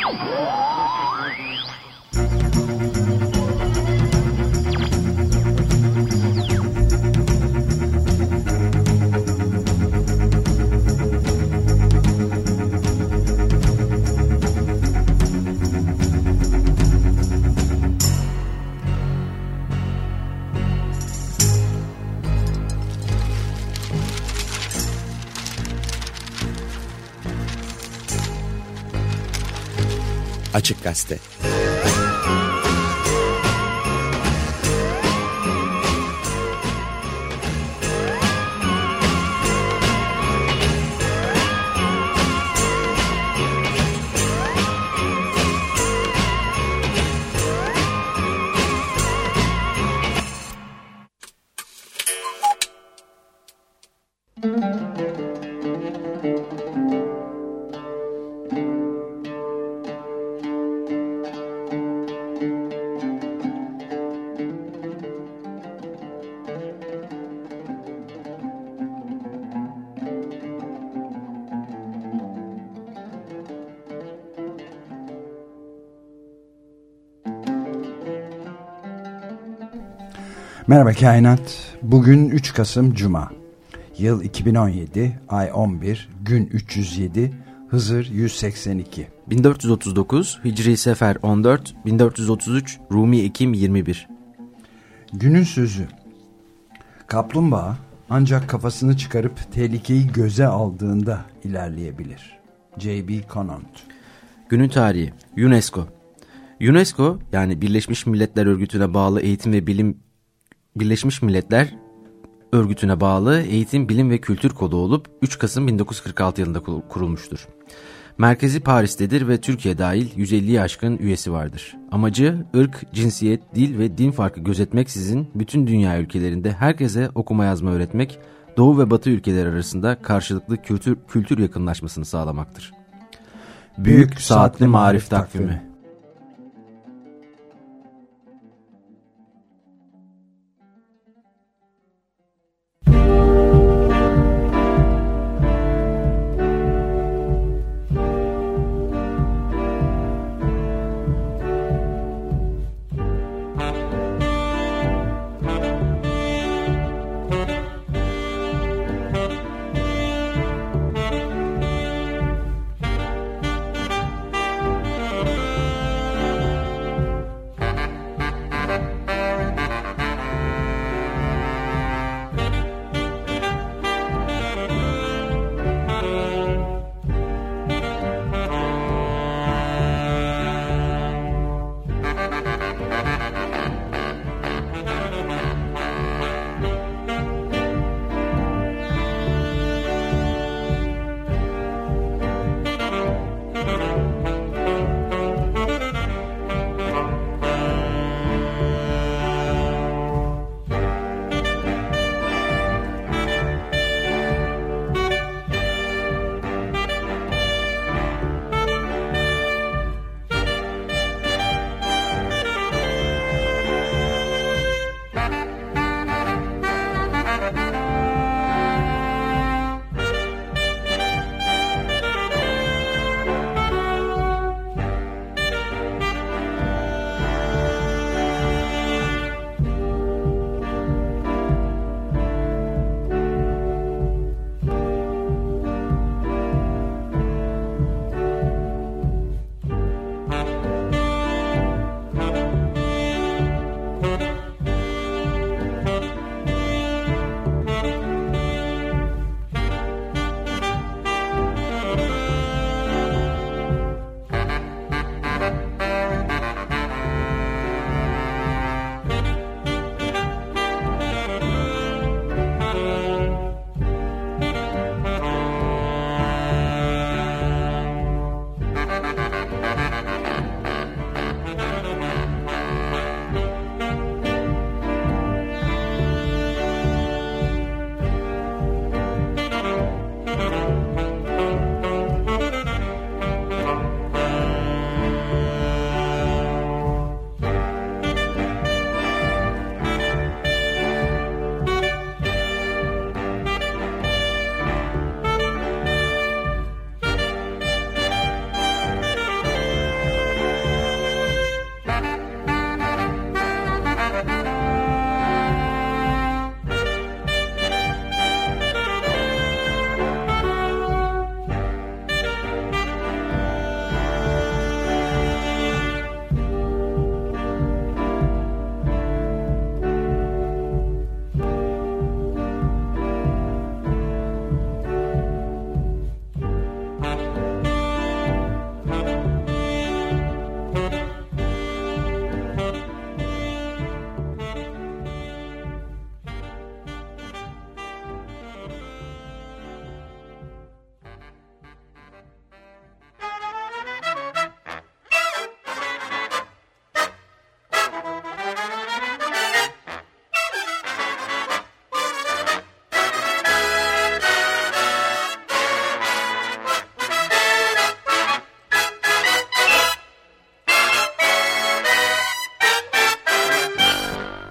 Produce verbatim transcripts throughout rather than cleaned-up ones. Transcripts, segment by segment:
Açık Gazete. Merhaba Kainat. Bugün üç Kasım Cuma. Yıl iki bin on yedi, ay on bir, gün üç yüz yedi, Hızır yüz seksen iki. bin dört yüz otuz dokuz, Hicri Sefer on dört, bin dört yüz otuz üç, Rumi Ekim yirmi bir. Günün sözü. Kaplumbağa ancak kafasını çıkarıp tehlikeyi göze aldığında ilerleyebilir. J B Conant. Günün tarihi. UNESCO. UNESCO, yani Birleşmiş Milletler Örgütü'ne bağlı eğitim ve bilim Birleşmiş Milletler Örgütü'ne bağlı Eğitim, Bilim ve Kültür Kodu olup üç Kasım bin dokuz yüz kırk altı yılında kurulmuştur. Merkezi Paris'tedir ve Türkiye dahil yüz elliye aşkın üyesi vardır. Amacı ırk, cinsiyet, dil ve din farkı gözetmeksizin bütün dünya ülkelerinde herkese okuma yazma öğretmek, Doğu ve Batı ülkeleri arasında karşılıklı kültür, kültür yakınlaşmasını sağlamaktır. Büyük, Büyük Saatli Marif Takvimi.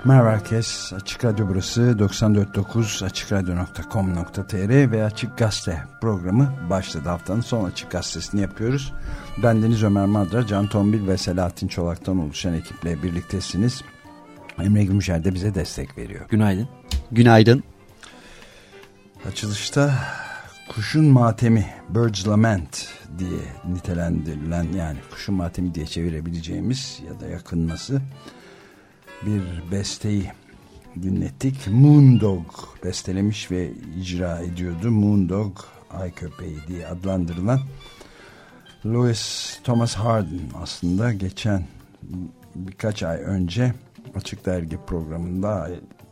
Merhaba herkes. Açık Radyo burası doksan dört nokta dokuz açık radyo nokta com nokta tr ve Açık Gazete programı başladı. Haftanın son Açık Gazetesini yapıyoruz. Ben Deniz Ömer Madra, Can Tombil ve Selahattin Çolak'tan oluşan ekiple birliktesiniz. Emre Gümüşer de bize destek veriyor. Günaydın. Günaydın. Açılışta Kuşun Matemi, Bird's Lament diye nitelendirilen, yani Kuşun Matemi diye çevirebileceğimiz ya da yakınması bir besteyi dinlettik. Moondog bestelemiş ve icra ediyordu. Moondog, Ay Köpeği diye adlandırılan Louis Thomas Harden aslında geçen birkaç ay önce Açık Dergi programında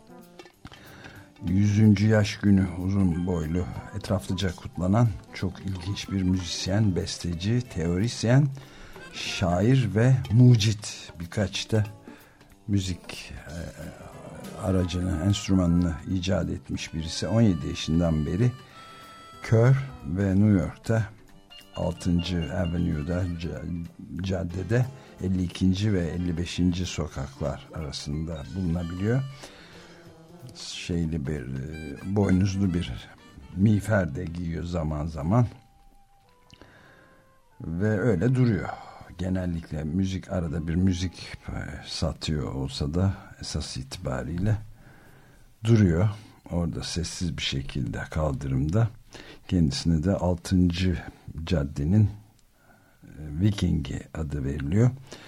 yüzüncü yaş günü uzun boylu etraflıca kutlanan çok ilginç bir müzisyen, besteci, teorisyen, şair ve mucit, birkaç da müzik e, aracını, enstrümanını icat etmiş birisi. on yedi yaşından beri kör ve New York'ta altıncı Avenue'da caddede elli ikinci ve elli beşinci sokaklar arasında bulunabiliyor. Şeyli bir boynuzlu bir miğfer de giyiyor zaman zaman ve öyle duruyor. Genellikle müzik, arada bir müzik satıyor olsa da esas itibariyle duruyor orada sessiz bir şekilde kaldırımda. Kendisine de altıncı caddenin Viking'i adı veriliyor.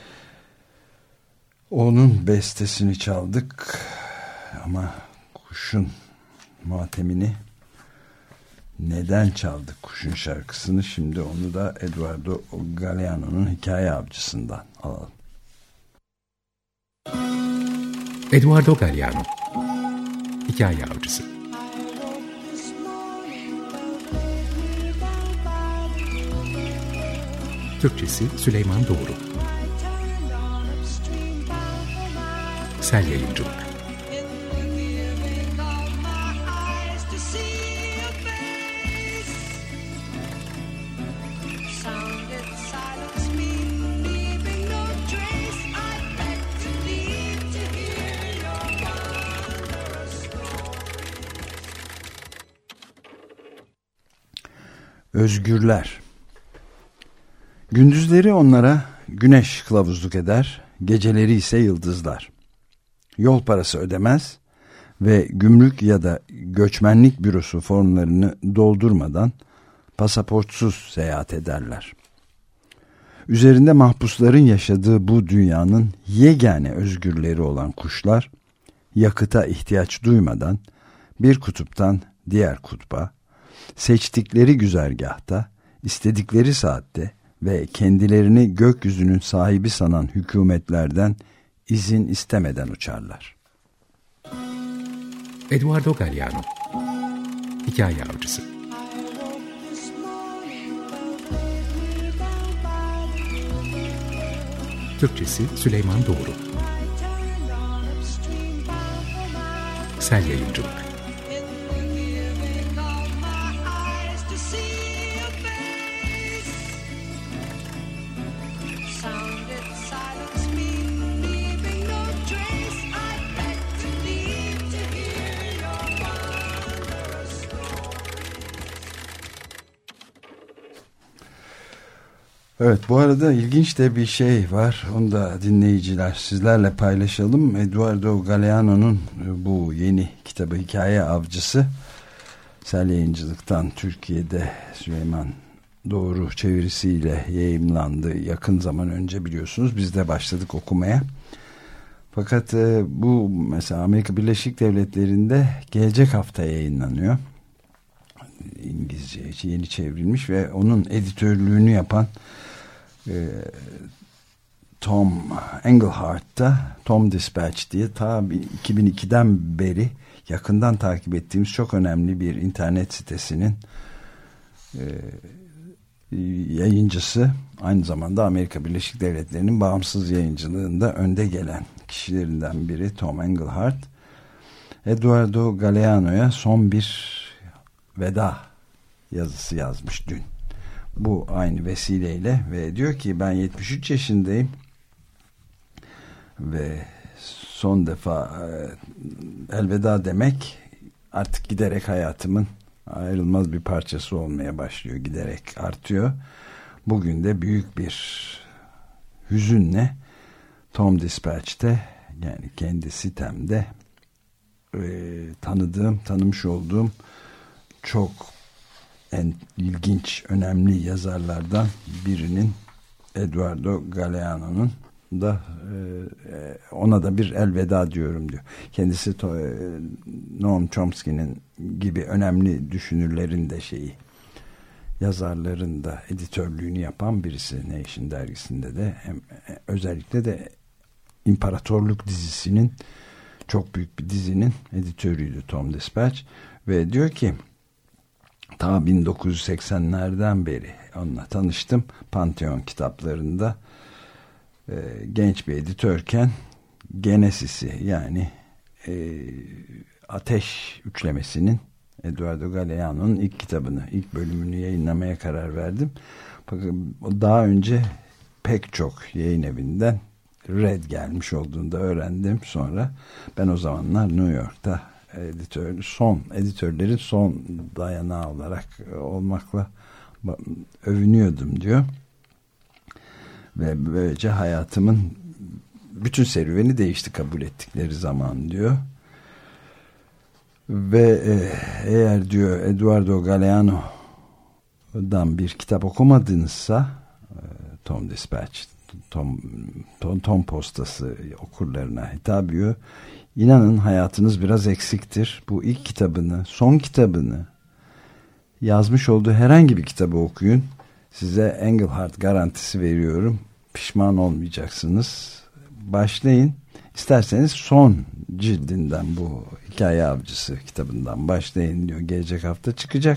Onun bestesini çaldık ama Kuşun Matemini neden çaldık, Kuşun şarkısını? Şimdi onu da Eduardo Galeano'nun Hikaye Avcısı'ndan alalım. Eduardo Galeano, Hikaye Avcısı. Türkçesi Süleyman Doğru. Sel Yayıncılık. Özgürler. Gündüzleri onlara güneş kılavuzluk eder, geceleri ise yıldızlar. Yol parası ödemez ve gümrük ya da göçmenlik bürosu formlarını doldurmadan pasaportsuz seyahat ederler. Üzerinde mahpusların yaşadığı bu dünyanın yegane özgürleri olan kuşlar, yakıta ihtiyaç duymadan bir kutuptan diğer kutba, seçtikleri güzergahta, istedikleri saatte ve kendilerini gökyüzünün sahibi sanan hükümetlerden izin istemeden uçarlar. Eduardo Galeano, Hikaye Avcısı. Türkçesi Süleyman Doğru. Sel Yayıncılık. Evet, bu arada ilginç de bir şey var. Onu da dinleyiciler sizlerle paylaşalım. Eduardo Galeano'nun bu yeni kitabı Hikaye Avcısı, Sel Yayıncılık'tan Türkiye'de Süleyman Doğru çevirisiyle yayımlandı yakın zaman önce, biliyorsunuz. Biz de başladık okumaya. Fakat e, bu mesela Amerika Birleşik Devletleri'nde gelecek hafta yayınlanıyor. İngilizce yeni çevrilmiş ve onun editörlüğünü yapan e, Tom Engelhart'ta Tom Dispatch diye ta iki bin ikiden beri yakından takip ettiğimiz çok önemli bir internet sitesinin e, yayıncısı, aynı zamanda Amerika Birleşik Devletleri'nin bağımsız yayıncılığında önde gelen kişilerinden biri Tom Engelhart. Eduardo Galeano'ya son bir veda yazısı yazmış dün. Bu aynı vesileyle ve diyor ki ben yetmiş üç yaşındayım ve son defa e, elveda demek artık giderek hayatımın ayrılmaz bir parçası olmaya başlıyor, giderek artıyor. Bugün de büyük bir hüzünle Tom Dispatch'te, yani kendi sitemde e, tanıdığım, tanımış olduğum çok en ilginç, önemli yazarlardan birinin, Eduardo Galeano'nun da e, ona da bir elveda diyorum diyor. Kendisi e, Noam Chomsky'nin gibi önemli düşünürlerin de şeyi, yazarların da editörlüğünü yapan birisi. Nation dergisinde de hem, özellikle de İmparatorluk dizisinin, çok büyük bir dizinin editörüydü Tom Dispatch ve diyor ki ta bin dokuz yüz seksenlerden beri onunla tanıştım. Pantheon kitaplarında e, genç bir editörken Genesis'i, yani e, Ateş üçlemesinin, Eduardo Galeano'nun ilk kitabını, ilk bölümünü yayınlamaya karar verdim. Fakat daha önce pek çok yayın evinden red gelmiş olduğunu da öğrendim sonra. Ben o zamanlar New York'ta editör, son editörlerin son dayanağı olarak olmakla övünüyordum diyor. Ve böylece hayatımın bütün serüveni değişti kabul ettikleri zaman diyor. Ve e, eğer diyor Eduardo Galeano'dan bir kitap okumadınızsa, e, Tom Dispatch, Tom, Tom, Tom postası okurlarına hitap ediyor. İnanın hayatınız biraz eksiktir. Bu ilk kitabını, son kitabını, yazmış olduğu herhangi bir kitabı okuyun. Size Engelhardt garantisi veriyorum. Pişman olmayacaksınız. Başlayın. İsterseniz son cildinden, bu Hikaye Avcısı kitabından başlayın diyor. Gelecek hafta çıkacak.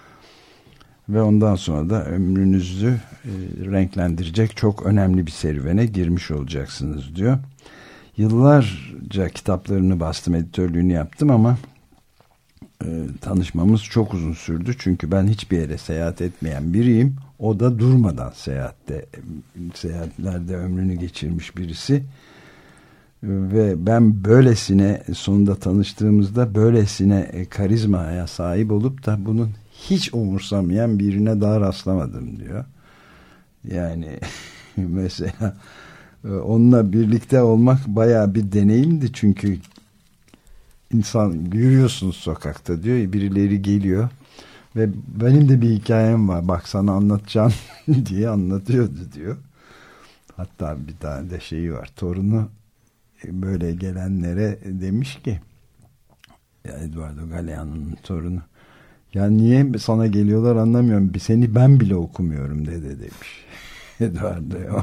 Ve ondan sonra da ömrünüzü e, renklendirecek çok önemli bir serüvene girmiş olacaksınız diyor. Yıllarca kitaplarını bastım, editörlüğünü yaptım ama e, tanışmamız çok uzun sürdü. Çünkü ben hiçbir yere seyahat etmeyen biriyim. O da durmadan seyahatte, seyahatlerde ömrünü geçirmiş birisi. Ve ben böylesine, sonunda tanıştığımızda böylesine karizmaya sahip olup da bunun hiç umursamayan birine daha rastlamadım diyor. Yani mesela onunla birlikte olmak bayağı bir deneyimdi, çünkü insan yürüyorsunuz sokakta diyor, birileri geliyor ve benim de bir hikayem var, bak sana anlatacağım diye anlatıyordu diyor. Hatta bir tane de şeyi var, torunu böyle gelenlere demiş ki, ya Eduardo Galeano'nun torunu, ya niye sana geliyorlar anlamıyorum, seni ben bile okumuyorum dede demiş Eduardo.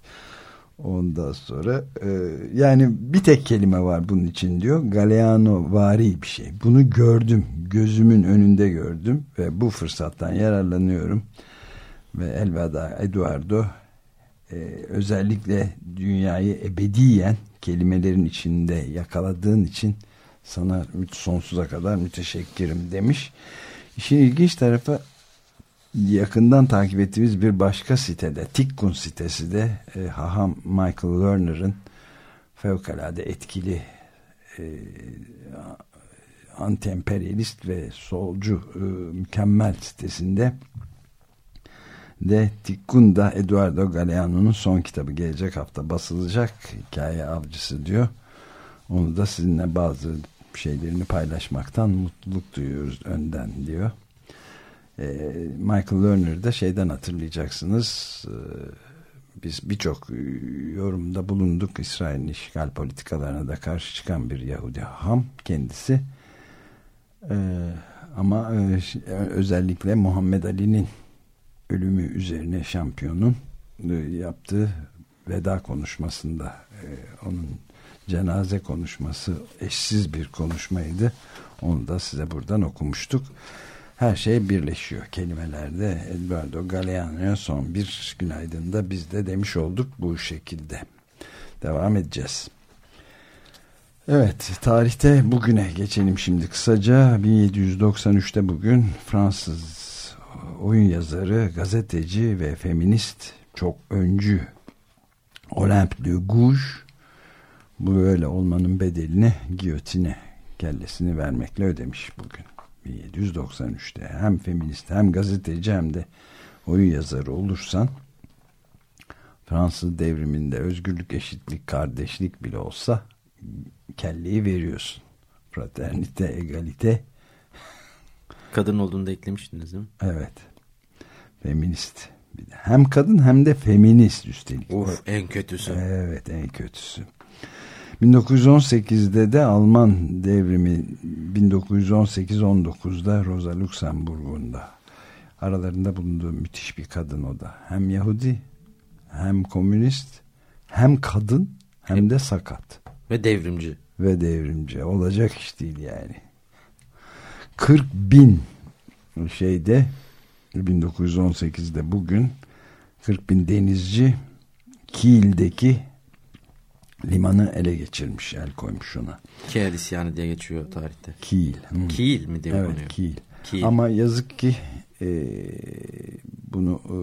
Ondan sonra e, yani bir tek kelime var bunun için diyor, Galeano vari bir şey. Bunu gördüm, gözümün önünde gördüm ve bu fırsattan yararlanıyorum ve elveda Eduardo, e, özellikle dünyayı ebediyen kelimelerin içinde yakaladığın için sana sonsuza kadar müteşekkirim demiş. İşin ilginç tarafı, yakından takip ettiğimiz bir başka sitede, Tikkun sitesi de e, haham Michael Lerner'ın fevkalade etkili e, anti-emperyalist ve solcu e, mükemmel sitesinde de Tikkun'da Eduardo Galeano'nun son kitabı gelecek hafta basılacak, Hikaye Avcısı diyor. Onu da sizinle bazı şeylerini paylaşmaktan mutluluk duyuyoruz önden diyor. Michael Lerner'da şeyden hatırlayacaksınız, biz birçok yorumda bulunduk, İsrail'in işgal politikalarına da karşı çıkan bir Yahudi haham kendisi, ama özellikle Muhammed Ali'nin ölümü üzerine şampiyonun yaptığı veda konuşmasında, onun cenaze konuşması eşsiz bir konuşmaydı, onu da size buradan okumuştuk. Her şey birleşiyor kelimelerde. Eduardo Galeano'ya son bir günaydın da biz de demiş olduk, bu şekilde. Devam edeceğiz. Evet, tarihte bugüne geçelim şimdi kısaca. bin yedi yüz doksan üçte bugün Fransız oyun yazarı, gazeteci ve feminist, çok öncü Olympe de Gouges Bu böyle olmanın bedelini giyotine, kellesini vermekle ödemiş bugün. bin yedi yüz doksan üçte hem feminist hem gazeteci hem de oyun yazarı olursan Fransız devriminde özgürlük, eşitlik, kardeşlik bile olsa kelleyi veriyorsun. Fraternite, egalite. Kadın olduğunu da eklemiştiniz değil mi? Evet. Feminist. Hem kadın hem de feminist üstelik. Of, en kötüsü. Evet, en kötüsü. bin dokuz yüz on sekizde de Alman devrimi, bin dokuz yüz on sekiz on dokuzda Rosa Luxemburg'unda aralarında bulunduğu müthiş bir kadın o da. Hem Yahudi, hem komünist, hem kadın, hem de sakat. Ve devrimci. Ve devrimci. Olacak iş değil yani. kırk bin şeyde bin dokuz yüz on sekizde bugün kırk bin denizci Kiel'deki limanı ele geçirmiş, el koymuş ona. Kiel isyanı diye geçiyor tarihte. Kiel. Hmm. Kiel mi diye evet, konuyor? Kiel. Kiel. Ama yazık ki e, bunu e,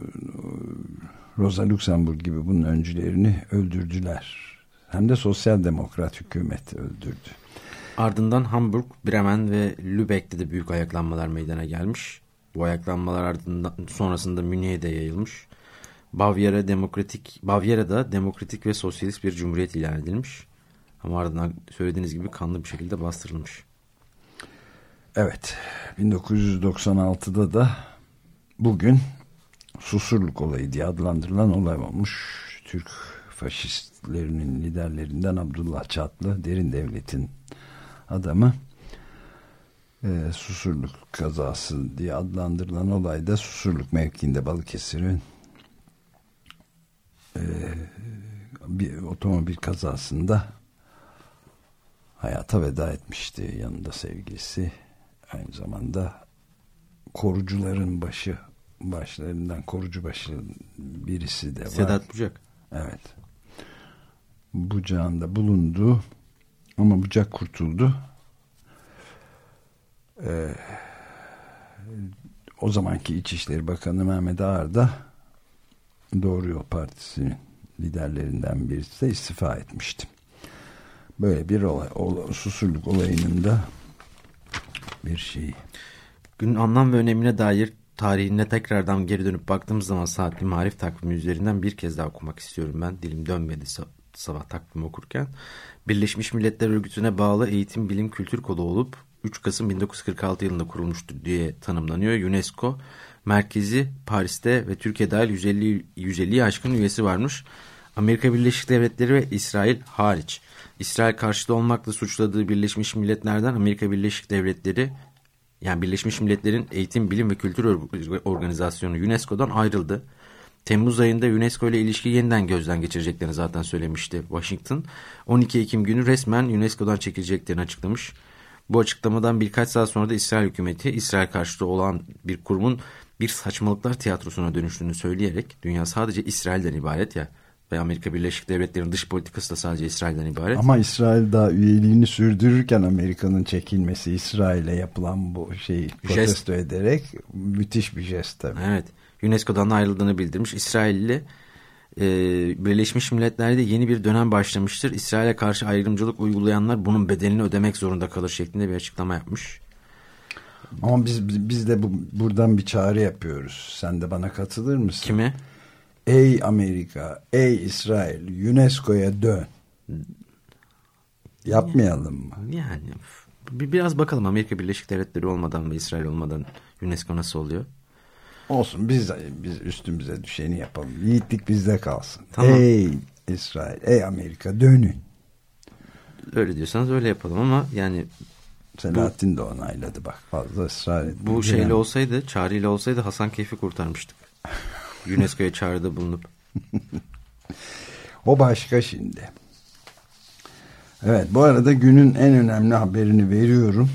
Rosa Luxemburg gibi bunun öncülerini öldürdüler. Hem de sosyal demokrat hükümet öldürdü. Ardından Hamburg, Bremen ve Lübeck'te de büyük ayaklanmalar meydana gelmiş. Bu ayaklanmalar ardından sonrasında Münih'e de yayılmış. Bavyera demokratik Bavyera'da demokratik ve sosyalist bir cumhuriyet ilan edilmiş. Ama ardından söylediğiniz gibi kanlı bir şekilde bastırılmış. Evet. bin dokuz yüz doksan altıda da bugün Susurluk olayı diye adlandırılan olay olmuş. Türk faşistlerinin liderlerinden Abdullah Çatlı, Derin Devlet'in adamı, e, Susurluk kazası diye adlandırılan olayda Susurluk mevkiinde Balıkesir'in e, bir otomobil kazasında hayata veda etmişti. Yanında sevgilisi, aynı zamanda korucuların başı, başlarından korucu başı birisi de var. Sedat Bucak. Evet. Bucak'ın da bulundu ama Bucak kurtuldu. Ee, o zamanki İçişleri Bakanı Mehmet Ağar da Doğru Yol Partisi'nin liderlerinden birisi de istifa etmişti. Böyle bir olay, olay Susurluk olayının da bir şeyi. Günün anlam ve önemine dair tarihine tekrardan geri dönüp baktığımız zaman Saatli Marif takvimi üzerinden bir kez daha okumak istiyorum ben. Dilim dönmedi sabah takvimi okurken. Birleşmiş Milletler Örgütü'ne bağlı eğitim, bilim, kültür kolu olup üç Kasım bin dokuz yüz kırk altı yılında kurulmuştur diye tanımlanıyor. UNESCO merkezi Paris'te ve Türkiye dahil yüz elliye aşkın üyesi varmış. Amerika Birleşik Devletleri ve İsrail hariç. İsrail karşıtı olmakla suçladığı Birleşmiş Milletler'den Amerika Birleşik Devletleri, yani Birleşmiş Milletler'in Eğitim, Bilim ve Kültür Organizasyonu UNESCO'dan ayrıldı. Temmuz ayında UNESCO ile ilişki yeniden gözden geçireceklerini zaten söylemişti Washington. on iki Ekim günü resmen UNESCO'dan çekileceklerini açıklamış. Bu açıklamadan birkaç saat sonra da İsrail hükümeti İsrail karşıtı olan bir kurumun bir saçmalıklar tiyatrosuna dönüştüğünü söyleyerek dünya sadece İsrail'den ibaret ya ve Amerika Birleşik Devletleri'nin dış politikası da sadece İsrail'den ibaret. Ama İsrail daha üyeliğini sürdürürken Amerika'nın çekilmesi, İsrail'e yapılan bu şeyi protesto jest. ederek müthiş bir jest tabii. Evet. UNESCO'dan ayrıldığını bildirmiş. İsrail'le e, Birleşmiş Milletler'de yeni bir dönem başlamıştır. İsrail'e karşı ayrımcılık uygulayanlar bunun bedelini ödemek zorunda kalır şeklinde bir açıklama yapmış. Ama biz biz de bu, buradan bir çağrı yapıyoruz. Sen de bana katılır mısın? Kime? Ey Amerika, ey İsrail, UNESCO'ya dön. Yapmayalım mı? Yani biraz bakalım Amerika Birleşik Devletleri olmadan ve İsrail olmadan UNESCO nasıl oluyor? Olsun, biz biz üstümüze düşeni yapalım. Yiğitlik bizde kalsın. Tamam. Ey İsrail, ey Amerika dönün. Öyle diyorsanız öyle yapalım ama yani Selahattin bu, de onayladı bak, fazla ısrar etmiyor. Bu şeyle yani olsaydı, çağrıyla olsaydı Hasan Keyfi kurtarmıştık. UNESCO'ya çağrıda bulunup. O başka şimdi. Evet, bu arada günün en önemli haberini veriyorum.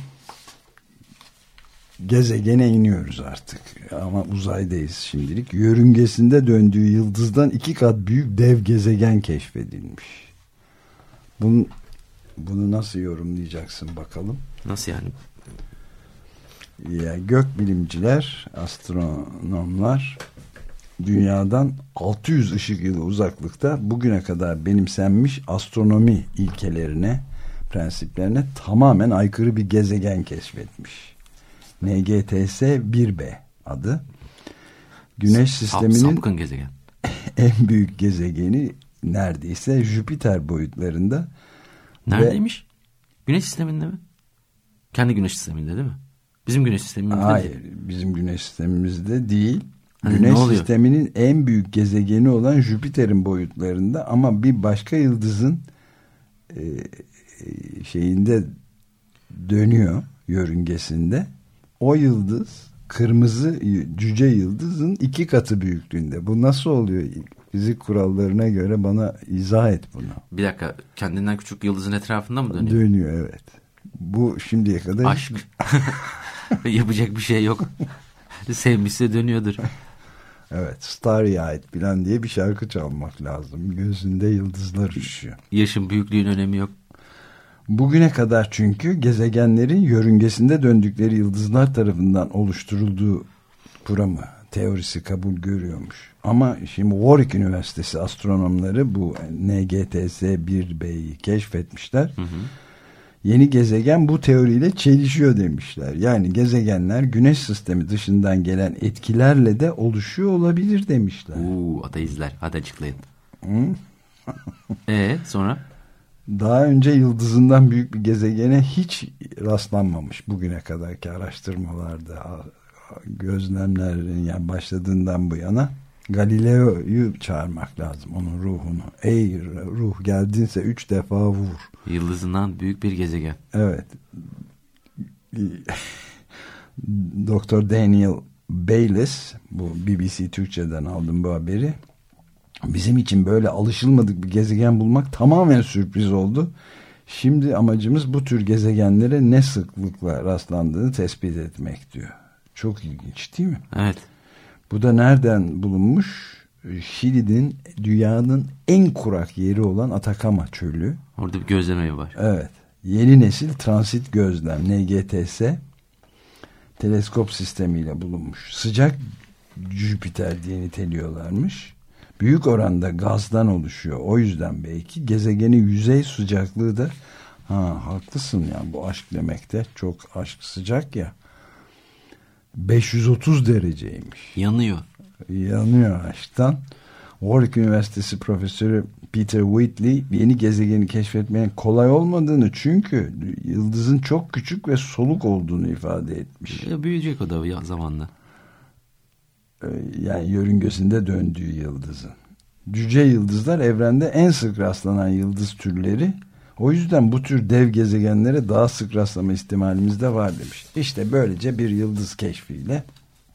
Gezegene iniyoruz artık ama uzaydayız şimdilik. Yörüngesinde döndüğü yıldızdan iki kat büyük dev gezegen keşfedilmiş. Bunu, bunu nasıl yorumlayacaksın bakalım? Nasıl yani? Ya, gökbilimciler, astronomlar Dünyadan altı yüz ışık yılı uzaklıkta bugüne kadar benimsenmiş astronomi ilkelerine, prensiplerine tamamen aykırı bir gezegen keşfetmiş. N G T S bir B adı. Güneş sisteminin sapkın gezegen. En büyük gezegeni neredeyse Jüpiter boyutlarında. Neredeymiş? Ve... Güneş sisteminde mi? Kendi güneş sisteminde değil mi? Bizim güneş sistemimizde Hayır, değil. bizim güneş sistemimizde değil. Hani güneş sisteminin en büyük gezegeni olan Jüpiter'in boyutlarında ama bir başka yıldızın e, şeyinde dönüyor, yörüngesinde. O yıldız kırmızı cüce yıldızın iki katı büyüklüğünde. Bu nasıl oluyor? Fizik kurallarına göre bana izah et bunu. Bir dakika, kendinden küçük yıldızın etrafında mı dönüyor? Dönüyor, evet. Bu şimdiye kadar... Aşk. Yapacak bir şey yok. Sevmişse dönüyordur. Evet, Starry-Eyed falan diye bir şarkı çalmak lazım. Gözünde yıldızlar uçuşuyor. Yaşın büyüklüğün önemi yok. Bugüne kadar çünkü gezegenlerin yörüngesinde döndükleri yıldızlar tarafından oluşturulduğu kuramı, teorisi kabul görüyormuş. Ama şimdi Warwick Üniversitesi astronomları bu N G T S bir B'yi keşfetmişler. Hı hı. Yeni gezegen bu teoriyle çelişiyor demişler. Yani gezegenler güneş sistemi dışından gelen etkilerle de oluşuyor olabilir demişler. Uuu, ateistler. Hadi açıklayın. Eee sonra? Daha önce yıldızından büyük bir gezegene hiç rastlanmamış bugüne kadarki araştırmalarda, gözlemlerin yani başladığından bu yana. Galileo'yu çağırmak lazım, onun ruhunu. Ey ruh, geldinse üç defa vur. Yıldızından büyük bir gezegen. Evet. Doktor Daniel Bayliss, bu B B C Türkçe'den aldım bu haberi. Bizim için böyle alışılmadık bir gezegen bulmak tamamen sürpriz oldu. Şimdi amacımız bu tür gezegenlere ne sıklıkla rastlandığını tespit etmek diyor. Çok ilginç değil mi? Evet. Bu da nereden bulunmuş? Şili'nin dünyanın en kurak yeri olan Atakama çölü. Orada bir gözlem evi var. Evet. Yeni nesil transit gözlem N G T S teleskop sistemiyle bulunmuş. Sıcak Jüpiter diye niteliyorlarmış. Büyük oranda gazdan oluşuyor. O yüzden belki gezegenin yüzey sıcaklığı da ha, haklısın ya, bu aşk demekte. Çok aşk sıcak ya. beş yüz otuz dereceymiş. Yanıyor. Yanıyor aşktan. Warwick Üniversitesi Profesörü Peter Whitley yeni gezegeni keşfetmenin kolay olmadığını, çünkü yıldızın çok küçük ve soluk olduğunu ifade etmiş. Ya büyüyecek o da ya zamanla. Yani yörüngesinde döndüğü yıldızın. Cüce yıldızlar evrende en sık rastlanan yıldız türleri. O yüzden bu tür dev gezegenlere daha sık rastlama ihtimalimiz de var demiş. İşte böylece bir yıldız keşfiyle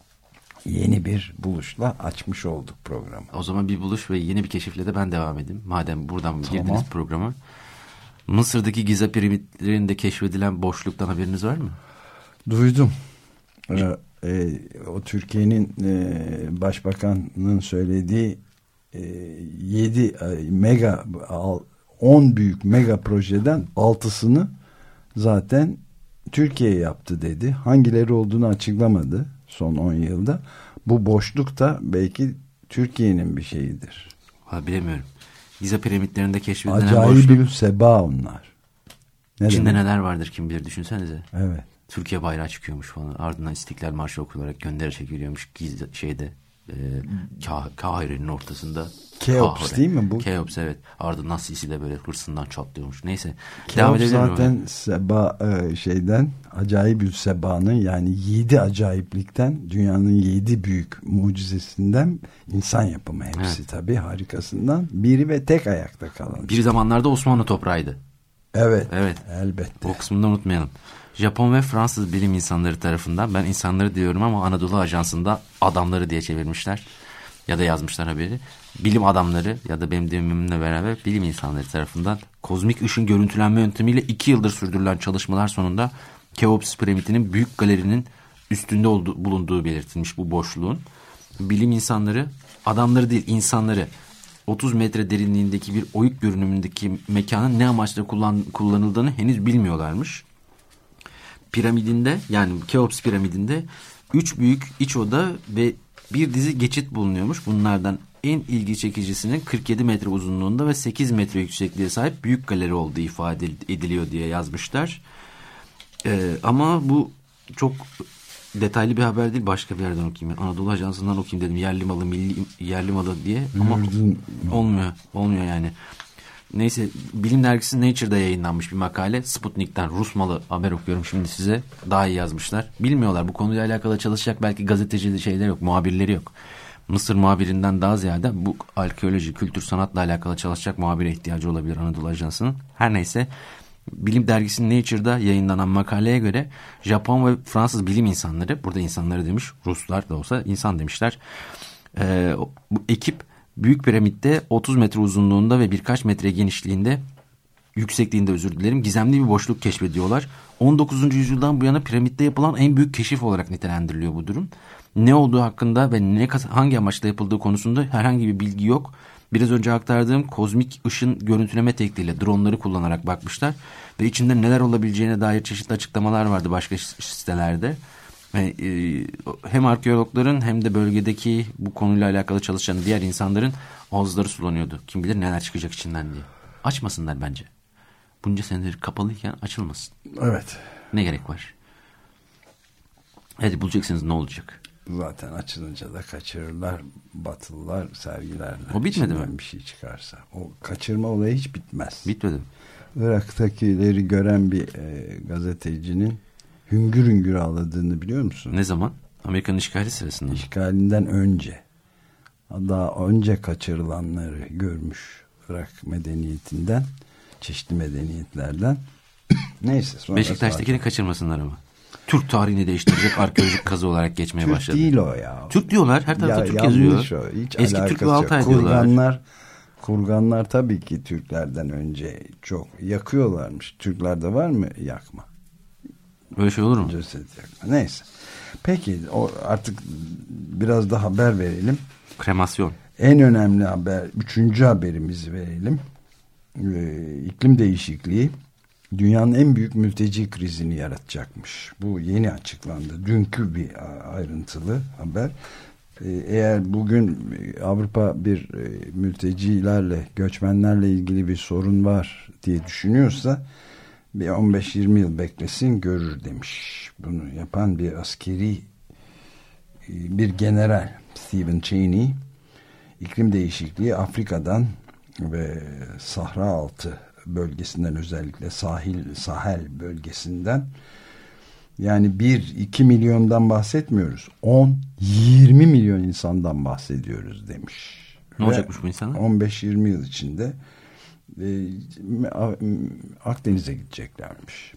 yeni bir buluşla açmış olduk programı. O zaman bir buluş ve yeni bir keşifle de ben devam edeyim. Madem buradan tamam. girdiniz programa. Mısır'daki Giza piramitlerinde keşfedilen boşluktan haberiniz var mı? Duydum. Ee, e, o Türkiye'nin e, başbakanının söylediği e, yedi mega on büyük mega projeden altısını zaten Türkiye yaptı dedi. Hangileri olduğunu açıklamadı son on yılda. Bu boşluk da belki Türkiye'nin bir şeyidir. Ha, bilemiyorum. Giza piramitlerinde keşfedilen acayip boşluk. bir seba onlar. Ne İçinde demek? neler vardır kim bilir, düşünsenize. Evet. Türkiye bayrağı çıkıyormuş falan. Ardından İstiklal Marşı okularak gönderi çekiliyormuş Giza şeyde. E, Kah- Kahire'nin ortasında. Keops Kahire. değil mi bu? Keops, evet. Ardından Sisi de böyle hırsından çatlıyormuş. Neyse. Keops zaten seba e, şeyden acayip bir sebanın, yani yedi acayiplikten, dünyanın yedi büyük mucizesinden, insan yapımı hepsi, evet. Tabii harikasından biri ve tek ayakta kalan. Bir zamanlarda Osmanlı toprağıydı. Evet. Evet. Elbette. O kısmını da unutmayalım. Japon ve Fransız bilim insanları tarafından, ben insanları diyorum ama Anadolu Ajansı'nda adamları diye çevirmişler ya da yazmışlar haberi. Bilim adamları ya da benim demimle beraber bilim insanları tarafından kozmik ışın görüntülenme yöntemiyle iki yıldır sürdürülen çalışmalar sonunda Keops piramitinin büyük galerinin üstünde olduğu, bulunduğu belirtilmiş bu boşluğun. Bilim insanları, adamları değil insanları, otuz metre derinliğindeki bir oyuk görünümündeki mekanın ne amaçla kullan, kullanıldığını henüz bilmiyorlarmış. Piramidinde, yani Keops piramidinde üç büyük iç oda ve bir dizi geçit bulunuyormuş. Bunlardan en ilgi çekicisinin kırk yedi metre uzunluğunda ve sekiz metre yüksekliğe sahip büyük galeri olduğu ifade ediliyor diye yazmışlar. Ee, ama bu çok detaylı bir haber değil, başka bir yerden okuyayım. Anadolu Ajansı'ndan okuyayım dedim. Yerli malı, milli yerli malı diye. Ama Yurdun... olmuyor. Olmuyor yani. Neyse, Bilim Dergisi Nature'da yayınlanmış bir makale. Sputnik'ten Rus malı haber okuyorum şimdi size. Daha iyi yazmışlar. Bilmiyorlar, bu konuyla alakalı çalışacak belki gazeteci şeyler yok, muhabirleri yok. Mısır muhabirinden daha ziyade bu arkeoloji, kültür, sanatla alakalı çalışacak muhabire ihtiyacı olabilir Anadolu Ajansı'nın. Her neyse, Bilim Dergisi Nature'da yayınlanan makaleye göre Japon ve Fransız bilim insanları, burada insanları demiş, Ruslar da olsa insan demişler. Ee, bu ekip Büyük Piramit'te otuz metre uzunluğunda ve birkaç metre genişliğinde, yüksekliğinde özür dilerim, gizemli bir boşluk keşfediyorlar. on dokuzuncu yüzyıldan bu yana piramitte yapılan en büyük keşif olarak nitelendiriliyor bu durum. Ne olduğu hakkında ve ne hangi amaçla yapıldığı konusunda herhangi bir bilgi yok. Biraz önce aktardığım kozmik ışın görüntüleme tekniğiyle dronları kullanarak bakmışlar ve içinde neler olabileceğine dair çeşitli açıklamalar vardı başka sitelerde. Yani, e, hem arkeologların hem de bölgedeki bu konuyla alakalı çalışan diğer insanların ağızları sulanıyordu. Kim bilir neler çıkacak içinden diye. Açmasınlar bence. Bunca senedir kapalıyken açılmasın. Evet. Ne gerek var? Hadi bulacaksınız, ne olacak? Zaten açılınca da kaçırırlar, Batılılar sergilerler. O bitmedi mi? Bir şey çıkarsa. O kaçırma olayı hiç bitmez. Bitmedi mi? Irak'takileri gören bir e, gazetecinin hüngür hüngür ağladığını biliyor musun? Ne zaman? Amerika'nın işgali sırasında mı? İşgalinden önce. Daha önce kaçırılanları görmüş Irak medeniyetinden, çeşitli medeniyetlerden. Neyse. Beşiktaş'takini kaçırmasınlar ama. Türk tarihini değiştirecek arkeolojik kazı olarak geçmeye Türk başladı. Türk değil o ya. Türk diyorlar. Her tarafta ya, Türk yazıyor. Hiç eski Türk ve Altay kurganlar, diyorlar. Kurganlar, kurganlar tabii ki Türklerden önce çok yakıyorlarmış. Türklerde var mı yakma? Böyle şey olur mu? Ceset yakma. Neyse. Peki o artık biraz da haber verelim. Kremasyon. En önemli haber, üçüncü haberimizi verelim. Ee, iklim değişikliği dünyanın en büyük mülteci krizini yaratacakmış. Bu yeni açıklandı. Dünkü bir ayrıntılı haber. Ee, eğer bugün Avrupa bir e, mültecilerle, göçmenlerle ilgili bir sorun var diye düşünüyorsa bir on beş yirmi yıl beklesin görür demiş. Bunu yapan bir askeri e, bir general Stephen Cheney, iklim değişikliği Afrika'dan ve Sahra altı bölgesinden, özellikle sahil Sahel bölgesinden, yani bir iki milyondan bahsetmiyoruz, on yirmi milyon insandan bahsediyoruz demiş. Ne ve olacakmış bu insanlar? on beş yirmi yıl içinde e, Akdeniz'e gideceklermiş.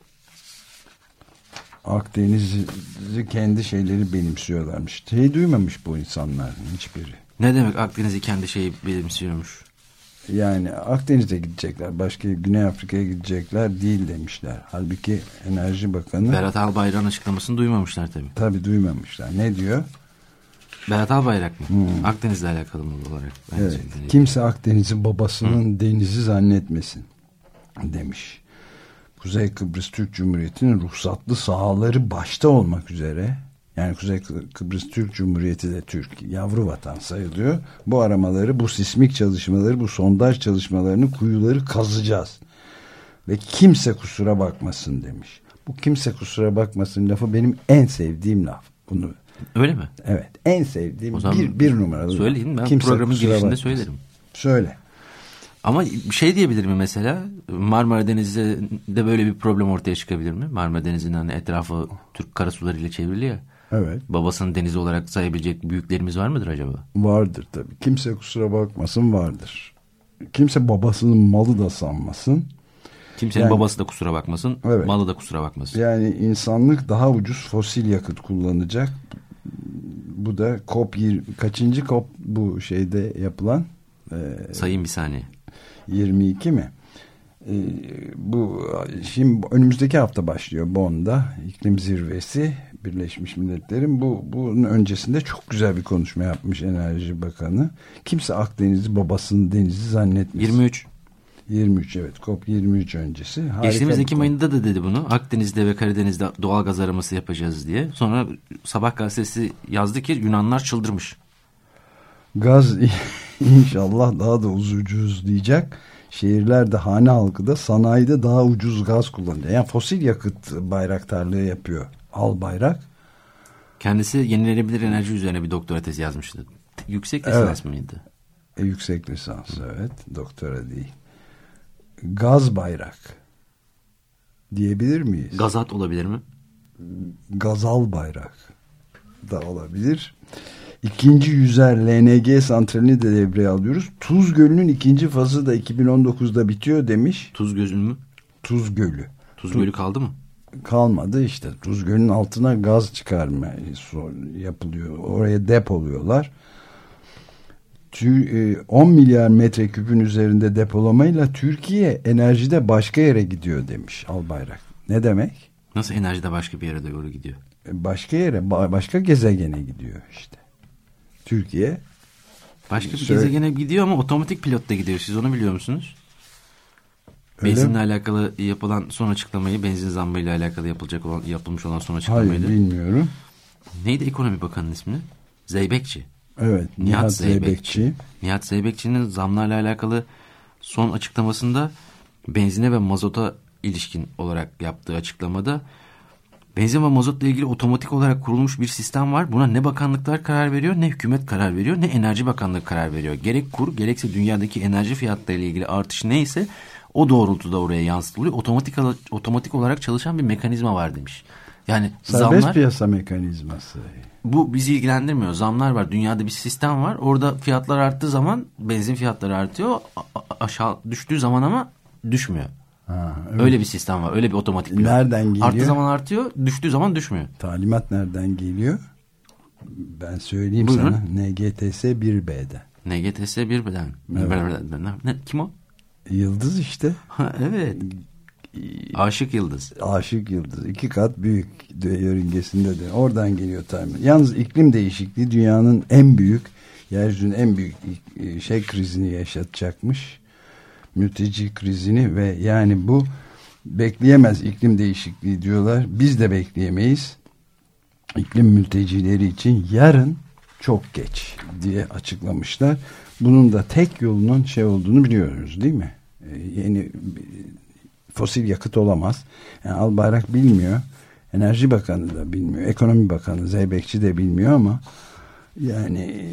Akdeniz'i kendi şeyleri benimsiyorlarmış. Şey duymamış bu insanlar hiçbiri. Ne demek Akdeniz'i kendi şeyi benimsiyormuş? Yani Akdeniz'e gidecekler, başka Güney Afrika'ya gidecekler değil demişler. Halbuki Enerji Bakanı Berat Albayrak'ın açıklamasını duymamışlar tabii. Tabii duymamışlar. Ne diyor? Berat Albayrak mı? Hmm. Akdeniz'le alakalı mı olarak? Evet. Kimse Akdeniz'i babasının hmm. denizi zannetmesin demiş. Kuzey Kıbrıs Türk Cumhuriyeti'nin ruhsatlı sahaları başta olmak üzere, yani Kuzey Kıbrıs Türk Cumhuriyeti de Türk, yavru vatan sayılıyor. Bu aramaları, bu sismik çalışmaları, bu sondaj çalışmalarını, kuyuları kazacağız. Ve kimse kusura bakmasın demiş. Bu kimse kusura bakmasın lafı benim en sevdiğim laf. Bunu öyle mi? Evet. En sevdiğim bir, bir numaralı. Söyleyin, ben kimse programın girişinde bakmasın. Söylerim. Söyle. Ama bir şey diyebilir mi mesela? Marmara Denizi'de böyle bir problem ortaya çıkabilir mi? Marmara Denizi'nin hani etrafı Türk karasularıyla çevrili ya. Evet. Babasının denizi olarak sayabilecek büyüklerimiz var mıdır acaba? Vardır tabii. Kimse kusura bakmasın, vardır. Kimse babasının malı da sanmasın. Kimsenin yani, babası da kusura bakmasın, evet. Malı da kusura bakmasın. Yani insanlık daha ucuz fosil yakıt kullanacak. Bu da COP yirmi, kaçıncı COP bu şeyde yapılan? E, Sayın bir saniye. yirmi iki mi? E, bu şimdi önümüzdeki hafta başlıyor Bonn'da iklim zirvesi, Birleşmiş Milletler'in. Bu bunun öncesinde çok güzel bir konuşma yapmış Enerji Bakanı. Kimse Akdeniz'i babasının denizi zannetmesin. yirmi üç yirmi üç evet, COP yirmi üç öncesi. Geçtiğimiz Ekim ayında da dedi bunu. Akdeniz'de ve Karadeniz'de doğal gaz araması yapacağız diye. Sonra Sabah gazetesi yazdı ki Yunanlar çıldırmış. Gaz inşallah daha da ucuzlayacak. Şehirlerde, hane halkı da sanayide daha ucuz gaz kullanıyor. Yani fosil yakıt bayraktarlığı yapıyor Albayrak. Kendisi yenilenebilir enerji üzerine bir doktora tezi yazmıştı. Yüksek lisans evet. mıydı? E, yüksek lisans, evet. Doktora değil. Gaz bayrak diyebilir miyiz? Gazat olabilir mi? Gazal bayrak da olabilir. İkinci yüzer L N G santralini de devreye alıyoruz. Tuz Gölü'nün ikinci fazı da iki bin on dokuzda bitiyor demiş. Tuz Gölü mü? Tuz Gölü. Tuz Gölü kaldı mı? Kalmadı işte. Tuz Gölü'nün altına gaz çıkarma yapılıyor. Oraya depoluyorlar. on milyar metreküpün üzerinde depolamayla Türkiye enerjide başka yere gidiyor demiş Albayrak. Ne demek? Nasıl enerjide başka bir yere doğru gidiyor? Başka yere, başka gezegene gidiyor işte. Türkiye başka bir söyle... gezegene gidiyor ama otomatik pilotta gidiyor. Siz onu biliyor musunuz? Öyle Benzinle mi? Alakalı yapılan son açıklamayı, benzin zammıyla alakalı yapılacak olan, yapılmış olan son açıklamayı. Hayır, bilmiyorum. Neydi Ekonomi Bakanı'nın ismi? Zeybekçi. Evet, Nihat, Nihat Zeybekçi. Zeybekçi. Nihat Zeybekçi'nin zamlarla alakalı son açıklamasında benzine ve mazota ilişkin olarak yaptığı açıklamada benzin ve mazotla ilgili otomatik olarak kurulmuş bir sistem var. Buna ne bakanlıklar karar veriyor, ne hükümet karar veriyor, ne Enerji Bakanlığı karar veriyor. Gerek kur, gerekse dünyadaki enerji fiyatları ile ilgili artış neyse o doğrultuda oraya yansıtılıyor. Otomatik otomatik olarak çalışan bir mekanizma var demiş. Yani serbest zamlar, piyasa mekanizması. Bu bizi ilgilendirmiyor. Zamlar var. Dünyada bir sistem var. Orada fiyatlar arttığı zaman benzin fiyatları artıyor. A- aşağı düştüğü zaman ama düşmüyor. Ha, evet. Öyle bir sistem var. Öyle bir otomatik pilot. Nereden geliyor? Arttığı zaman artıyor, düştüğü zaman düşmüyor. Talimat nereden geliyor? Ben söyleyeyim Buyurun. sana. N G T S bir B'den. N G T S bir B'den. Evet. Kim o? Yıldız işte. Ha, evet. Aşık Yıldız. Aşık Yıldız. İki kat büyük yörüngesinde de. Oradan geliyor talimat. Yalnız iklim değişikliği dünyanın en büyük, yeryüzünün en büyük şey krizini yaşatacakmış. Mülteci krizini ve yani bu bekleyemez iklim değişikliği diyorlar. Biz de bekleyemeyiz. İklim mültecileri için yarın çok geç diye açıklamışlar. Bunun da tek yolunun şey olduğunu biliyoruz değil mi? Ee, yeni fosil yakıt olamaz. Yani Albayrak bilmiyor. Enerji Bakanı da bilmiyor. Ekonomi Bakanı Zeybekçi de bilmiyor ama yani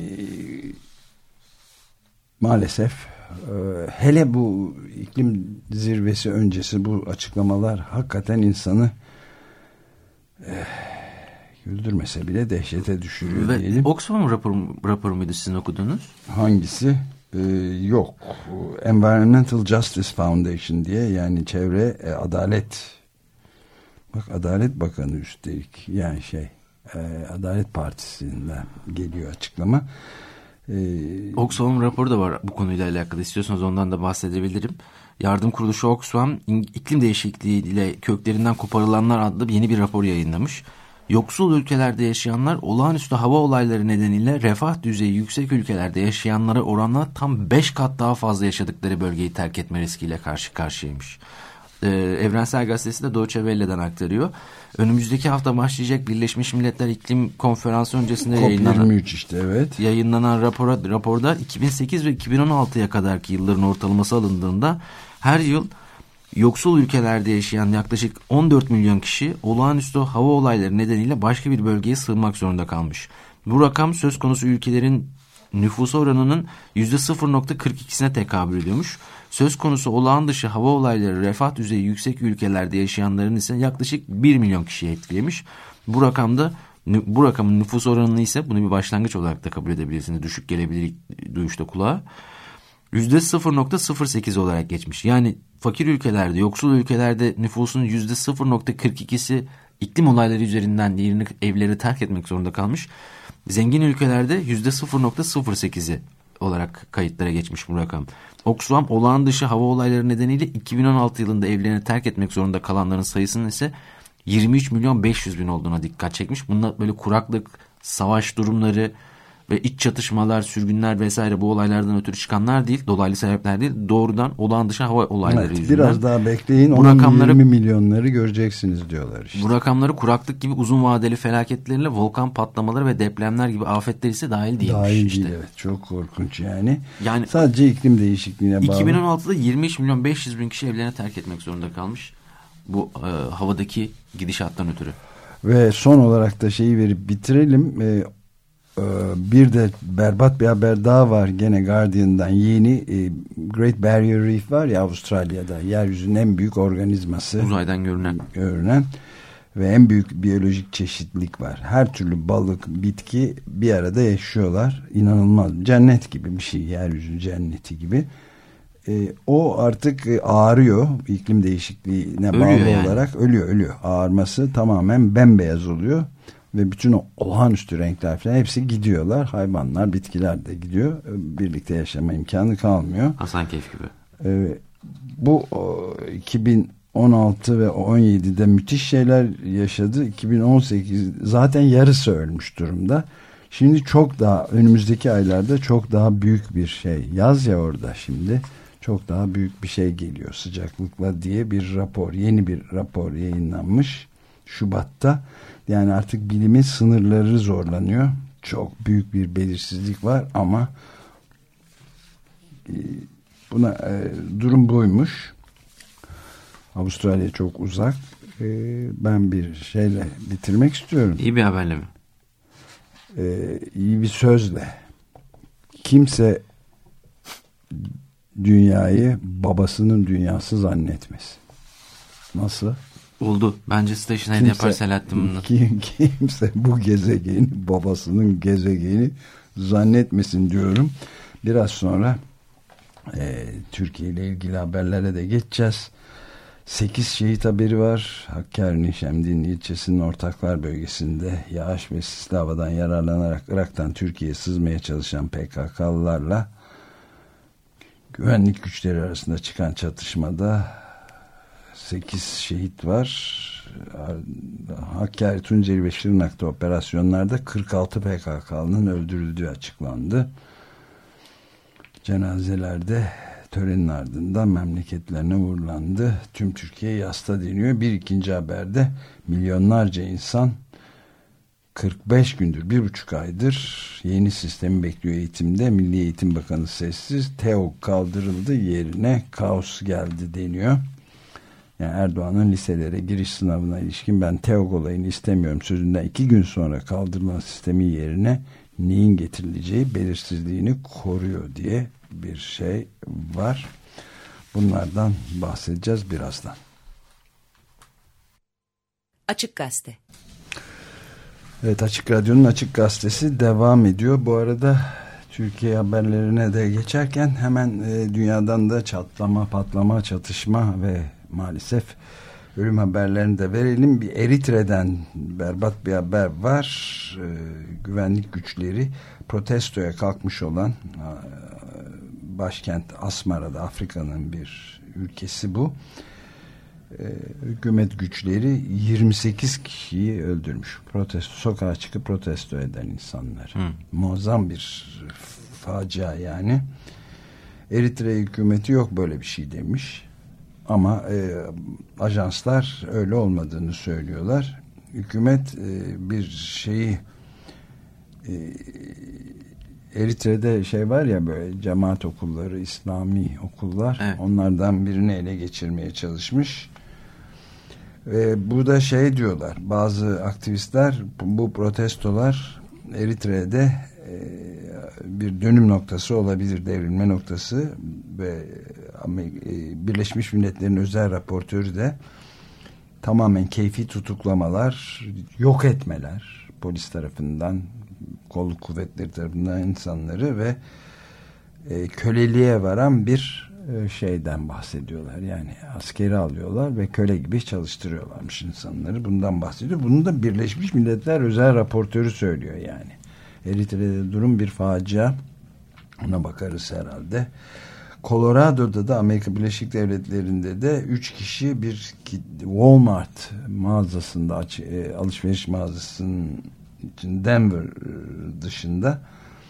maalesef hele bu iklim zirvesi öncesi bu açıklamalar hakikaten insanı eh, güldürmese bile dehşete düşürüyor ve diyelim. Oxfam raporu, raporu muydu sizin okudunuz? Hangisi? Ee, yok. Environmental Justice Foundation diye, yani çevre e, adalet bak Adalet Bakanı üstelik, yani şey e, Adalet Partisi'nden geliyor açıklama. Ee, Oxfam raporu da var bu konuyla alakalı. İstiyorsanız ondan da bahsedebilirim. Yardım kuruluşu Oxfam iklim değişikliği ile köklerinden koparılanlar adlı yeni bir rapor yayınlamış. Yoksul ülkelerde yaşayanlar olağanüstü hava olayları nedeniyle refah düzeyi yüksek ülkelerde yaşayanlara oranla tam beş kat daha fazla yaşadıkları bölgeyi terk etme riskiyle karşı karşıyaymış. Ee, Evrensel Gazetesi de Deutsche Welle'den aktarıyor. Önümüzdeki hafta başlayacak Birleşmiş Milletler İklim Konferansı öncesinde yayınlanan, işte, evet. yayınlanan rapora, raporda iki bin sekiz ve iki bin on altıya kadarki yılların ortalaması alındığında her yıl yoksul ülkelerde yaşayan yaklaşık on dört milyon kişi olağanüstü hava olayları nedeniyle başka bir bölgeye sığınmak zorunda kalmış. Bu rakam söz konusu ülkelerin nüfus oranının yüzde sıfır virgül kırk ikisine tekabül ediyormuş. Söz konusu olağan dışı hava olayları refah düzeyi yüksek ülkelerde yaşayanların ise yaklaşık bir milyon kişiyi etkilemiş. Bu rakamda bu rakamın nüfus oranını ise bunu bir başlangıç olarak da kabul edebilirsiniz. Düşük gelebilir duyuşta kulağa. yüzde sıfır virgül sıfır sekiz olarak geçmiş. Yani fakir ülkelerde, yoksul ülkelerde nüfusun yüzde sıfır virgül kırk ikisi iklim olayları üzerinden yerini, evleri terk etmek zorunda kalmış. Zengin ülkelerde yüzde sıfır virgül sıfır sekizi olarak kayıtlara geçmiş bu rakam. Oxfam olağan dışı hava olayları nedeniyle iki bin on altı yılında evlerini terk etmek zorunda kalanların sayısının ise yirmi üç milyon beş yüz bin olduğuna dikkat çekmiş. Bunlar böyle kuraklık, savaş durumları, ve iç çatışmalar, sürgünler vesaire bu olaylardan ötürü çıkanlar değil, dolaylı sebepler değil, doğrudan olağan dışı hava olayları evet, yüzünden. Biraz daha bekleyin, bu rakamları, yirmi milyonları göreceksiniz diyorlar işte. Bu rakamları kuraklık gibi uzun vadeli felaketleriyle volkan patlamaları ve depremler gibi afetler ise dahil değilmiş. Dahil işte. değil, evet, çok korkunç yani. Yani sadece iklim değişikliğine bağlı. iki bin on altıda yirmi üç milyon beş yüz bin kişi evlerini terk etmek zorunda kalmış. Bu e, havadaki gidişattan ötürü. Ve son olarak da şeyi verip bitirelim. E, e, bir de berbat bir haber daha var. Gene Guardian'dan yeni. E, Great Barrier Reef var ya Avustralya'da. Yeryüzünün en büyük organizması. Uzaydan görünen. Görünen. Ve en büyük biyolojik çeşitlilik var. Her türlü balık, bitki bir arada yaşıyorlar. İnanılmaz. Cennet gibi bir şey. Yeryüzü cenneti gibi. E, o artık e, ağrıyor. İklim değişikliğine ölüyor bağlı yani. olarak ölüyor ölüyor. Ağarması tamamen bembeyaz oluyor. Ve bütün o olağanüstü renkler falan hepsi gidiyorlar. Hayvanlar, bitkiler de gidiyor. Birlikte yaşama imkanı kalmıyor. Hasankeyf gibi. E, bu o, iki bin on altı ve on yedide müthiş şeyler yaşadı. iki bin on sekiz zaten yarısı ölmüş durumda. Şimdi çok daha önümüzdeki aylarda çok daha büyük bir şey. Yaz ya orada şimdi. Çok daha büyük bir şey geliyor sıcaklıkla diye bir rapor, yeni bir rapor yayınlanmış Şubat'ta. Yani artık bilimin sınırları zorlanıyor. Çok büyük bir belirsizlik var ama e, buna e, durum buymuş. Avustralya çok uzak. E, ben bir şeyle bitirmek istiyorum. İyi bir haberle mi? E, iyi bir sözle. Kimse dünyayı babasının dünyası zannetmesin. Nasıl? Oldu. Bence Station Head yapar Selahattin bunu. Kim, kimse bu gezegeni babasının gezegeni zannetmesin diyorum. Biraz sonra e, Türkiye ile ilgili haberlere de geçeceğiz. sekiz şehit haberi var. Hakkari'nin Şemdin ilçesinin Ortaklar bölgesinde yağış ve sisli havadan yararlanarak Irak'tan Türkiye'ye sızmaya çalışan P K K'lılarla güvenlik güçleri arasında çıkan çatışmada sekiz şehit var. Hakkari, Tunceli ve Şırnak'ta operasyonlarda kırk altı P K K'lının öldürüldüğü açıklandı. Cenazelerde törenin ardından memleketlerine uğurlandı. Tüm Türkiye yasta deniyor. Bir ikinci haberde milyonlarca insan kırk beş gündür, bir buçuk aydır yeni sistemi bekliyor eğitimde. Milli Eğitim Bakanı sessiz. TEOG kaldırıldı, yerine kaos geldi deniyor. Yani Erdoğan'ın liselere giriş sınavına ilişkin ben TEOG olayını istemiyorum sözünden iki gün sonra kaldırılan sistemi yerine neyin getirileceği belirsizliğini koruyor diye bir şey var. Bunlardan bahsedeceğiz birazdan. Açık Gazete. Evet, Açık Radyo'nun Açık Gazetesi devam ediyor. Bu arada Türkiye haberlerine de geçerken hemen e, dünyadan da çatlama, patlama, çatışma ve maalesef ölüm haberlerini de verelim. Bir Eritre'den berbat bir haber var. E, güvenlik güçleri protestoya kalkmış olan e, başkent Asmara'da, Afrika'nın bir ülkesi bu. E, hükümet güçleri yirmi sekiz kişiyi öldürmüş. Protesto, sokağa çıkıp protesto eden insanlar. Hı. Muazzam bir facia yani. Eritre hükümeti yok böyle bir şey demiş. Ama e, ajanslar öyle olmadığını söylüyorlar. Hükümet e, bir şeyi e, Eritre'de şey var ya böyle cemaat okulları, İslami okullar, evet. Onlardan birini ele geçirmeye çalışmış. Ve bu da şey diyorlar, bazı aktivistler bu protestolar Eritre'de e, bir dönüm noktası olabilir, devrilme noktası ve e, Birleşmiş Milletler'in özel raportörü de tamamen keyfi tutuklamalar, yok etmeler polis tarafından, kolluk kuvvetleri tarafından insanları ve e, köleliğe varan bir e, şeyden bahsediyorlar. Yani askeri alıyorlar ve köle gibi çalıştırıyorlarmış insanları. Bundan bahsediyor. Bunu da Birleşmiş Milletler özel raportörü söylüyor yani. Eritre'de durum bir facia. Ona bakarız herhalde. Colorado'da da Amerika Birleşik Devletleri'nde de üç kişi bir Walmart mağazasında, alışveriş mağazasının Denver dışında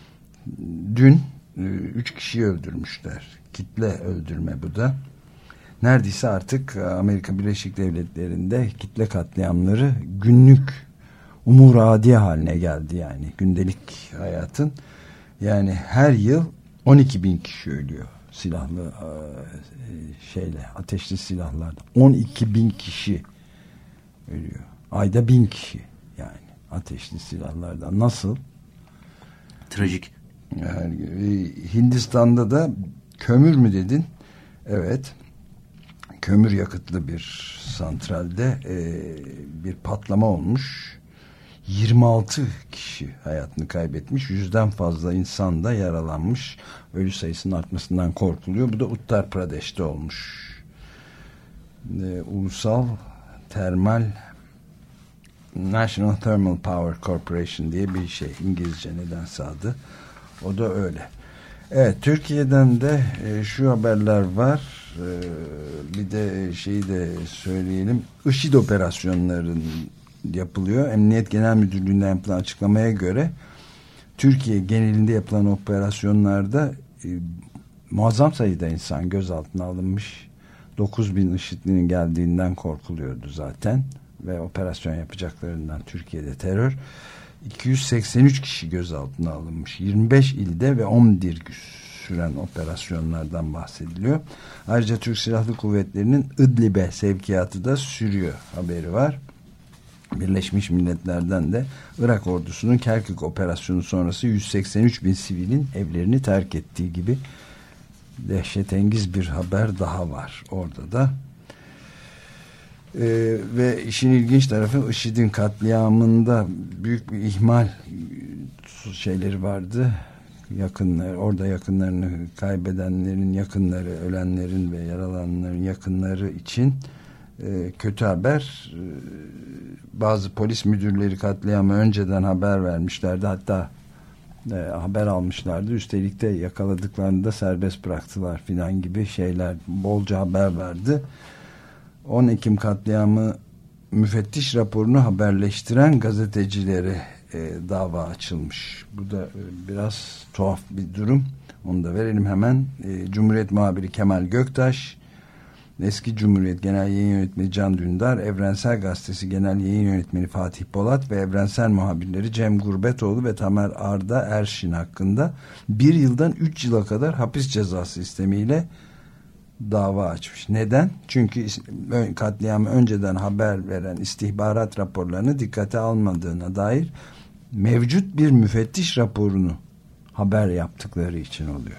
dün üç kişiyi öldürmüşler. Kitle öldürme bu da. Neredeyse artık Amerika Birleşik Devletleri'nde kitle katliamları günlük umuradiye haline geldi yani. Gündelik hayatın. Yani her yıl on iki bin kişi ölüyor. Silahlı şeyle, ateşli silahlardan. on iki bin kişi ölüyor. Ayda bin kişi yani ateşli silahlardan. Nasıl? Trajik. Yani, Hindistan'da da kömür mü dedin? Evet. Kömür yakıtlı bir santralde e, bir patlama olmuş. yirmi altı kişi hayatını kaybetmiş. Yüzden fazla insan da yaralanmış. Ölü sayısının artmasından korkuluyor. Bu da Uttar Pradesh'te olmuş. E, Ulusal Termal National Thermal Power Corporation diye bir şey. İngilizce nedense adı. O da öyle. Evet, Türkiye'den de e, şu haberler var. E, bir de şeyi de söyleyelim. IŞİD operasyonların yapılıyor. Emniyet Genel Müdürlüğü'nden yapılan açıklamaya göre Türkiye genelinde yapılan operasyonlarda e, muazzam sayıda insan gözaltına alınmış. dokuz bin IŞİD'linin geldiğinden korkuluyordu zaten ve operasyon yapacaklarından. Türkiye'de terör. iki yüz seksen üç kişi gözaltına alınmış. yirmi beş ilde ve on bir gün süren operasyonlardan bahsediliyor. Ayrıca Türk Silahlı Kuvvetleri'nin İdlib'e sevkiyatı da sürüyor haberi var. Birleşmiş Milletler'den de Irak ordusunun Kerkük operasyonu sonrası yüz seksen üç bin sivilin evlerini terk ettiği gibi dehşetengiz bir haber daha var orada da. Ee, ve işin ilginç tarafı IŞİD'in katliamında büyük bir ihmal şeyleri vardı. Yakınlar, orada yakınlarını kaybedenlerin yakınları, ölenlerin ve yaralananların yakınları için e, kötü haber. E, bazı polis müdürleri katliamı önceden haber vermişlerdi. Hatta e, haber almışlardı. Üstelik de yakaladıklarında serbest bıraktılar filan gibi şeyler. Bolca haber verdi. on Ekim katliamı müfettiş raporunu haberleştiren gazetecilere e, dava açılmış. Bu da e, biraz tuhaf bir durum. Onu da verelim hemen. E, Cumhuriyet muhabiri Kemal Göktaş, eski Cumhuriyet Genel Yayın Yönetmeni Can Dündar, Evrensel Gazetesi Genel Yayın Yönetmeni Fatih Polat ve Evrensel muhabirleri Cem Gurbetoğlu ve Tamer Arda Erşin hakkında bir yıldan üç yıla kadar hapis cezası istemiyle dava açmış. Neden? Çünkü katliamı önceden haber veren istihbarat raporlarını dikkate almadığına dair mevcut bir müfettiş raporunu haber yaptıkları için oluyor.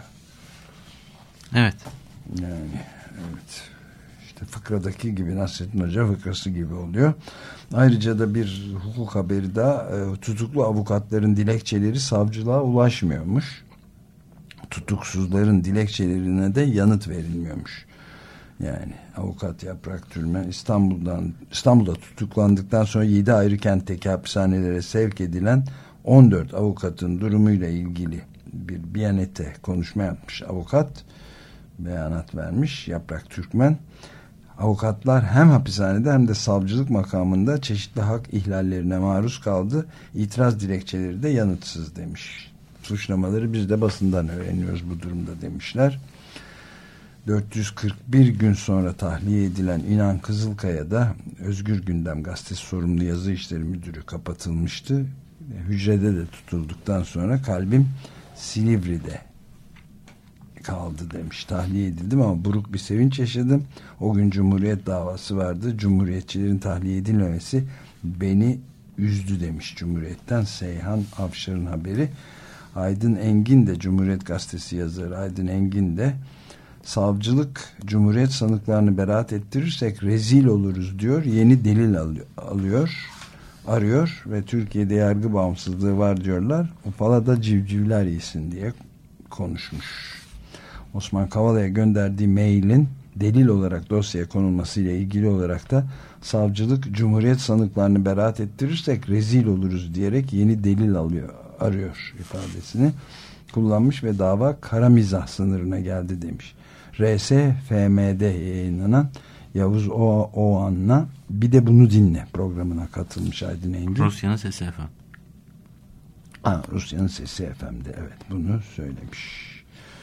Evet. Yani evet. İşte fıkradaki gibi, Nasrettin Hoca fıkrası gibi oluyor. Ayrıca da bir hukuk haberi daha, tutuklu avukatların dilekçeleri savcılığa ulaşmıyormuş. Tutuksuzların dilekçelerine de yanıt verilmiyormuş. Yani avukat Yaprak Türmen İstanbul'dan İstanbul'da tutuklandıktan sonra yedi ayrı kentteki hapishanelere sevk edilen on dört avukatın durumuyla ilgili bir Biyanet'e konuşma yapmış avukat, beyanat vermiş Yaprak Türkmen. Avukatlar hem hapishanede hem de savcılık makamında çeşitli hak ihlallerine maruz kaldı. İtiraz dilekçeleri de yanıtsız demiş. Suçlamaları biz de basından öğreniyoruz bu durumda demişler. dört yüz kırk bir gün sonra tahliye edilen İnan Kızılkaya da Özgür Gündem Gazetesi sorumlu yazı işleri müdürü kapatılmıştı. Hücrede de tutulduktan sonra kalbim Silivri'de kaldı demiş. Tahliye edildim ama buruk bir sevinç yaşadım. O gün Cumhuriyet davası vardı. Cumhuriyetçilerin tahliye edilmemesi beni üzdü demiş Cumhuriyet'ten Seyhan Avşar'ın haberi. Aydın Engin de Cumhuriyet Gazetesi yazarı Aydın Engin de savcılık Cumhuriyet sanıklarını beraat ettirirsek rezil oluruz diyor. Yeni delil alıyor, arıyor ve Türkiye'de yargı bağımsızlığı var diyorlar. Upala da civcivler yesin diye konuşmuş. Osman Kavala'ya gönderdiği mailin delil olarak dosyaya konulmasıyla ilgili olarak da savcılık Cumhuriyet sanıklarını beraat ettirirsek rezil oluruz diyerek yeni delil alıyor, arıyor ifadesini kullanmış ve dava kara mizah sınırına geldi demiş. R S F M'de yayınlanan Yavuz O Oğan'la Bir de Bunu Dinle programına katılmış Aydın Engin. Rusya'nın sesi efendim. Ha, Rusya'nın Sesi F M'de, evet, bunu söylemiş.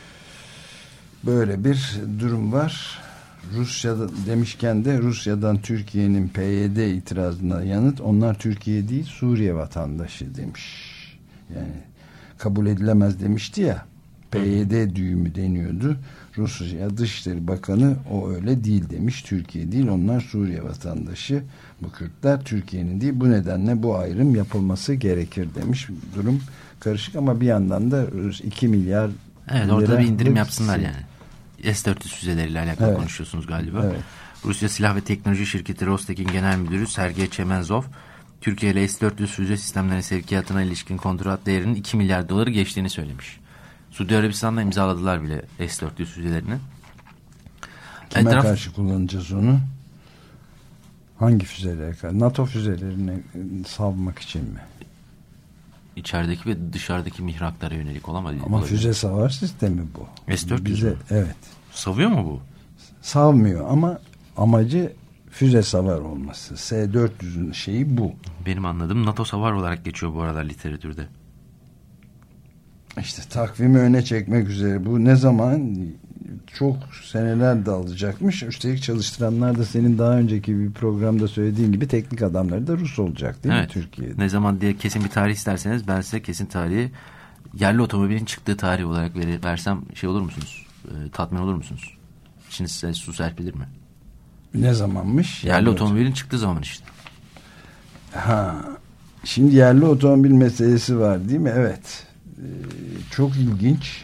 Böyle bir durum var. Rusya'da demişken de Rusya'dan Türkiye'nin P Y D itirazına yanıt, onlar Türkiye değil Suriye vatandaşı demiş. Yani kabul edilemez demişti ya, P Y D düğümü deniyordu. Rusya Dışişleri Bakanı o öyle değil demiş. Türkiye değil, onlar Suriye vatandaşı. Bu Kürtler Türkiye'nin değil. Bu nedenle bu ayrım yapılması gerekir demiş. Durum karışık ama bir yandan da iki milyar evet, orada bir indirim yapsınlar yani. S dört yüz füzeleriyle alakalı evet. konuşuyorsunuz galiba. Evet. Rusya Silah ve Teknoloji Şirketi Rostek'in genel müdürü Sergey Chemenzov, Türkiye ile S dört yüz füze sistemlerinin sevkiyatına ilişkin kontrat değerinin iki milyar doları geçtiğini söylemiş. Suudi Arabistan'da imzaladılar bile S dört yüz füzelerini. Kime Etraf... karşı kullanacağız onu? Hangi füzelere karşı? NATO füzelerini savmak için mi? İçerideki ve dışarıdaki mihraklara yönelik olamaz. Ama olabilir. Füze savar sistemi bu. S dört yüz Bize, evet. Savuyor mu bu? Savmıyor ama amacı füze savar olması. S dört yüzün şeyi bu. Benim anladığım NATO savar olarak geçiyor bu aralar literatürde. İşte takvimi öne çekmek üzere. Bu ne zaman? Çok seneler de alacakmış. Üstelik çalıştıranlar da senin daha önceki bir programda söylediğin gibi teknik adamları da Rus olacak değil evet. mi Türkiye'de? Ne zaman diye kesin bir tarih isterseniz ben size kesin tarihi, yerli otomobilin çıktığı tarih olarak ver, versem şey olur musunuz? E, tatmin olur musunuz? İçiniz size su serpilir mi? Ne zamanmış? Yerli, yerli otomobilin otomobil. çıktığı zaman işte. Ha, şimdi yerli otomobil meselesi var değil mi? Evet. Ee, çok ilginç.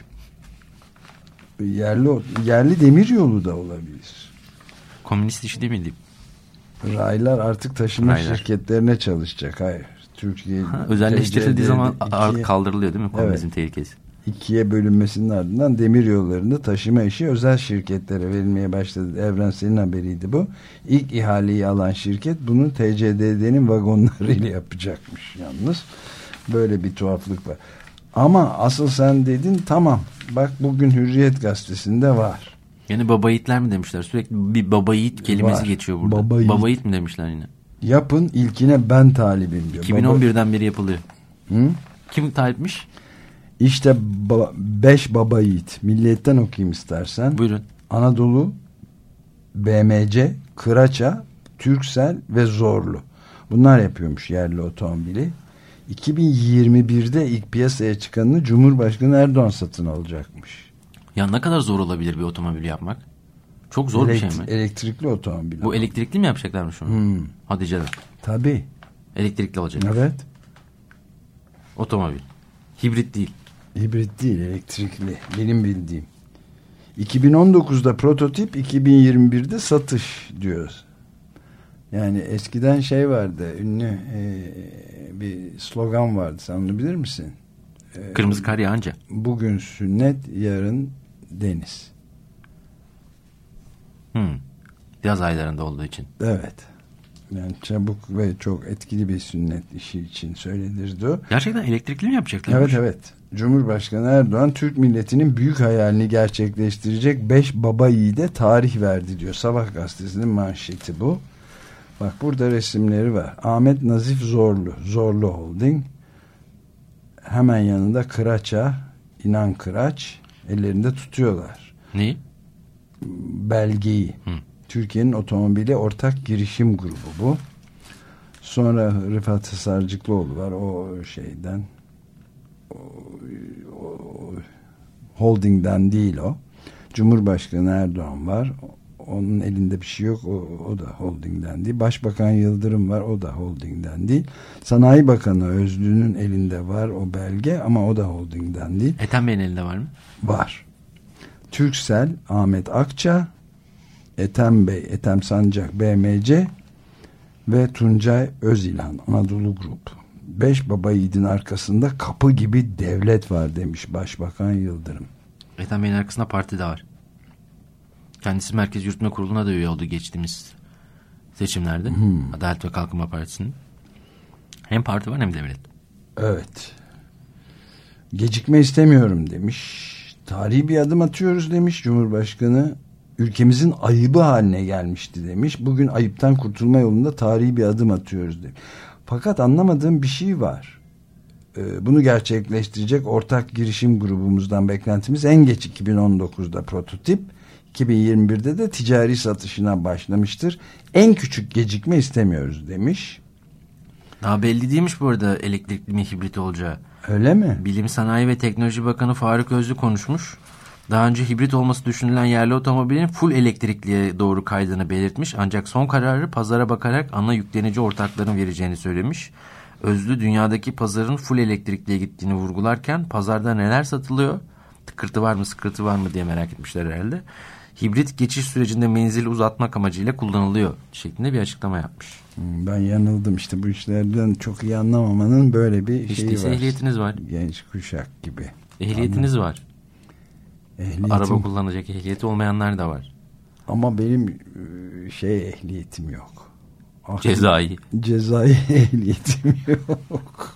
Yerli yerli demir yolu da olabilir. Komünist işi değil miydi? Raylar artık taşıma Raylar. şirketlerine çalışacak. Hayır. Türkiye ha, özelleştirildiği zaman ikiye, kaldırılıyor değil mi komünizm evet, tehlikesi? İkiye bölünmesinin ardından demir yollarında taşıma işi özel şirketlere verilmeye başladı. Evrensel'in haberiydi bu. İlk ihaleyi alan şirket bunu T C D D'nin vagonlarıyla yapacakmış yalnız. Böyle bir tuhaflık var. Ama asıl sen dedin, tamam. Bak bugün Hürriyet gazetesinde var. Yani baba yiğitler mi demişler? Sürekli bir baba yiğit kelimesi var. Geçiyor burada. Baba yiğit. baba yiğit mi demişler yine? Yapın, ilkine ben talibim diyor. iki bin on birden baba... beri yapılıyor. Hı? Kim talipmiş? İşte ba beş baba yiğit. Milliyetten okuyayım istersen. Buyurun. Anadolu, B M C, Kıraça, Türksel ve Zorlu. Bunlar yapıyormuş yerli otomobili. iki bin yirmi birde ilk piyasaya çıkanını Cumhurbaşkanı Erdoğan satın alacakmış. Ya ne kadar zor olabilir bir otomobil yapmak? Çok zor Elekt- bir şey mi? Elektrikli otomobil. Bu ama. Elektrikli mi yapacaklarmış onu? Hmm. Hadi canım. Tabii. Elektrikli olacak. Evet. Otomobil. Hibrit değil. Hibrit değil, elektrikli. Benim bildiğim. iki bin on dokuzda prototip, iki bin yirmi birde satış diyoruz. Yani eskiden şey vardı, ünlü e, bir slogan vardı, sen onu bilir misin? E, Kırmızı kar yağınca. Bugün sünnet, yarın deniz. Hmm. Yaz aylarında olduğu için. Evet. Yani çabuk ve çok etkili bir sünnet işi için söylenirdi o. Gerçekten elektrikli mi yapacaklar? Evet evet. Cumhurbaşkanı Erdoğan Türk milletinin büyük hayalini gerçekleştirecek beş baba yiğide tarih verdi diyor. Sabah gazetesinin manşeti bu. Bak burada resimleri var. Ahmet Nazif Zorlu, Zorlu Holding. Hemen yanında Kıraça, İnan Kıraç, ellerinde tutuyorlar. Neyi? Belgeyi. Hı. Türkiye'nin otomobili ortak girişim grubu bu. Sonra Rıfat Sarcıklıoğlu var, o şeyden, o, o, holdingden değil o. Cumhurbaşkanı Erdoğan var. Onun elinde bir şey yok. O, o da holdingden değil. Başbakan Yıldırım var. O da holdingden değil. Sanayi Bakanı Özlü'nün elinde var o belge ama o da holdingden değil. Ethem Bey'in elinde var mı? Var. Türksel, Ahmet Akça, Ethem Bey, Ethem Sancak, B M C ve Tuncay Özilhan, Anadolu Grup. Beş baba yiğidin arkasında kapı gibi devlet var demiş Başbakan Yıldırım. Ethem Bey'in arkasında parti de var. Kendisi Merkez Yürütme Kurulu'na da üye oldu geçtiğimiz seçimlerde. Hmm. Adalet ve Kalkınma Partisi'nin. Hem parti var hem devlet. Evet. Gecikme istemiyorum demiş. Tarihi bir adım atıyoruz demiş Cumhurbaşkanı. Ülkemizin ayıbı haline gelmişti demiş. Bugün ayıptan kurtulma yolunda tarihi bir adım atıyoruz demiş. Fakat anlamadığım bir şey var. e, bunu gerçekleştirecek ortak girişim grubumuzdan beklentimiz en geç iki bin on dokuzda prototip, iki bin yirmi birde de ticari satışına başlamıştır. En küçük gecikme istemiyoruz demiş. Daha belli değilmiş bu arada elektrikli mi hibrit olacağı. Öyle mi? Bilim Sanayi ve Teknoloji Bakanı Faruk Özlü konuşmuş. Daha önce hibrit olması düşünülen yerli otomobilin full elektrikliye doğru kaydığını belirtmiş. Ancak son kararı pazara bakarak ana yüklenici ortakların vereceğini söylemiş. Özlü dünyadaki pazarın full elektrikliye gittiğini vurgularken pazarda neler satılıyor, tıkırtı var mı sıkırtı var mı diye merak etmişler herhalde. Hibrit geçiş sürecinde menzili uzatmak amacıyla kullanılıyor şeklinde bir açıklama yapmış. Ben yanıldım işte, bu işlerden çok iyi anlamamanın böyle bir Hiç şeyi değilse var. ehliyetiniz var. Genç kuşak gibi. Ehliyetiniz Anladım. var. Ehliyetim. Araba kullanacak ehliyeti olmayanlar da var. Ama benim şey ehliyetim yok. Ah, Cezai. Cezai ehliyetim yok.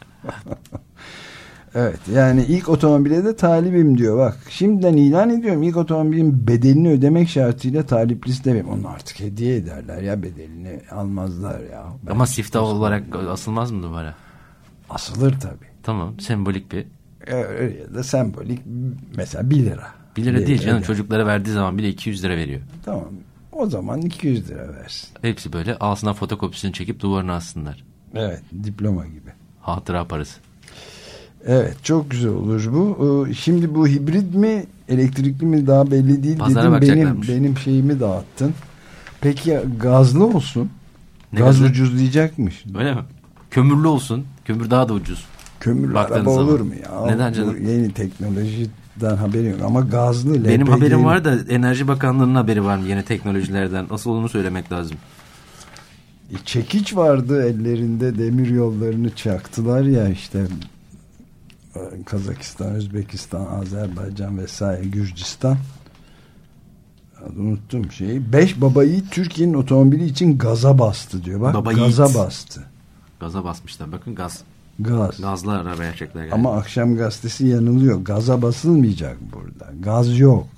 Evet, yani ilk otomobile de talibim diyor. Bak şimdiden ilan ediyorum, ilk otomobilin bedelini ödemek şartıyla talip listeyim. Onu artık hediye ederler ya, bedelini almazlar ya. Ben Ama siftah olarak asılmaz mı duvara? asılır tabii. Tamam, sembolik bir. Öyle ya da sembolik, mesela bir lira. bir lira değil canım, öder. çocuklara verdiği zaman bile iki yüz lira veriyor. Tamam, o zaman iki yüz lira versin. Hepsi böyle ağzına fotokopisini çekip duvarına assınlar. Evet, diploma gibi. Hatıra parası. Evet, çok güzel olur bu. Şimdi bu hibrit mi elektrikli mi daha belli değil. Pazara dedim, benim bakacaklarmış. benim şeyimi dağıttın. Peki ya gazlı olsun? Ne Gaz gazı? ucuzlayacakmış. Öyle mi? Kömürlü olsun. Kömür daha da ucuz. Kömürlü Baktığınız araba zaman. olur mu ya? Neden canım? Bu yeni teknolojiden haberim yok ama gazlı L P G. Benim haberim var da Enerji Bakanlığı'nın haberi var mı yeni teknolojilerden? Asıl onu söylemek lazım. E, çekiç vardı ellerinde, demir yollarını çaktılar ya işte, Kazakistan, Özbekistan, Azerbaycan vesaire, Gürcistan. Unuttum şeyi. Beş baba yiğit Türkiye'nin otomobili için gaza bastı diyor. Bak, Baba gaza yiğit. bastı. Gaza basmışlar. Bakın gaz. Gaz. Gazlı araba gerçekler yani. Ama akşam gazetesi yanılıyor. Gaza basılmayacak burada. Gaz yok.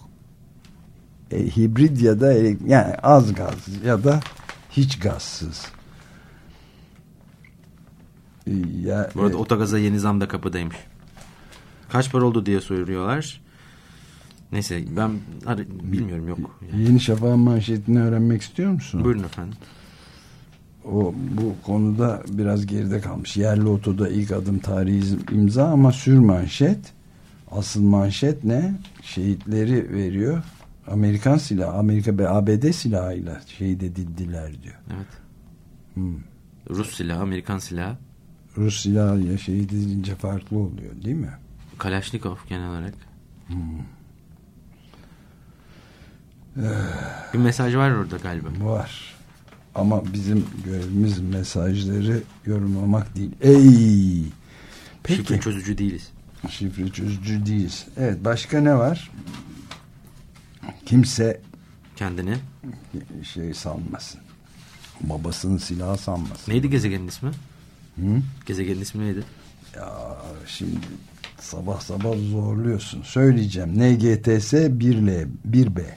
E, hibrit ya da elektrik, yani az gaz ya da hiç gazsız. E, ya, Bu arada e, otogaza yeni zam da kapıdaymış. Kaç para oldu diye soruyorlar. Neyse ben bilmiyorum, yok. Yani. Yeni Şafak'ın manşetini öğrenmek istiyor musun? Buyurun efendim. O bu konuda biraz geride kalmış. Yerli otoda ilk adım tarihi imza ama sür manşet. Asıl manşet ne? Şehitleri veriyor. Amerikan silahı, Amerika ve A B D silahıyla şehit edildiler diyor. Evet. Hmm. Rus silahı, Amerikan silahı. Rus silahıyla şehit edilince farklı oluyor değil mi? Kalaşnikov genel olarak. Hmm. Bir mesaj var orada galiba. Var. Ama bizim görevimiz mesajları yorumlamak değil. Ey! Peki. Şifre çözücü değiliz. Şifre çözücü değiliz. Evet, başka ne var? Kimse Kendini. şey sanmasın. Babasının silahı sanmasın. Neydi gezegenin ismi? Hı? Gezegenin ismi neydi? Ya şimdi sabah sabah zorluyorsun. Söyleyeceğim. N G T S bir L bir B.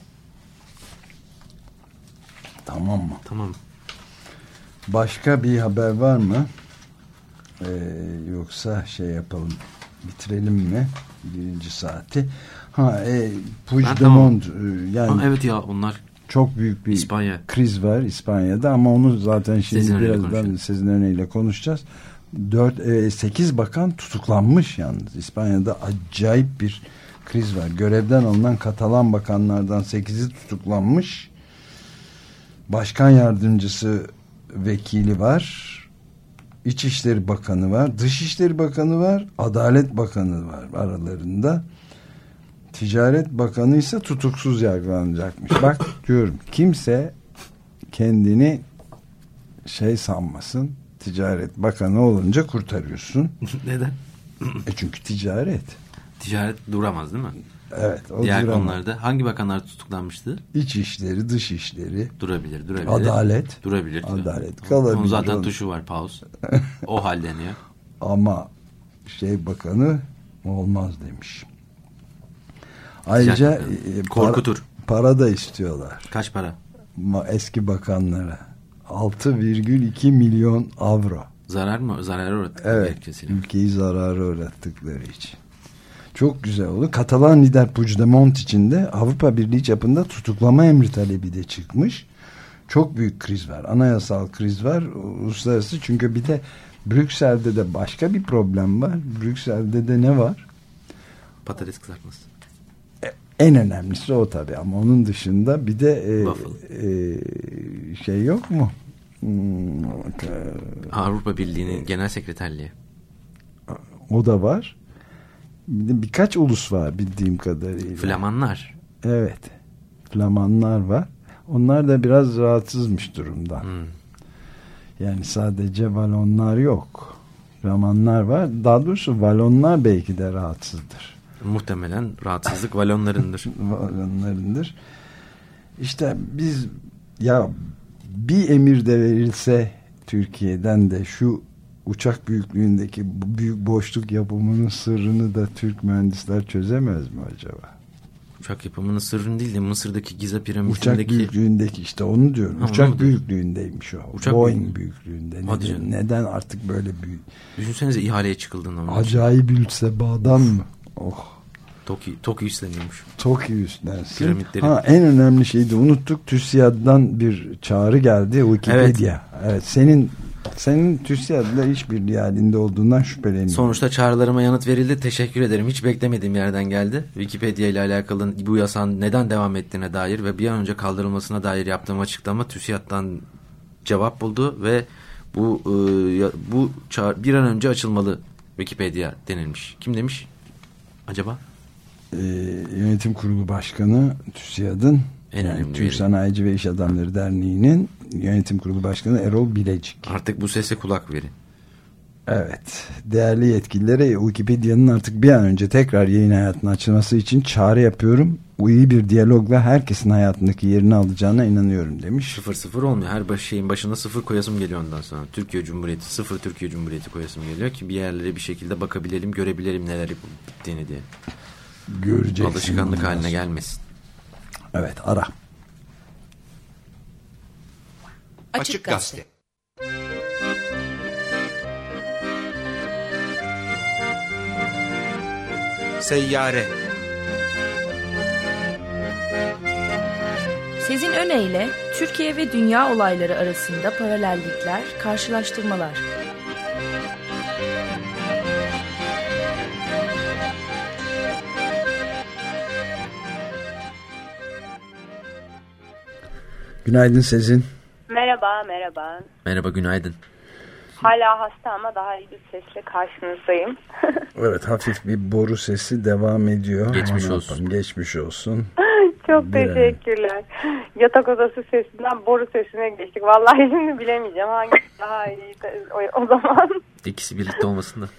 Tamam mı? Tamam. Başka bir haber var mı? Ee, yoksa şey yapalım, bitirelim mi birinci saati? Ha, e, Puigdemont tamam. e, yani ha, evet ya, onlar çok büyük bir İspanya. kriz var İspanya'da ama onu zaten şimdi Sezin birazdan Sezin Öney'le konuşacağız. dört sekiz bakan tutuklanmış yalnız. İspanya'da acayip bir kriz var. Görevden alınan Katalan bakanlardan sekizi tutuklanmış. Başkan yardımcısı vekili var. İçişleri Bakanı var. Dışişleri Bakanı var. Adalet Bakanı var aralarında. Ticaret Bakanı ise tutuksuz yargılanacakmış. Bak diyorum, kimse kendini şey sanmasın. Ticaret Bakanı olunca kurtarıyorsun. Neden? E çünkü ticaret. Ticaret duramaz değil mi? Evet. O diğer duramaz. konularda hangi bakanlar tutuklanmıştı? İçişleri, Dışişleri. Durabilir, durabilir. Adalet. Durabilir. Adalet. Kalabilir. Onun zaten tuşu var, pause. O halleniyor. Ama şey bakanı olmaz demiş. Ayrıca e, korkutur. Para, para da istiyorlar. Kaç para? Eski bakanlara altı virgül iki milyon avro. Zarar mı? Zarara uğrattıkları evet, gerekçesiyle. Ülkeyi zarara uğrattıkları için. Çok güzel oldu. Katalan lider Puigdemont için de Avrupa Birliği çapında tutuklama emri talebi de çıkmış. Çok büyük kriz var. Anayasal kriz var. Uluslararası, çünkü bir de Brüksel'de de başka bir problem var. Brüksel'de de ne var? Patates kızartması. En önemlisi o tabii, ama onun dışında bir de e, e, şey yok mu? Hmm, Avrupa Birliği'nin genel sekreterliği. O da var. Bir de birkaç ulus var bildiğim kadarıyla. Flamanlar. Evet. Flamanlar var. Onlar da biraz rahatsızmış durumdan. Hmm. Yani sadece Valonlar yok. Flamanlar var. Daha doğrusu Valonlar belki de rahatsızdır. Muhtemelen rahatsızlık Valonlarındır. Valonlarındır. İşte biz, ya bir emir de verilse Türkiye'den de şu uçak büyüklüğündeki bu büyük boşluk yapımının sırrını da Türk mühendisler çözemez mi acaba? Uçak yapımının sırrını değil de Mısır'daki Giza piramidindeki... Uçak büyüklüğündeki, işte onu diyorum. Ha, uçak büyüklüğündeymiş o. Uçak Boeing büyüklüğünde. büyüklüğünde. Neden, neden artık böyle büyük? Düşünsenize ihaleye çıkıldığında. Acayip ülsebadan mı? Oh. Toki, Toki üstleniyormuş. Toki üstlensin. Ha, en önemli şeyi de unuttuk. TÜSİAD'dan bir çağrı geldi. Wikipedia. Evet. evet senin senin TÜSİAD'la işbirliği halinde olduğundan şüpheleniyorum. Sonuçta çağrılarıma yanıt verildi. Teşekkür ederim. Hiç beklemediğim yerden geldi. Wikipedia ile alakalı bu yasağın neden devam ettiğine dair ve bir an önce kaldırılmasına dair yaptığım açıklama TÜSİAD'dan cevap buldu ve bu e, bu çağrı bir an önce açılmalı Wikipedia denilmiş. Kim demiş acaba? Ee, Yönetim Kurulu Başkanı TÜSİAD'ın, yani Türk Sanayici ve İş Adamları Derneği'nin Yönetim Kurulu Başkanı Erol Bilecik. Artık bu sese kulak verin. Evet. Değerli yetkililere Wikipedia'nın artık bir an önce tekrar yayın hayatına açılması için çağrı yapıyorum. Bu iyi bir diyalogla herkesin hayatındaki yerini alacağına inanıyorum demiş. Sıfır sıfır olmuyor. Her baş şeyin başına sıfır koyasım geliyor ondan sonra. Türkiye Cumhuriyeti, sıfır Türkiye Cumhuriyeti koyasım geliyor ki bir yerlere bir şekilde bakabilelim, görebilelim neler bittiğini diye. Göreceksin. Alışkanlık haline gelmesin. Evet, ara. Açık Gazete. Seyyare. Sezin Öne Türkiye ve dünya olayları arasında paralellikler, karşılaştırmalar. Günaydın Sezin. Merhaba, merhaba. Merhaba, günaydın. Hala hasta ama daha iyi bir sesle karşınızdayım. Evet, hafif bir boru sesi devam ediyor. Geçmiş Ama olsun. Geçmiş olsun. Çok teşekkürler. Yatak odası sesinden boru sesine geçtik. Vallahi şimdi bilemeyeceğim hangisi daha iyi o, o zaman. İkisi birlikte olmasın da.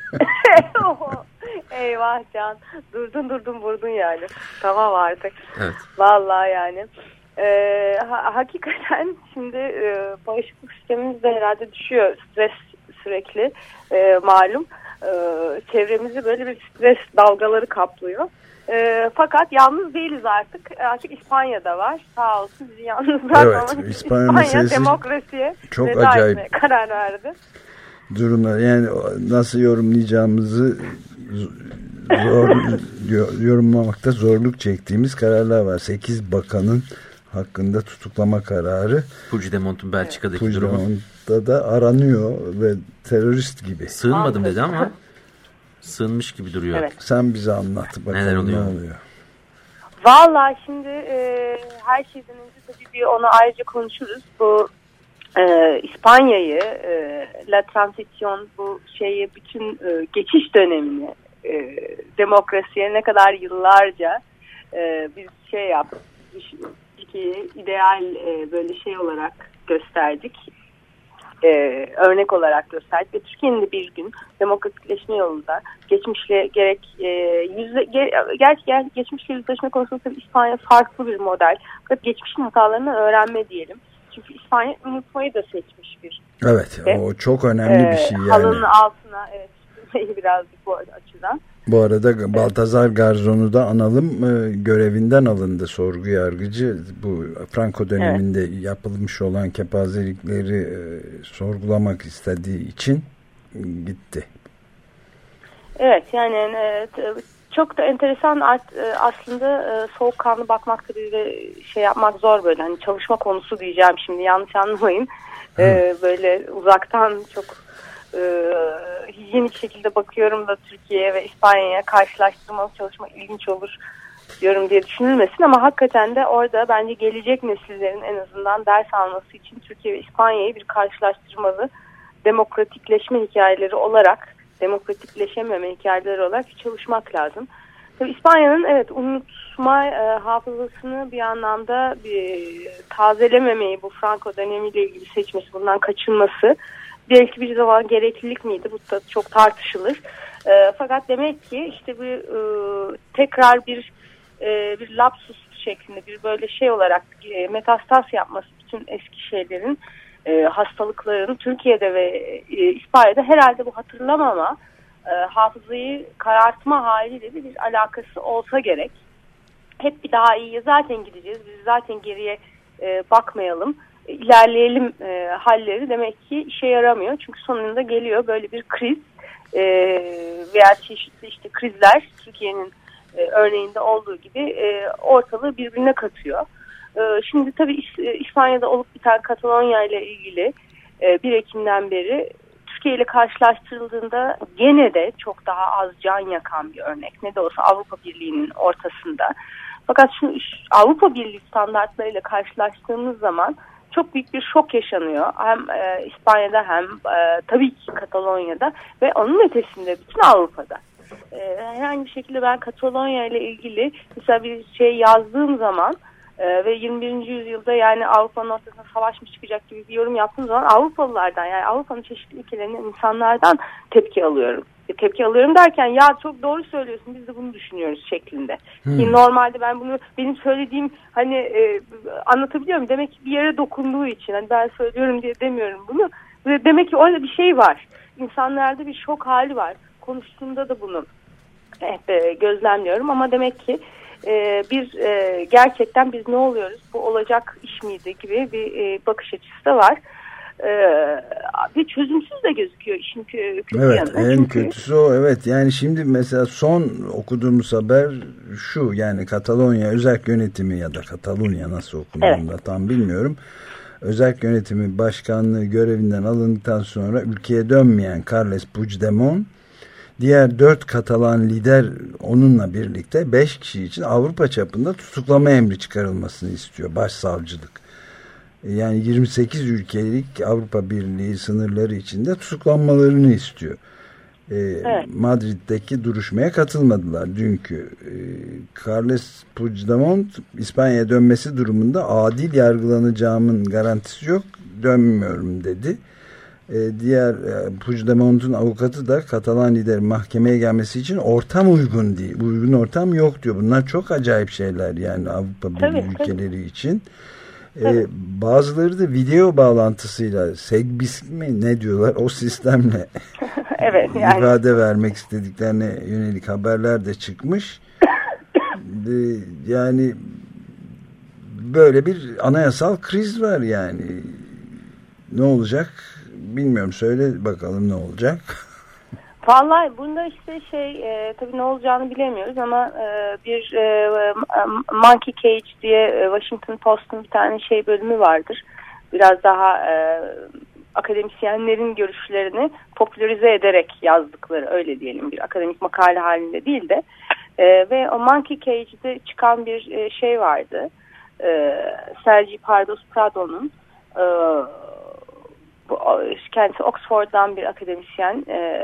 Eyvah Can. Durdun durdun vurdun yani. Tamam artık. Evet. Vallahi yani. Ee, ha, hakikaten şimdi e, bağışıklık sistemimiz de herhalde düşüyor. Stres sürekli e, malum. E, çevremizi böyle bir stres dalgaları kaplıyor. E, fakat yalnız değiliz artık. Artık İspanya'da var. Sağ olsun bizi yalnız bırakmamak evet, için İspanya, İspanya demokrasiye çok veda acayip etmeye karar verdi. Durumlar, yani nasıl yorumlayacağımızı zor, yorumlamakta zorluk çektiğimiz kararlar var. sekiz bakanın hakkında tutuklama kararı. Puigdemont'un Belçika'daki durumu. Puigdemont'ta da aranıyor ve terörist gibi. Sığınmadım dedi ama sığınmış gibi duruyor. Evet. Sen bize anlat bakalım. Neler oluyor? Ne oluyor? Vallahi şimdi e, her şeyden önce tabii bir onu ayrıca konuşuruz. Bu e, İspanya'yı, e, La Transición, bu şeyi, bütün e, geçiş dönemini e, demokrasiye ne kadar yıllarca e, biz şey yaptık. Türkiye'yi ideal e, böyle şey olarak gösterdik. E, örnek olarak gösterdik ve Türkiye'nin de bir gün demokratikleşme yolunda geçmişle gerek e, yüzle, ger, gerçi ger, geçmişle yüzleşme konusunda tabii İspanya farklı bir model. Fakat geçmişin hatalarını öğrenme diyelim. Çünkü İspanya unutmayı da seçmiş bir. Evet, o çok önemli e, bir şey yani. Halının altına evet birazcık bu açıdan. Bu arada Baltazar Garzon'u da analım, görevinden alındı sorgu yargıcı. Bu Franco döneminde evet. yapılmış olan kepazelikleri sorgulamak istediği için gitti. Evet, yani çok da enteresan aslında, soğukkanlı bakmak tabii ve şey yapmak zor böyle. Hani çalışma konusu diyeceğim şimdi, yanlış anlamayın. Hı. Böyle uzaktan çok Ee, hijyenik şekilde bakıyorum da Türkiye'ye ve İspanya'ya karşılaştırmalı çalışma ilginç olur diyorum diye düşünülmesin, ama hakikaten de orada bence gelecek nesillerin en azından ders alması için Türkiye ve İspanya'yı bir karşılaştırmalı demokratikleşme hikayeleri olarak, demokratikleşememe hikayeleri olarak çalışmak lazım. Tabii İspanya'nın evet unutma e, hafızasını bir anlamda bir tazelememeyi, bu Franco dönemiyle ilgili seçmesi, bundan kaçınması belki bir zaman gereklilik miydi? Bu da çok tartışılır. E, fakat demek ki işte bir e, tekrar bir e, bir lapsus şeklinde bir böyle şey olarak e, metastas yapması bütün eski şeylerin, e, hastalıkların Türkiye'de ve e, İspanya'da herhalde bu hatırlamama, e, hafızayı karartma haliyle de bir alakası olsa gerek. Hep bir daha iyiye zaten gideceğiz. Biz zaten geriye e, bakmayalım. ilerleyelim e, halleri demek ki işe yaramıyor. Çünkü sonunda geliyor böyle bir kriz e, veya çeşitli işte krizler Türkiye'nin e, örneğinde olduğu gibi e, ortalığı birbirine katıyor. E, şimdi tabii İs- İspanya'da olup biten Katalonya ile ilgili e, bir Ekim'den beri Türkiye ile karşılaştırıldığında gene de çok daha az can yakan bir örnek. Ne de olsa Avrupa Birliği'nin ortasında. Fakat şu Avrupa Birliği standartlarıyla karşılaştığımız zaman çok büyük bir şok yaşanıyor. Hem e, İspanya'da hem e, tabii ki Katalonya'da ve onun ötesinde bütün Avrupa'da. E, herhangi bir şekilde ben Katalonya ile ilgili mesela bir şey yazdığım zaman e, ve yirmi birinci yüzyılda yani Avrupa'nın ortasına savaş mı çıkacak gibi bir yorum yaptığım zaman Avrupalılardan, yani Avrupa'nın çeşitli ülkelerinden insanlardan tepki alıyorum. E, tepki alıyorum derken ya çok doğru söylüyorsun, biz de bunu düşünüyoruz şeklinde. Hmm. Ki normalde ben bunu, benim söylediğim hani e, anlatabiliyor muyum? Demek ki bir yere dokunduğu için, hani ben söylüyorum diye demiyorum bunu. Demek ki orada bir şey var. İnsanlarda bir şok hali var. Konuştuğumda da bunu hep e, gözlemliyorum, ama demek ki e, bir e, gerçekten biz ne oluyoruz, bu olacak iş miydi gibi bir e, bakış açısı da var. Ee, bir çözümsüz de gözüküyor işin kötü evet, yanı. En Çünkü... kötüsü o, evet. Yani şimdi mesela son okuduğumuz haber şu, yani Katalonya özerk yönetimi ya da Katalunya nasıl okunuyor evet. da tam bilmiyorum. Özerk yönetimi başkanlığı görevinden alındıktan sonra ülkeye dönmeyen Carles Puigdemont, diğer dört Katalan lider onunla birlikte beş kişi için Avrupa çapında tutuklama emri çıkarılmasını istiyor başsavcılık. Yani yirmi sekiz ülkelik Avrupa Birliği sınırları içinde tutuklanmalarını istiyor. Ee, evet. Madrid'deki duruşmaya katılmadılar dünkü. Ee, Carles Puigdemont İspanya'ya dönmesi durumunda adil yargılanacağımın garantisi yok, dönmüyorum dedi. Ee, diğer e, Puigdemont'un avukatı da Katalan lideri mahkemeye gelmesi için ortam uygun değil. Uygun ortam yok diyor. Bunlar çok acayip şeyler yani Avrupa Birliği tabii, ülkeleri tabii. için. Ee, bazıları da video bağlantısıyla Segbis mi ne diyorlar o sistemle evet, yani. ifade vermek istediklerine yönelik haberler de çıkmış. ee, yani böyle bir anayasal kriz var yani. Ne olacak bilmiyorum, söyle bakalım ne olacak. Vallahi bunda işte şey e, tabii ne olacağını bilemiyoruz, ama e, bir e, Monkey Cage diye e, Washington Post'un bir tane şey bölümü vardır. Biraz daha e, akademisyenlerin görüşlerini popülerize ederek yazdıkları, öyle diyelim, bir akademik makale halinde değil de e, ve o Monkey Cage'de çıkan bir e, şey vardı. E, Sergi Pardos Prado'nun e, bu, kendisi Oxford'dan bir akademisyen, e,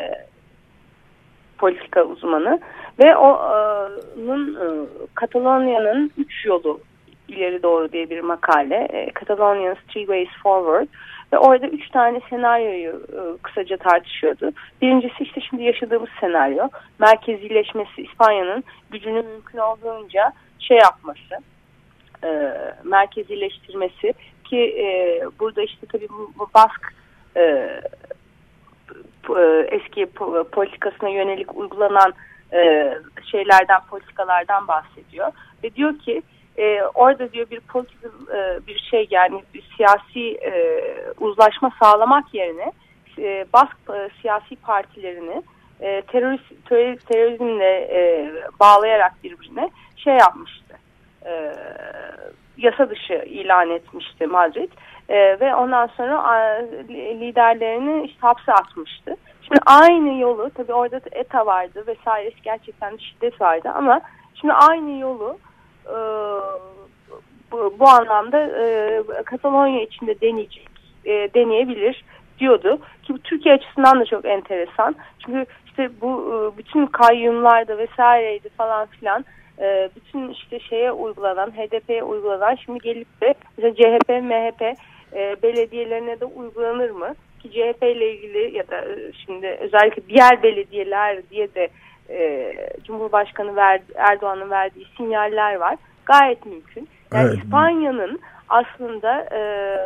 politika uzmanı ve onun e, Katalonya'nın üç yolu ileri doğru diye bir makale. E, Katalonya'nın Three Ways Forward ve orada üç tane senaryoyu e, kısaca tartışıyordu. Birincisi işte şimdi yaşadığımız senaryo. Merkezileşmesi, İspanya'nın gücünü mümkün olduğunca şey yapması, e, merkezileştirmesi ki e, burada işte tabii bu, bu Bask e, eski politikasına yönelik uygulanan e, şeylerden, politikalardan bahsediyor ve diyor ki e, orada diyor bir politik e, bir şey, yani bir siyasi e, uzlaşma sağlamak yerine e, Bask e, siyasi partilerini e, terörist, terörist terörizmle e, bağlayarak birbirine şey yapmıştı. E, yasa dışı ilan etmişti Madrid e, ve ondan sonra e, liderlerini işte hapse atmıştı. Şimdi aynı yolu, tabii orada E T A vardı vesaire, gerçekten şiddet vardı ama şimdi aynı yolu e, bu, bu anlamda e, Katalonya içinde deneyecek, e, deneyebilir diyordu ki bu Türkiye açısından da çok enteresan. Çünkü işte bu e, bütün kayyumlarda vesaireydi falan filan, e, bütün işte şeye uygulanan, H D P'ye uygulanan şimdi gelip de mesela C H P, M H P e, belediyelerine de uygulanır mı? Ki C H P ile ilgili ya da e, şimdi özellikle diğer belediyeler diye de e, Cumhurbaşkanı verdi, Erdoğan'ın verdiği sinyaller var. Gayet mümkün. Yani evet. İspanya'nın aslında e,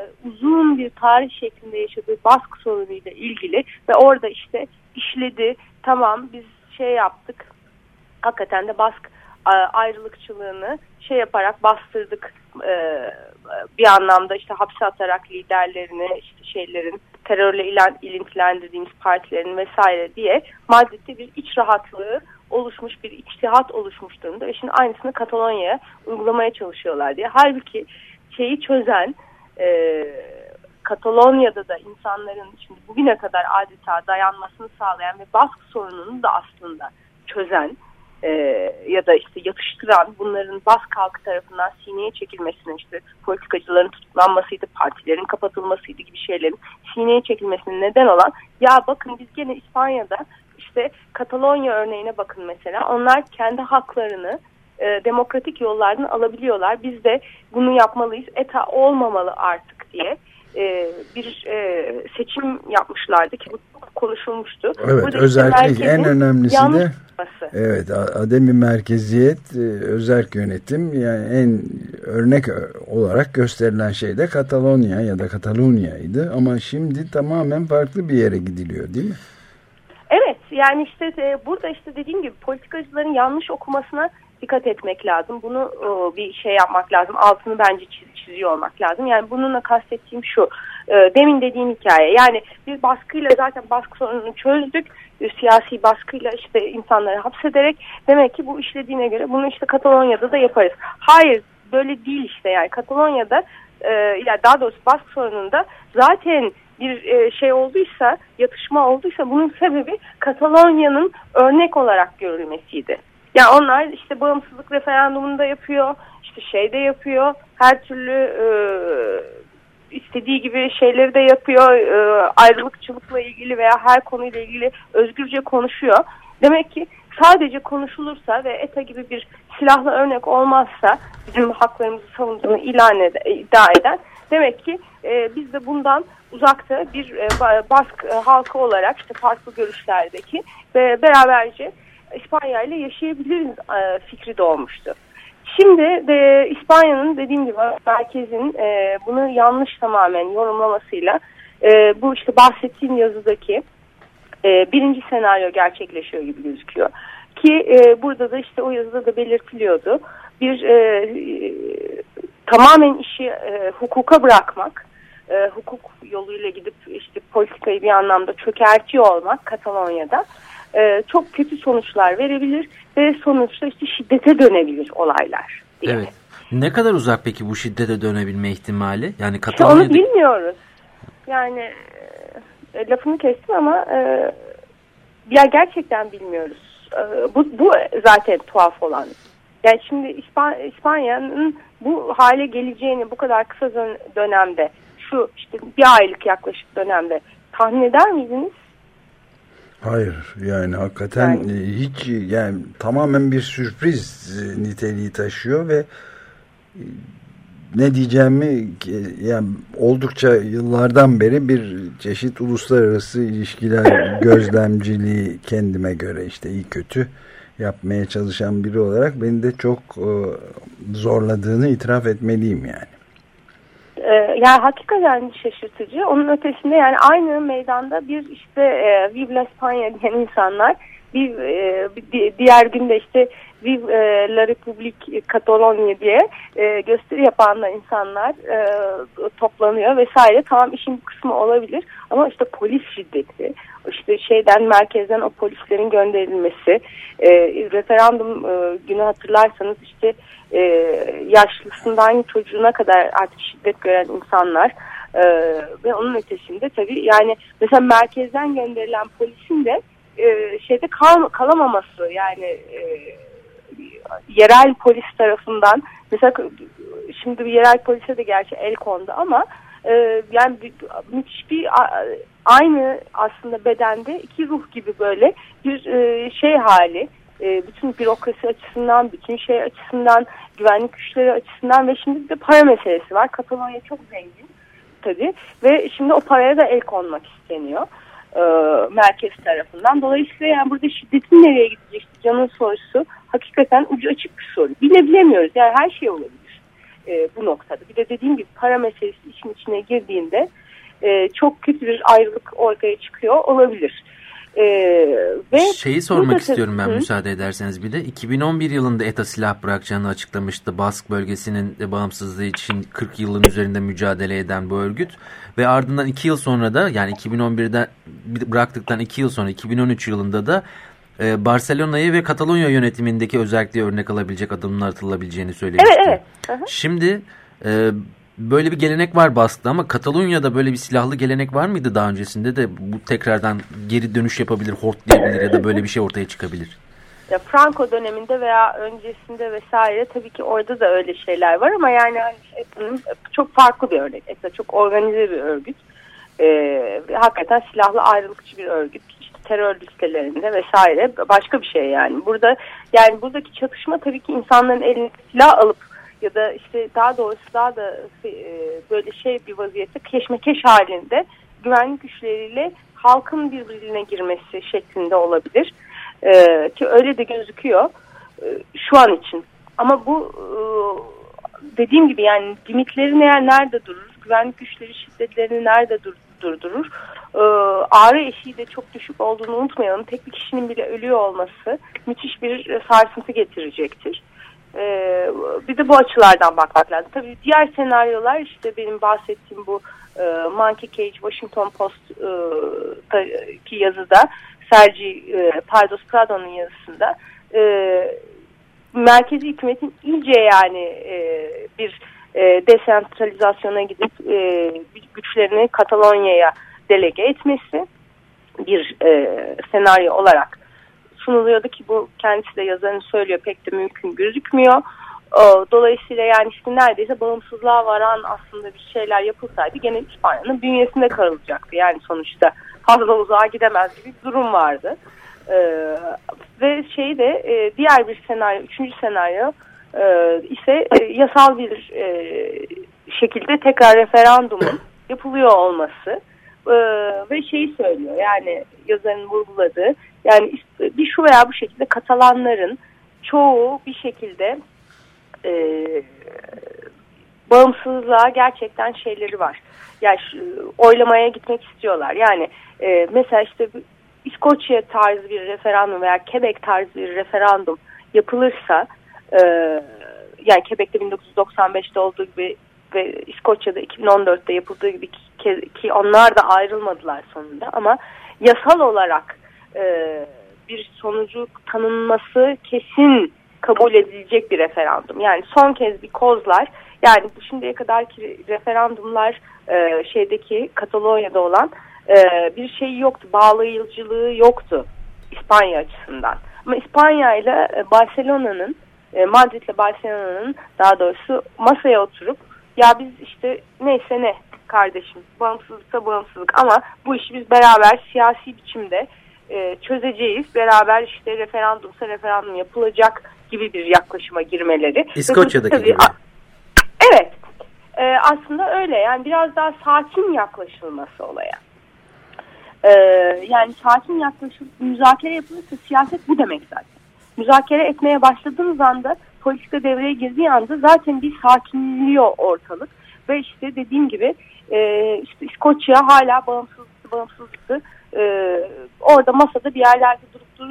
uzun bir tarih şeklinde yaşadığı baskı sorunuyla ilgili ve orada işte işledi, tamam biz şey yaptık, hakikaten de baskı ayrılıkçılığını şey yaparak bastırdık, e, bir anlamda işte hapse atarak liderlerini, işte şeylerin, terörle ilan, ilintilendirdiğimiz partilerin vesaire diye Madrid'de bir iç rahatlığı oluşmuş, bir içtihat oluşmuş durumda ve şimdi aynısını Katalonya'ya uygulamaya çalışıyorlar diye. Halbuki şeyi çözen, e, Katalonya'da da insanların şimdi bugüne kadar adeta dayanmasını sağlayan ve baskı sorununu da aslında çözen e, ya da işte yatıştıran, bunların baskı halkı tarafından sineye çekilmesine, işte politikacıların tutuklanmasıydı, partilerin kapatılmasıydı gibi şeylerin sineye çekilmesine neden olan, ya bakın biz gene İspanya'da işte Katalonya örneğine bakın mesela, onlar kendi haklarını e, demokratik yollardan alabiliyorlar. Biz de bunu yapmalıyız. E T A olmamalı artık diye e, bir e, seçim yapmışlardı ki bu konuşulmuştu. Evet, burada özellikle işte en önemlisi de evet, ademi merkeziyet, özerk yönetim, yani en örnek olarak gösterilen şey de Katalonya ya da Katalonya'ydı ama şimdi tamamen farklı bir yere gidiliyor, değil mi? Evet, yani işte e, burada işte dediğim gibi politikacıların yanlış okumasına dikkat etmek lazım. Bunu e, bir şey yapmak lazım. Altını bence çiz, çiziyor olmak lazım. Yani bununla kastettiğim şu. E, demin dediğim hikaye. Yani bir baskıyla zaten baskı sorununu çözdük. E, siyasi baskıyla işte insanları hapsederek, demek ki bu işlediğine göre bunu işte Katalonya'da da yaparız. Hayır, böyle değil işte. Yani Katalonya'da e, yani daha doğrusu baskı sorununda zaten bir e, şey olduysa, yatışma olduysa bunun sebebi Katalonya'nın örnek olarak görülmesiydi. Yani onlar işte bağımsızlık referandumunu da yapıyor, işte şey de yapıyor, her türlü e, istediği gibi şeyleri de yapıyor, e, ayrılıkçılıkla ilgili veya her konuyla ilgili özgürce konuşuyor. Demek ki sadece konuşulursa ve E T A gibi bir silahlı örnek olmazsa, bizim haklarımızı savunduğunu ilan ed- iddia eden, demek ki e, biz de bundan uzakta bir e, Bask e, halkı olarak işte farklı görüşlerdeki ve beraberce İspanya ile yaşayabiliriz e, fikri doğmuştu. Şimdi de İspanya'nın dediğim gibi merkezin e, bunu yanlış tamamen yorumlamasıyla e, bu işte bahsettiğim yazıdaki e, birinci senaryo gerçekleşiyor gibi gözüküyor. Ki e, burada da işte o yazıda da belirtiliyordu. Bir e, e, tamamen işi e, hukuka bırakmak, e, hukuk yoluyla gidip işte politikayı bir anlamda çökertiyor olmak Katalonya'da e, çok kötü sonuçlar verebilir ve sonuçta işte şiddete dönebilir olaylar diye. Evet. Ne kadar uzak peki bu şiddete dönebilme ihtimali? Yani Katalonya'da... İşte onu bilmiyoruz. Yani e, lafını kestim ama e, ya gerçekten bilmiyoruz. E, bu, bu zaten tuhaf olan. Yani şimdi İspan- İspanya'nın bu hale geleceğini bu kadar kısa dönemde, şu işte bir aylık yaklaşık dönemde tahmin eder miydiniz? Hayır, yani hakikaten yani, hiç yani tamamen bir sürpriz niteliği taşıyor ve ne diyeceğimi yani oldukça yıllardan beri bir çeşit uluslararası ilişkiler gözlemciliği kendime göre işte iyi kötü yapmaya çalışan biri olarak beni de çok zorladığını itiraf etmeliyim yani. Yani hakikaten şaşırtıcı. Onun ötesinde yani aynı meydanda bir işte e, Viva España diyen insanlar bir, e, bir diğer günde işte Vive e, la République Catalogne diye e, gösteri yapan da insanlar e, toplanıyor vesaire. Tamam, işin bu kısmı olabilir ama işte polis şiddeti, işte şeyden, merkezden o polislerin gönderilmesi, e, referandum e, günü hatırlarsanız işte e, yaşlısından çocuğuna kadar artık şiddet gören insanlar e, ve onun ötesinde tabii yani mesela merkezden gönderilen polisin de e, şeyde kal, kalamaması yani e, yerel polis tarafından mesela şimdi bir yerel polise de gerçi el kondu ama e, yani bir, müthiş bir aynı aslında bedende iki ruh gibi böyle bir e, şey hali, e, bütün bürokrasi açısından, bütün şey açısından, güvenlik güçleri açısından ve şimdi bir de para meselesi var. Katalonya çok zengin tabii ve şimdi o paraya da el konmak isteniyor e, merkez tarafından. Dolayısıyla yani burada şiddetin nereye gidecek canın sorusu hakikaten ucu açık bir soru. Bile bilemiyoruz yani, her şey olabilir e, bu noktada. Bir de dediğim gibi para meselesi işin içine girdiğinde e, çok kötü bir ayrılık ortaya çıkıyor olabilir. Ee, ve Şeyi sormak da, istiyorum ben, hı? müsaade ederseniz bir de. iki bin on bir yılında E T A silah bırakacağını açıklamıştı. Bask bölgesinin de bağımsızlığı için kırk yılın üzerinde mücadele eden bu örgüt. Ve ardından iki yıl sonra da, yani iki bin on birden bıraktıktan iki yıl sonra iki bin on üç yılında da e, Barcelona'yı ve Katalonya yönetimindeki özellikle örnek alabilecek adımlar atılabileceğini söylemişti. Evet, evet. Hı-hı. Şimdi e, böyle bir gelenek var Bask'ta ama Katalonya'da böyle bir silahlı gelenek var mıydı daha öncesinde de bu tekrardan geri dönüş yapabilir, hortlayabilir ya da böyle bir şey ortaya çıkabilir? Ya Franco döneminde veya öncesinde vesaire tabii ki orada da öyle şeyler var ama yani çok farklı bir örnek. E T A çok organize bir örgüt. Ee, hakikaten silahlı ayrılıkçı bir örgüt. İşte terör listelerinde vesaire başka bir şey yani. Burada yani buradaki çatışma tabii ki insanların eline silah alıp ya da işte daha doğrusu daha da e, böyle şey bir vaziyette keşmekeş halinde güvenlik güçleriyle halkın birbirine girmesi şeklinde olabilir. E, ki öyle de gözüküyor e, şu an için. Ama bu e, dediğim gibi yani limitleri nerede durur? Güvenlik güçleri şiddetlerini nerede dur, durdurur? E, ağrı eşiği de çok düşük olduğunu unutmayalım. Tek bir kişinin bile ölüyor olması müthiş bir sarsıntı getirecektir. Ee, bir de bu açılardan bakmak lazım. Tabii diğer senaryolar işte benim bahsettiğim bu e, Monkey Cage Washington Post'taki yazıda Sergi e, Paydos Prado'nun yazısında e, merkezi hükümetin iyice yani e, bir e, desentralizasyona gidip e, güçlerini Katalonya'ya delege etmesi bir e, senaryo olarak sunuluyordu ki bu kendisi de yazarını söylüyor, pek de mümkün gözükmüyor. Dolayısıyla yani işte neredeyse bağımsızlığa varan aslında bir şeyler yapılsaydı gene İspanya'nın bünyesinde karılacaktı. Yani sonuçta fazla uzağa gidemez gibi bir durum vardı. Ee, ve şey de e, diğer bir senaryo, üçüncü senaryo e, ise e, yasal bir e, şekilde tekrar referandumun yapılıyor olması. Ee, ve şeyi söylüyor yani yazarın vurguladığı yani bir şu veya bu şekilde Katalanların çoğu bir şekilde e, bağımsızlığa gerçekten şeyleri var. Yani şu, oylamaya gitmek istiyorlar. Yani e, mesela işte İskoçya tarzı bir referandum veya Quebec tarzı bir referandum yapılırsa e, yani Quebec'te bin dokuz yüz doksan beşte olduğu gibi ve İskoçya'da iki bin on dörtte yapıldığı gibi ki, ki onlar da ayrılmadılar sonunda ama yasal olarak e, bir sonucu tanınması kesin kabul edilecek bir referandum. Yani son kez bir kozlar yani şimdiye kadarki referandumlar e, şeydeki Katalonya'da olan e, bir şey yoktu. Bağlayıcılığı yoktu İspanya açısından. Ama İspanya ile Barcelona'nın e, Madrid ile Barcelona'nın daha doğrusu masaya oturup ya biz işte neyse ne kardeşim bağımsızlıksa bağımsızlık ama bu işi biz beraber siyasi biçimde e, çözeceğiz. Beraber işte referandumsa referandum yapılacak gibi bir yaklaşıma girmeleri. İskoçya'daki tabii, gibi. Evet. E, aslında öyle. Yani biraz daha sakin yaklaşılması olaya. E, yani sakin yaklaşılıp müzakere yapılırsa siyaset bu demek zaten. Müzakere etmeye başladığınız anda politika devreye girdiği anda zaten bir sakinliyor ortalık. Ve işte dediğim gibi e, işte İskoçya hala bağımsızlıktı, bağımsızlıktı. E, orada masada bir yerlerde durup duruyor.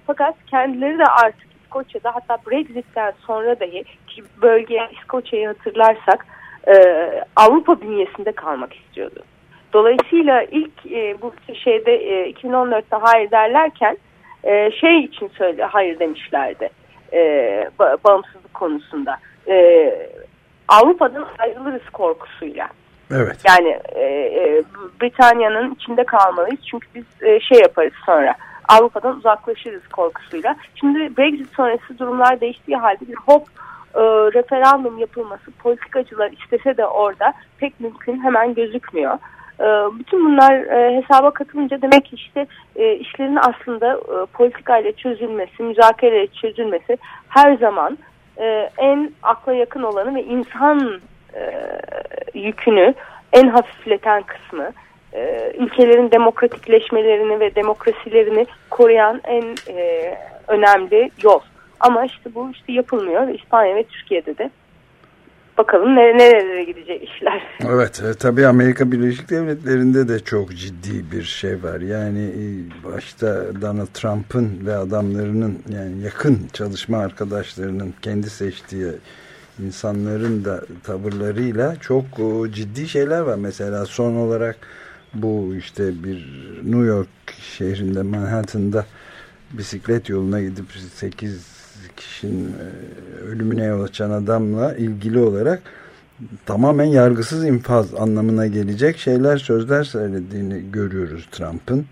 Fakat kendileri de artık İskoçya'da, hatta Brexit'ten sonra dahi, ki bölgeye İskoçya'yı hatırlarsak e, Avrupa bünyesinde kalmak istiyordu. Dolayısıyla ilk e, bu şeyde e, iki bin on dörtte hayır derlerken e, şey için söyle hayır demişlerdi e, ba- bağımsızlık konusunda. E, Avrupa'dan ayrılırız korkusuyla. Evet. Yani e, e, Britanya'nın içinde kalmalıyız çünkü biz e, şey yaparız sonra. Avrupadan uzaklaşırız korkusuyla. Şimdi Brexit sonrası durumlar değiştiği halde bir hop e, referandum yapılması politikacılar istese de orada pek mümkün hemen gözükmüyor. E, bütün bunlar e, hesaba katılınca demek ki işte e, işlerin aslında e, politikayla çözülmesi, müzakereyle çözülmesi her zaman e, en akla yakın olanı ve insan e, yükünü en hafifleten kısmı. Ülkelerin demokratikleşmelerini ve demokrasilerini koruyan en e, önemli yol. Ama işte bu işte yapılmıyor. İspanya ve Türkiye'de de bakalım nerelere gidecek işler. Evet, e, tabii Amerika Birleşik Devletleri'nde de çok ciddi bir şey var. Yani e, başta Donald Trump'ın ve adamlarının, yani yakın çalışma arkadaşlarının, kendi seçtiği insanların da tavırlarıyla çok o, ciddi şeyler var. Mesela son olarak bu işte bir New York şehrinde, Manhattan'da bisiklet yoluna gidip sekiz kişinin ölümüne yol açan adamla ilgili olarak tamamen yargısız infaz anlamına gelecek şeyler, sözler söylediğini görüyoruz Trump'ın.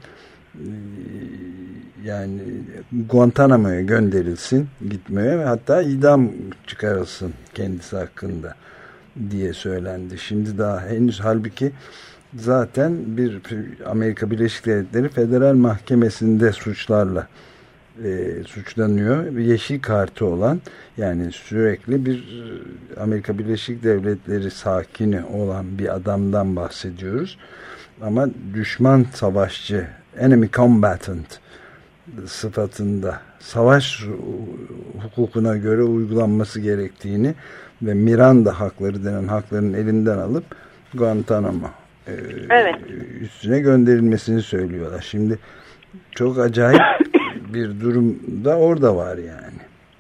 Yani Guantanamo'ya gönderilsin, gitmeye ve hatta idam çıkarılsın kendisi hakkında diye söylendi. Şimdi daha henüz, halbuki zaten bir Amerika Birleşik Devletleri Federal Mahkemesi'nde suçlarla e, suçlanıyor. Yeşil kartı olan, yani sürekli bir Amerika Birleşik Devletleri sakini olan bir adamdan bahsediyoruz. Ama düşman savaşçı, enemy combatant sıfatında savaş hukukuna göre uygulanması gerektiğini ve Miranda hakları denen hakların elinden alıp Guantanamo evet. üstüne gönderilmesini söylüyorlar. Şimdi çok acayip bir durum da orada var yani.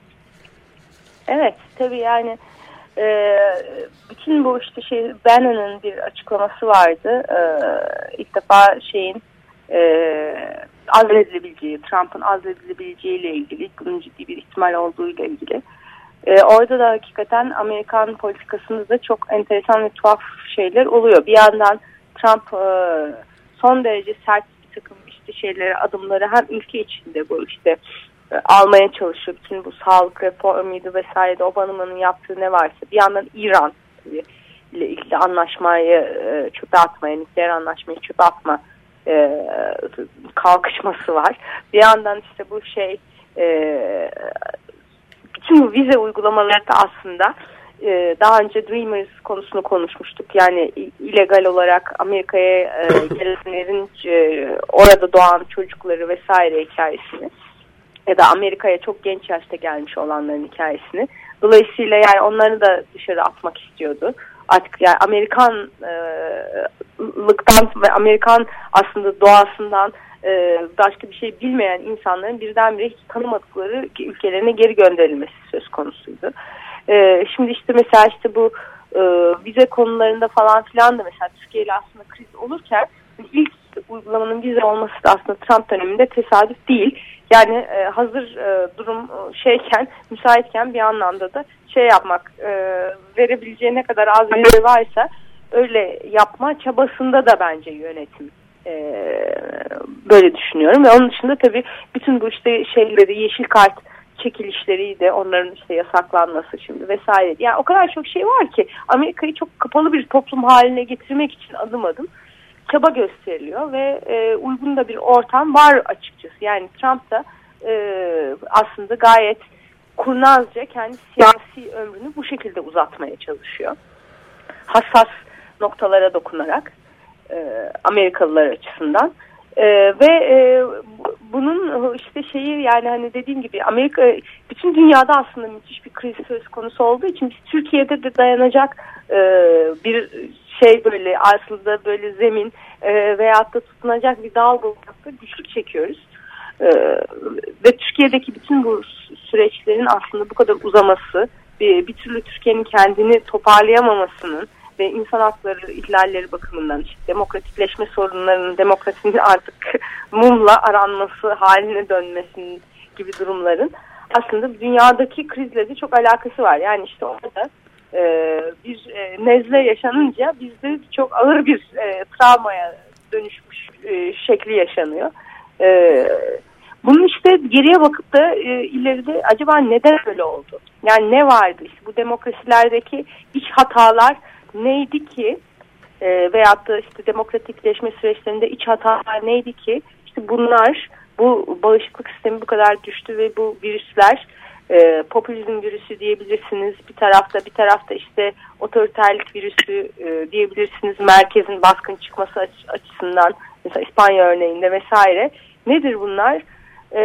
Evet, tabii yani e, bütün bu işte şey, Bannon'ın bir açıklaması vardı. E, ilk defa şeyin e, azledilebileceği, Trump'ın azledilebileceğiyle ilgili, bunun ciddi bir ihtimal olduğuyla ilgili. E, orada da hakikaten Amerikan politikasında çok enteresan ve tuhaf şeyler oluyor. Bir yandan Trump e, son derece sert bir takım işte şeyleri, adımları hem ülke içinde bu işte e, almaya çalışıyor. Bütün bu sağlık reformuydu vesaire de, Obama'nın yaptığı ne varsa. Bir yandan İran ile ilgili anlaşmayı e, çöpe atmaya, nükleer anlaşmayı çöpe atma e, kalkışması var. Bir yandan işte bu şey e, bütün bu vize uygulamaları da aslında e, daha önce Dreamers konusunu konuşmuştuk. Yani illegal olarak Amerika'ya e, gelenlerin e, orada doğan çocukları vesaire hikayesini ya da Amerika'ya çok genç yaşta gelmiş olanların hikayesini. Dolayısıyla yani onları da dışarı atmak istiyordu. Artık yani Amerikanlıktan ve Amerikan aslında doğasından başka bir şey bilmeyen insanların birdenbire hiç tanımadıkları ülkelerine geri gönderilmesi söz konusuydu. Şimdi işte mesela işte bu vize konularında falan filan da mesela Türkiye ile aslında kriz olurken ilk uygulamanın vize olması da aslında Trump döneminde tesadüf değil. Yani hazır durum şeyken, müsaitken bir anlamda da şey yapmak, verebileceği ne kadar az vize varsa öyle yapma çabasında da bence yönetim. Ee, böyle düşünüyorum ve onun dışında tabii bütün bu işte şeyleri, yeşil kart çekilişleri de, onların işte yasaklanması şimdi vesaire, yani o kadar çok şey var ki Amerika'yı çok kapalı bir toplum haline getirmek için adım adım çaba gösteriliyor ve e, uygun da bir ortam var açıkçası. Yani Trump da e, aslında gayet kurnazca kendi siyasi ömrünü bu şekilde uzatmaya çalışıyor. Hassas noktalara dokunarak Amerikalılar açısından ee, ve e, bunun işte şeyi, yani hani dediğim gibi Amerika, bütün dünyada aslında müthiş bir kriz söz konusu olduğu için biz Türkiye'de de dayanacak e, bir şey, böyle aslında böyle zemin e, veyahut da tutunacak bir dal bulmakta güçlük çekiyoruz. E, ve Türkiye'deki bütün bu süreçlerin aslında bu kadar uzaması, bir, bir türlü Türkiye'nin kendini toparlayamamasının ve insan hakları ihlalleri bakımından işte demokratikleşme sorunlarının demokrasinin artık mumla aranması haline dönmesinin gibi durumların aslında dünyadaki krizle de çok alakası var. Yani işte orada e, bir e, nezle yaşanınca bizde çok ağır bir e, travmaya dönüşmüş e, şekli yaşanıyor. E, bunun işte geriye bakıp da e, ileride acaba neden öyle oldu? Yani ne vardı? İşte bu demokrasilerdeki iç hatalar neydi ki e, veyahut da işte demokratikleşme süreçlerinde iç hatalar neydi ki işte bunlar, bu bağışıklık sistemi bu kadar düştü ve bu virüsler e, popülizm virüsü diyebilirsiniz bir tarafta, bir tarafta işte otoriterlik virüsü e, diyebilirsiniz merkezin baskın çıkması aç- açısından mesela İspanya örneğinde vesaire. Nedir bunlar? E,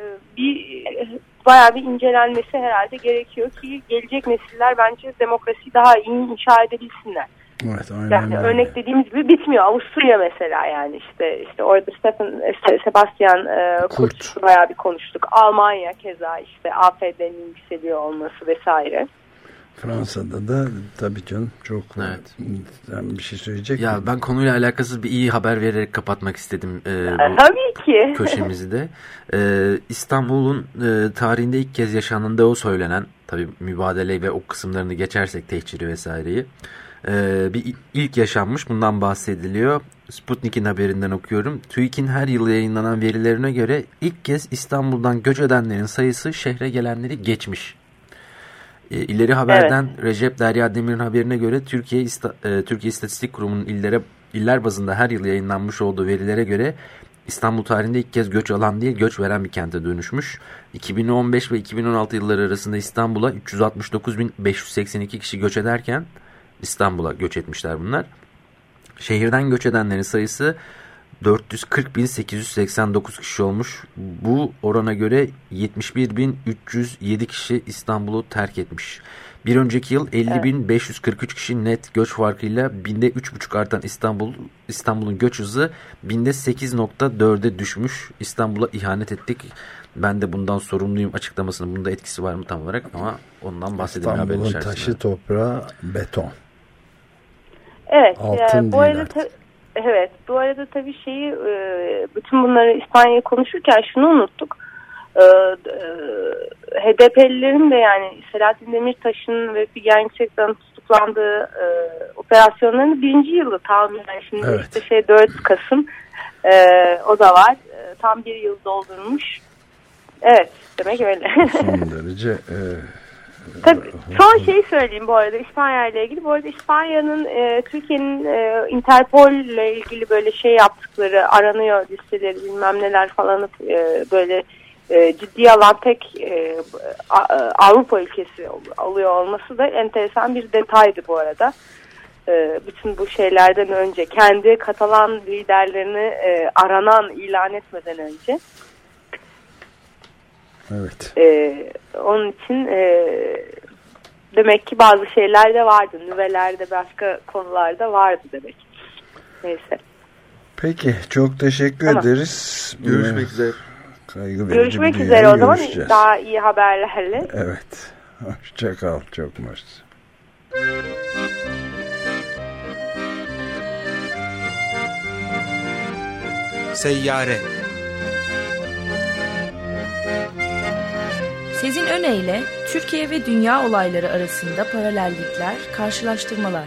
bir bayağı bir incelenmesi herhalde gerekiyor ki gelecek nesiller bence demokrasiyi daha iyi inşa edebilsinler. Evet, aynen yani öyle. örnek dediğimiz gibi bitmiyor. Avusturya mesela yani işte işte orada Stefan Sebastian e, Kurz bayağı bir konuştuk. Almanya keza işte A F D'nin yükseliyor olması vesaire. Fransa'da da tabii canım çok. Evet. Sen bir şey söyleyecek Ya misin? ben konuyla alakasız bir iyi haber vererek kapatmak istedim e, bu tabii ki. köşemizi de. E, İstanbul'un e, tarihinde ilk kez yaşandığı o söylenen, tabii mübadele ve o kısımlarını geçersek tehciri vesaireyi. Ee, bir ilk yaşanmış, bundan bahsediliyor. Sputnik'in haberinden okuyorum. TÜİK'in her yıl yayınlanan verilerine göre ilk kez İstanbul'dan göç edenlerin sayısı şehre gelenleri geçmiş. Ee, İleri Haber'den evet. Recep Derya Demir'in haberine göre Türkiye İsta, e, Türkiye İstatistik Kurumu'nun illere iller bazında her yıl yayınlanmış olduğu verilere göre İstanbul tarihinde ilk kez göç alan değil göç veren bir kente dönüşmüş. iki bin on beş ve iki bin on altı yılları arasında İstanbul'a üç yüz altmış dokuz bin beş yüz seksen iki kişi göç ederken İstanbul'a göç etmişler bunlar. Şehirden göç edenlerin sayısı dört yüz kırk bin sekiz yüz seksen dokuz kişi olmuş. Bu orana göre yetmiş bir bin üç yüz yedi kişi İstanbul'u terk etmiş. Bir önceki yıl elli bin beş yüz kırk üç kişi net göç farkıyla binde üç buçuk artan İstanbul İstanbul'un göç hızı binde sekiz nokta dörde düşmüş. İstanbul'a ihanet ettik. Ben de bundan sorumluyum açıklamasının bunda etkisi var mı tam olarak ama ondan bahsedelim haber içerisinde. İstanbul'un taşı, toprağı, beton. Evet. Altın e, bu arada ta- evet. Bu arada tabii şeyi e, bütün bunları İspanya'yı konuşurken şunu unuttuk. E, e, H D P'lilerin de yani Selahattin Demirtaş'ın ve Figen Yüksekdağ'ın tutuklandığı e, operasyonlarının birinci yılı tam yani şimdi evet. işte şey dört Kasım e, o da var. E, tam bir yıl doldurmuş. Evet. Demek öyle. Son derece e, Tabii, son şeyi söyleyeyim bu arada İspanya ile ilgili. Bu arada İspanya'nın e, Türkiye'nin e, Interpol ile ilgili böyle şey yaptıkları aranıyor listeleri bilmem neler falan e, böyle e, ciddi alan tek e, a, Avrupa ülkesi alıyor olması da enteresan bir detaydı bu arada. E, bütün bu şeylerden önce kendi Katalan liderlerini e, aranan ilan etmeden önce. Evet. Ee, onun için e, demek ki bazı şeyler de vardı. Nüvelerde başka konularda vardı demek. Neyse. Peki. Çok teşekkür tamam. ederiz. Görüşmek üzere. Kaygı Görüşmek üzere o zaman. Daha iyi haberlerle. Evet. Hoşça kal. Çok mersi. Seyyare. Sezin Öne Türkiye ve dünya olayları arasında paralellikler, karşılaştırmalar.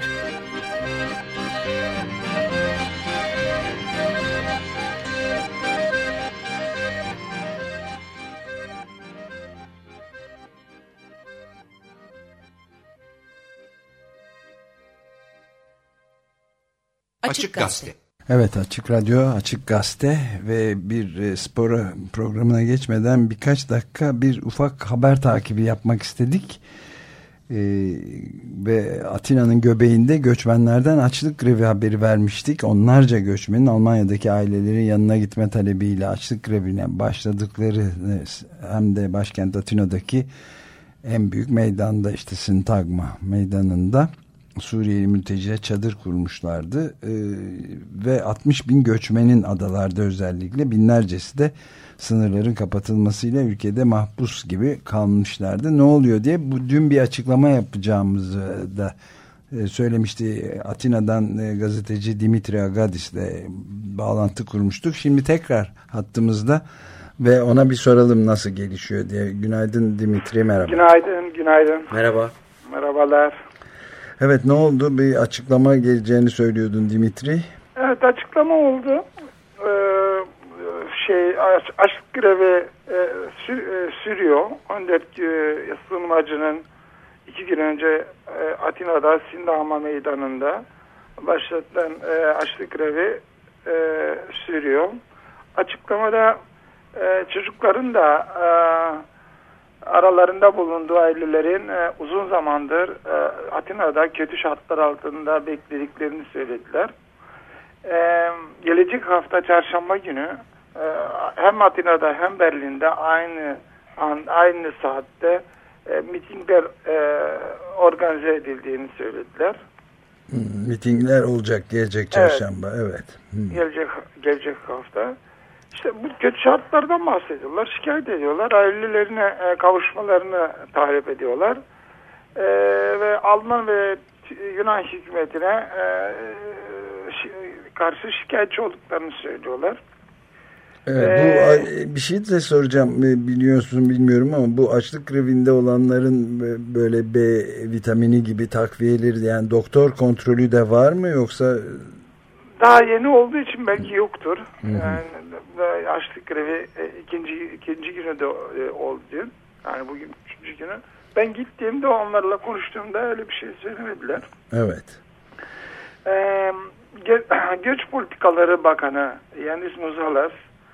Açık Gazete. Evet, Açık Radyo, Açık Gazete ve bir e, spor programına geçmeden birkaç dakika bir ufak haber takibi yapmak istedik. E, ve Atina'nın göbeğinde göçmenlerden açlık grevi haberi vermiştik. Onlarca göçmenin Almanya'daki ailelerin yanına gitme talebiyle açlık grevine başladıkları hem de başkent Atina'daki en büyük meydanda işte Sintagma meydanında Suriyeli mülteciler çadır kurmuşlardı e, ve altmış bin göçmenin adalarda özellikle binlercesi de sınırların kapatılmasıyla ülkede mahpus gibi kalmışlardı. Ne oluyor diye bu dün bir açıklama yapacağımızı da e, söylemişti. Atina'dan e, gazeteci Dimitri Agadis'le bağlantı kurmuştuk. Şimdi tekrar hattımızda ve ona bir soralım nasıl gelişiyor diye. Günaydın Dimitri, merhaba. Günaydın, günaydın. Merhaba. Merhabalar. Evet, ne oldu? Bir açıklama geleceğini söylüyordun Dimitri. Evet, açıklama oldu. Ee, şey aşk grevi e, sür, e, sürüyor. on dört e, sığınmacının iki gün önce e, Atina'da Sindahama Meydanı'nda başlatılan e, açlık grevi e, sürüyor. Açıklamada e, çocukların da e, aralarında bulunduğu ailelerin e, uzun zamandır e, Atina'da kötü şartlar altında beklediklerini söylediler. E, gelecek hafta çarşamba günü e, hem Atina'da hem Berlin'de aynı an, aynı saatte e, mitingler e, organize edildiğini söylediler. Hmm, mitingler olacak gelecek çarşamba, evet. evet. Hmm. Gelecek gelecek hafta. İşte bu kötü şartlardan bahsediyorlar, şikayet ediyorlar, ailelerine e, kavuşmalarını talep ediyorlar e, ve Alman ve Yunan hükümetine e, şi, karşı şikayetçi olduklarını söylüyorlar. Evet, bu ee, bir şey de soracağım, biliyorsun bilmiyorum ama bu açlık grevinde olanların böyle B vitamini gibi takviyeleri, yani doktor kontrolü de var mı yoksa? Daha yeni olduğu için belki yoktur. Hı hı. Yani açlık grevi ikinci ikinci günü de oldu dün. Yani bugün üçüncü günü. Ben gittiğimde onlarla konuştuğumda öyle bir şey söylemediler. Evet. Ee, Göç Politikaları Bakanı Yanis Muzalas,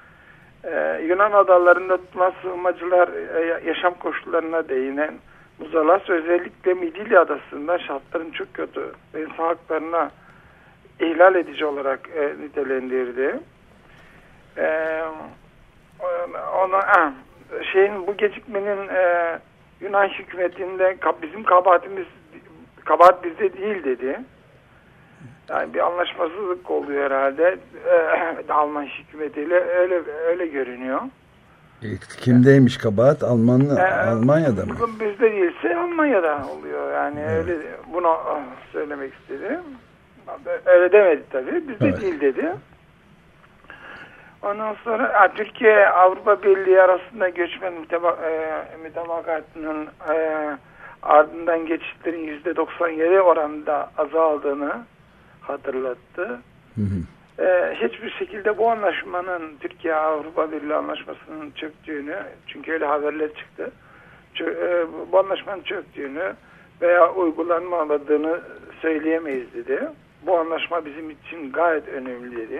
e, Yunan adalarında tutulan sığınmacılar e, yaşam koşullarına değinen Muzalas özellikle Midilli Adası'nda şartların çok kötü ve insan haklarına ihlal edici olarak e, nitelendirdi. E, ona e, şeyin bu gecikmenin e, Yunan hükümetinde bizim kabahatimiz kabahat bizde değil dedi. Yani bir anlaşmazlık oluyor herhalde e, Alman hükümetiyle, öyle öyle görünüyor. E, kimdeymiş kabahat? Almanlı, e, Almanya'da mı? Bizde değilse Almanya'da oluyor. Yani evet. Öyle bunu söylemek istedi. Öyle demedi tabii. Bizde evet. Değil dedi. Ondan sonra Türkiye Avrupa Birliği arasında göçmen mütabakatının e, e, ardından geçişlerin yüzde doksan yedi oranında azaldığını hatırlattı. Hı hı. E, hiçbir şekilde bu anlaşmanın, Türkiye Avrupa Birliği anlaşmasının çöktüğünü, çünkü öyle haberler çıktı, çö, e, bu anlaşmanın çöktüğünü veya uygulanmadığını söyleyemeyiz dedi. Bu anlaşma bizim için gayet önemli dedi.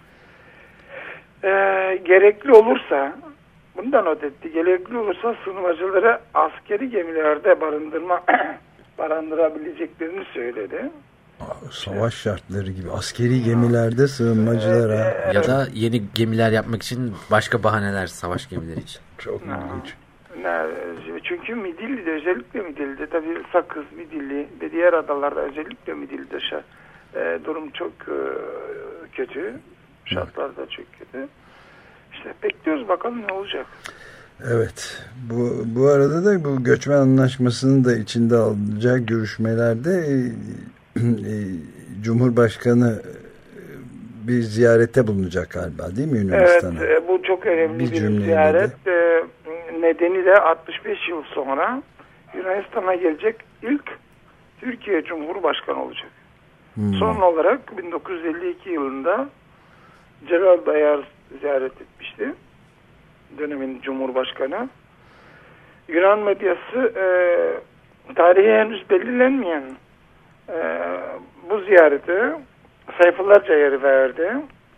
E, gerekli olursa, bunu da not etti, gerekli olursa sığınmacıları askeri gemilerde barındırma barındırabileceklerini söyledi. Savaş şartları gibi askeri gemilerde sığınmacılara evet, ya da yeni gemiler yapmak için başka bahaneler, savaş gemileri için. Çok ilginç. Çünkü Midilli'de, özellikle Midilli'de tabii Sakız, Midilli ve diğer adalarda özellikle Midilli'de e, durum çok e, kötü. Şartlar da çok kötü. İşte bekliyoruz bakalım ne olacak. Evet. Bu, bu arada da bu göçmen anlaşmasının da içinde alınacak görüşmelerde e, e, Cumhurbaşkanı bir ziyarette bulunacak galiba, değil mi Yunanistan'a? Evet. E, bu çok önemli bir, bir ziyaret. E, nedeni de altmış beş yıl sonra Yunanistan'a gelecek ilk Türkiye Cumhurbaşkanı olacak. Hmm. Son olarak bin dokuz yüz elli iki yılında Celal Bayar ziyaret etmişti. Dönemin Cumhurbaşkanı. Yunan medyası e, tarihi henüz belirlenmeyen e, bu ziyareti sayfalarca yer verdi.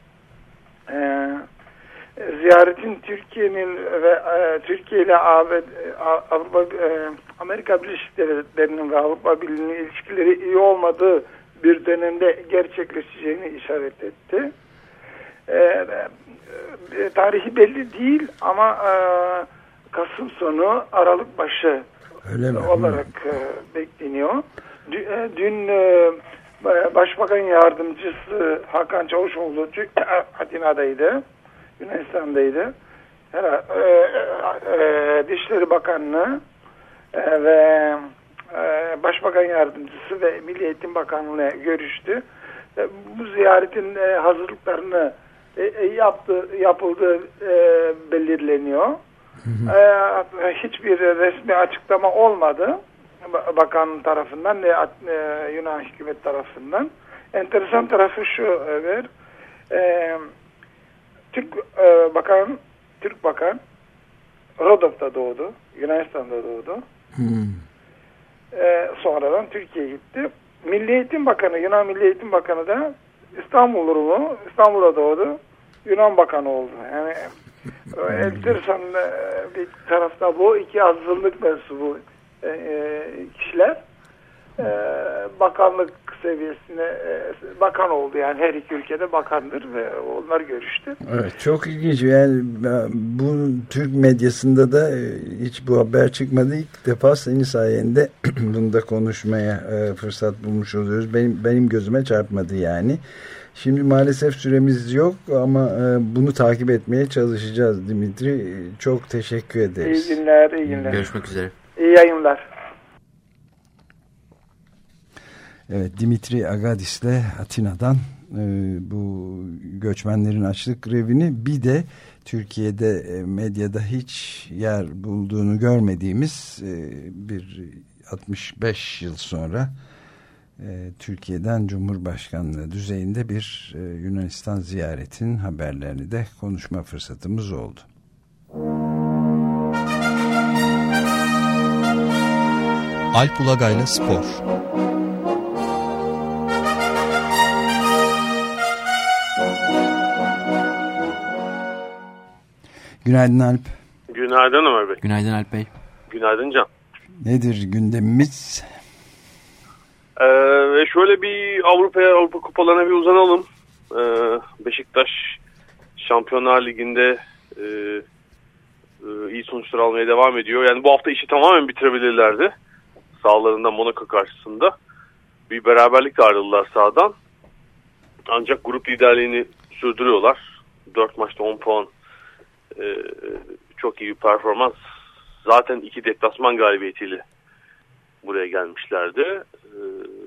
E, ziyaretin Türkiye'nin ve e, Türkiye ile Avrupa e, Amerika Birleşik Devletleri'nin ve Avrupa Birliği'nin ilişkileri iyi olmadığı bir dönemde gerçekleşeceğini işaret etti. E, e, tarihi belli değil ama e, Kasım sonu Aralık başı olarak e, bekleniyor. dün e, Başbakan Yardımcısı Hakan Çavuşoğlu Atina'daydı, Yunanistan'daydı. Her, e, e, Dışişleri Bakanlığı e, ve e, Başbakan Yardımcısı ve Milli Eğitim Bakanlığı görüştü. E, bu ziyaretin e, hazırlıklarını e, yaptı, yapıldığı e, belirleniyor. Hı hı. E, hiçbir resmi açıklama olmadı bakan tarafından ve e, Yunan hükümet tarafından. Enteresan tarafı şu Ömer, e, Türk e, bakan Türk bakan Rodos'ta doğdu, Yunanistan'da doğdu. Hmm. E, sonradan Türkiye'ye gitti. Milli Eğitim Bakanı, Yunan Milli Eğitim Bakanı da İstanbul Rumu, İstanbul'da doğdu, Yunan Bakanı oldu. Yani enteresan bir tarafta bu iki azınlık mensubu e, kişiler e, bakanlık seviyesine e, bakan oldu. Yani her iki ülkede bakandır ve onlar görüştü. Evet, çok ilginç. Yani bu Türk medyasında da hiç bu haber çıkmadı. İlk defa senin sayende bunu da konuşmaya e, fırsat bulmuş oluyoruz. Benim benim gözüme çarpmadı yani. Şimdi maalesef süremiz yok ama e, bunu takip etmeye çalışacağız Dimitri. Çok teşekkür ederiz. İyi günler, iyi günler. Görüşmek üzere. İyi yayınlar. Evet, Dimitri Agadis'le Atina'dan e, bu göçmenlerin açlık grevini, bir de Türkiye'de e, medyada hiç yer bulduğunu görmediğimiz e, bir altmış beş yıl sonra e, Türkiye'den Cumhurbaşkanlığı düzeyinde bir e, Yunanistan ziyaretinin haberlerini de konuşma fırsatımız oldu. Alp Ulagay'la Spor. Günaydın Alp. Günaydın Ömer Bey. Günaydın Alp Bey. Günaydın Can. Nedir gündemimiz? Ee, ve şöyle bir Avrupa'ya, Avrupa kupalarına bir uzanalım. Ee, Beşiktaş Şampiyonlar Ligi'nde e, e, iyi sonuçlar almaya devam ediyor. Yani bu hafta işi tamamen bitirebilirlerdi. Sahalarında Monaco karşısında. Bir beraberlikle ayrıldılar sahadan. Ancak grup liderliğini sürdürüyorlar. dört maçta on puan. Ee, çok iyi bir performans. Zaten iki deplasman galibiyetiyle buraya gelmişlerdi. Ee,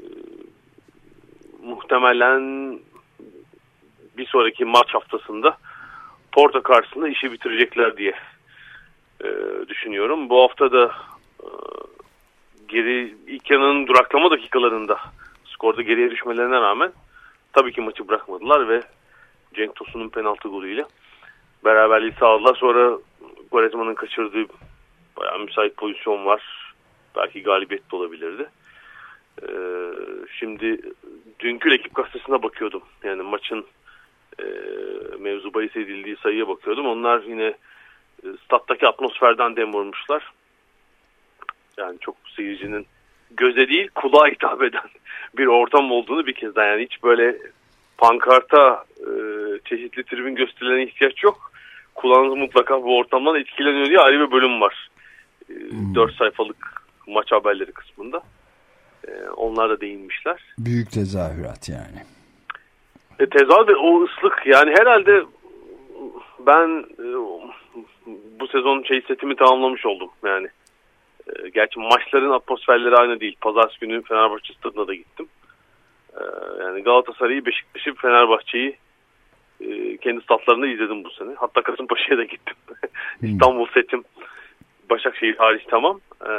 muhtemelen bir sonraki maç haftasında Porto karşısında işi bitirecekler diye e, düşünüyorum. Bu hafta da e, geri ilk yarının duraklama dakikalarında skorda geriye düşmelerine rağmen tabii ki maçı bırakmadılar ve Cenk Tosun'un penaltı golüyle beraberliği sağladılar. Sonra Quaresma'nın kaçırdığı bayağı müsait pozisyon var. Belki galibiyet de olabilirdi. Ee, şimdi dünkü ekip gazetesine bakıyordum. Yani maçın e, mevzu bahis edildiği sayıya bakıyordum. Onlar yine e, stat'taki atmosferden dem vurmuşlar. Yani çok seyircinin göze değil kulağa hitap eden bir ortam olduğunu bir kez daha, yani hiç böyle pankarta e, çeşitli tribün gösterilerine ihtiyaç yok. Kulağınız mutlaka bu ortamdan etkileniyor diye ayrı bir bölüm var. E, hmm. dört sayfalık maç haberleri kısmında. E, onlar da değinmişler. Büyük tezahürat yani. E, tezahürat ve o ıslık yani herhalde ben e, bu sezon şey setimi tamamlamış oldum yani. E, gerçi maçların atmosferleri aynı değil. Pazartesi günü Fenerbahçe stadına da gittim. E, yani Galatasaray'ı, Beşiktaş'ı, Fenerbahçe'yi e, kendi statlarında izledim bu sene. Hatta Kasımpaşa'ya da gittim. İstanbul setim Başakşehir hariç tamam. E,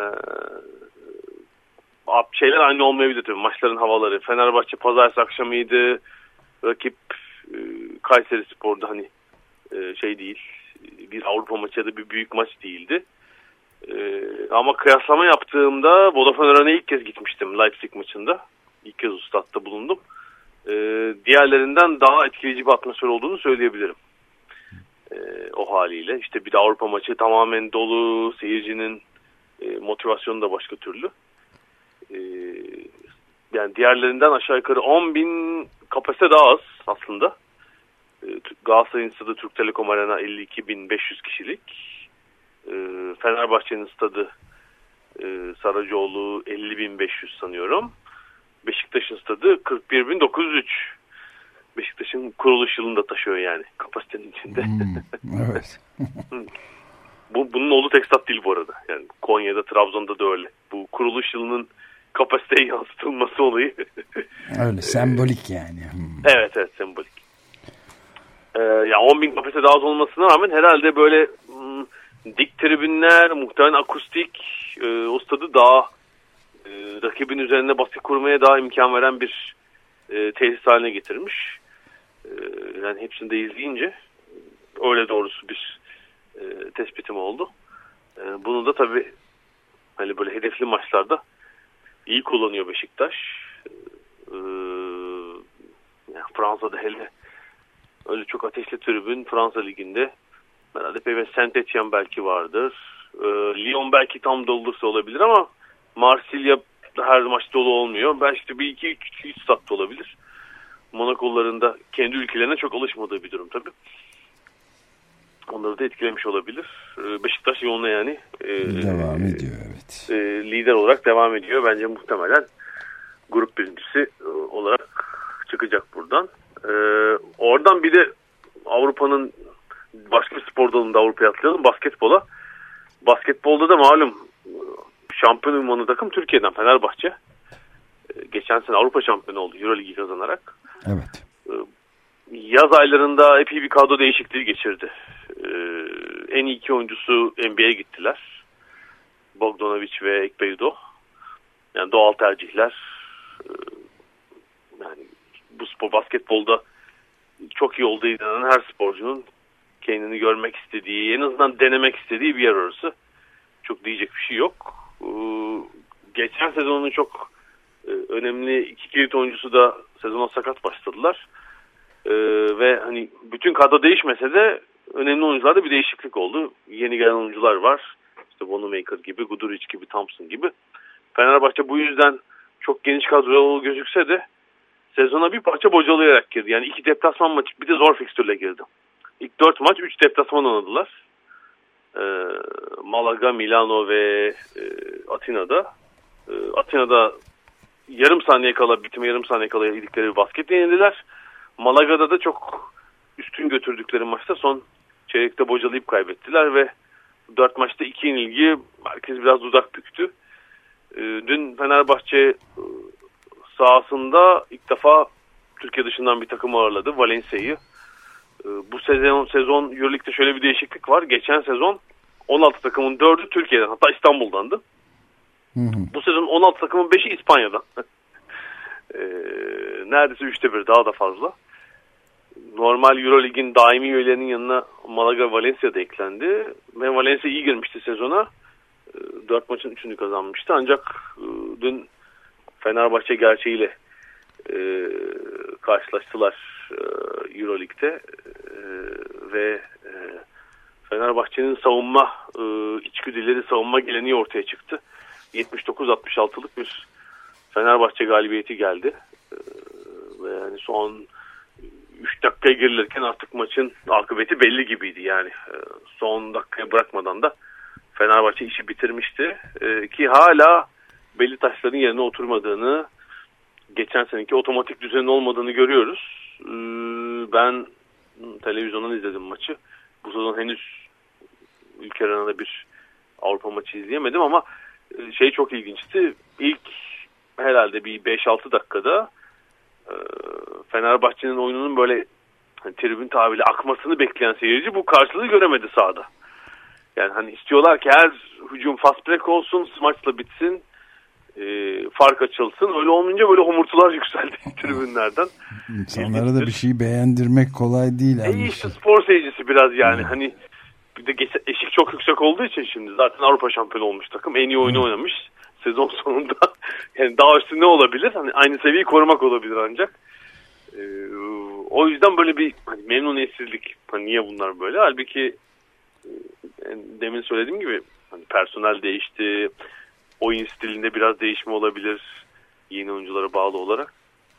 şeyler aynı olmayabilir tabii. Maçların havaları. Fenerbahçe pazartesi akşamıydı. Rakip e, Kayserispor'da hani e, şey değil. Bir Avrupa maçı ya da bir büyük maç değildi. Ee, ama kıyaslama yaptığımda Vodafone Arena'ya ilk kez gitmiştim Leipzig maçında. İlk kez o statta bulundum. Ee, diğerlerinden daha etkileyici bir atmosfer olduğunu söyleyebilirim. Ee, o haliyle. İşte bir de Avrupa maçı tamamen dolu. Seyircinin e, motivasyonu da başka türlü. Ee, yani diğerlerinden aşağı yukarı on bin kapasite daha az aslında. Ee, Galatasaray'ın stadı Türk Telekom Arena elli iki bin beş yüz kişilik. Fenerbahçe'nin stadı Saracoğlu elli bin beş yüz sanıyorum. Beşiktaş'ın stadı kırk bir bin dokuz yüz üç. Beşiktaş'ın kuruluş yılında taşıyor yani kapasitenin içinde. Hmm, evet. bu, bunun olduğu tek stat değil bu arada. Yani Konya'da, Trabzon'da da öyle. Bu kuruluş yılının kapasiteye yansıtılması olayı. Öyle sembolik yani. Hmm. Evet evet sembolik. Ee, ya on bin kapasite daha az olmasına rağmen herhalde böyle m, dik tribünler, muhtemelen akustik e, o stadı daha e, rakibin üzerinde baskı kurmaya daha imkan veren bir e, tesis haline getirmiş. E, yani hepsini de izleyince öyle doğrusu bir e, tespitim oldu. E, bunu da tabii hani böyle hedefli maçlarda iyi kullanıyor Beşiktaş. E, yani Fransa'da hele öyle çok ateşli tribün Fransa Ligi'nde herhalde P S V Saint-Etienne belki vardır. E, Lyon belki tam dolursa olabilir ama Marsilya her maç dolu olmuyor. Belki bir iki üç, üç statta olabilir. Monaco'ların da kendi ülkelerine çok alışmadığı bir durum tabii. Onları da etkilemiş olabilir. E, Beşiktaş yoluna yani e, devam ediyor evet. E, lider olarak devam ediyor. Bence muhtemelen grup birincisi e, olarak çıkacak buradan. E, oradan bir de Avrupa'nın başka bir spor dalında Avrupa'ya atlayalım. Basketbola. Basketbolda da malum şampiyon ünvanı takım Türkiye'den Fenerbahçe. E, geçen sene Avrupa şampiyonu oldu Euroligi kazanarak. Evet. E, yaz aylarında epey bir kadro değişikliği geçirdi. E, en iyi iki oyuncusu N B A'ye gittiler. Bogdanovic ve Ekpeydo. Yani doğal tercihler. E, yani bu spor basketbolda çok iyi olduğu inanan her sporcunun kendini görmek istediği, en azından denemek istediği bir yer orası. Çok diyecek bir şey yok. Ee, geçen sezonun çok e, önemli iki kilit oyuncusu da sezona sakat başladılar. Ee, ve hani bütün kadro değişmese de önemli oyuncularda bir değişiklik oldu. Yeni gelen oyuncular var. İşte Wanamaker gibi, Guduric gibi, Thompson gibi. Fenerbahçe bu yüzden çok geniş kadrolu gözükse de sezona bir parça bocalayarak girdi. Yani iki deplasman maçı bir de zor fikstürle girdi. İlk dört maç üç deplasman oynadılar. Ee, Malaga, Milano ve e, Atina'da. Ee, Atina'da yarım saniye kala, bitime yarım saniye kala yedikleri bir basket yenildiler. Malaga'da da çok üstün götürdükleri maçta son çeyrekte bocalayıp kaybettiler ve dört maçta iki yenilgi herkes biraz dudak büktü. Ee, dün Fenerbahçe sahasında ilk defa Türkiye dışından bir takım ağırladı. Valencia'yı. Bu sezon sezon Euroleague'de şöyle bir değişiklik var. Geçen sezon on altı takımın dördü Türkiye'den, hatta İstanbul'dandı. Hı hı. Bu sezon on altı takımın beşi İspanya'dan. e, neredeyse üçte bir, daha da fazla. Normal Euroleague'in daimi üyelerinin yanına Malaga, Valencia da eklendi. Ve Valencia iyi girmişti sezona. dört maçın üçünü kazanmıştı. Ancak e, dün Fenerbahçe gerçeğiyle e, karşılaştılar e, Euroleague'de e, ve e, Fenerbahçe'nin savunma e, içgüdüleri, savunma geleneği ortaya çıktı. yetmiş dokuz altmış altılık bir Fenerbahçe galibiyeti geldi. E, ve yani son üç dakikaya girilirken artık maçın akıbeti belli gibiydi. Yani e, son dakikaya bırakmadan da Fenerbahçe işi bitirmişti. E, ki hala belli taşların yerine oturmadığını, geçen seneki otomatik düzenin olmadığını görüyoruz. E, ben televizyondan izledim maçı. Bu sezon henüz ülke arenada bir Avrupa maçı izleyemedim ama şey çok ilginçti. İlk herhalde bir beş altı dakikada e, Fenerbahçe'nin oyununun böyle hani, tribün tabiriyle akmasını bekleyen seyirci bu karşılığı göremedi sahada. Yani hani istiyorlar ki her hücum fast break olsun, smaçla bitsin, e, fark açılsın. Öyle olmayınca böyle homurtular yükseldi tribünlerden. İnsanlara da bir şeyi beğendirmek kolay değil. E işte spor seyircisi biraz yani. Evet. Hani bir de eşik çok yüksek olduğu için şimdi zaten Avrupa şampiyonu olmuş takım. En iyi oyunu oynamış. Sezon sonunda yani daha üstü ne olabilir? Hani aynı seviyeyi korumak olabilir ancak. Ee, o yüzden böyle bir hani memnuniyetsizlik. Hani niye bunlar böyle? Halbuki yani demin söylediğim gibi hani personel değişti. Oyun stilinde biraz değişme olabilir. Yeni oyunculara bağlı olarak.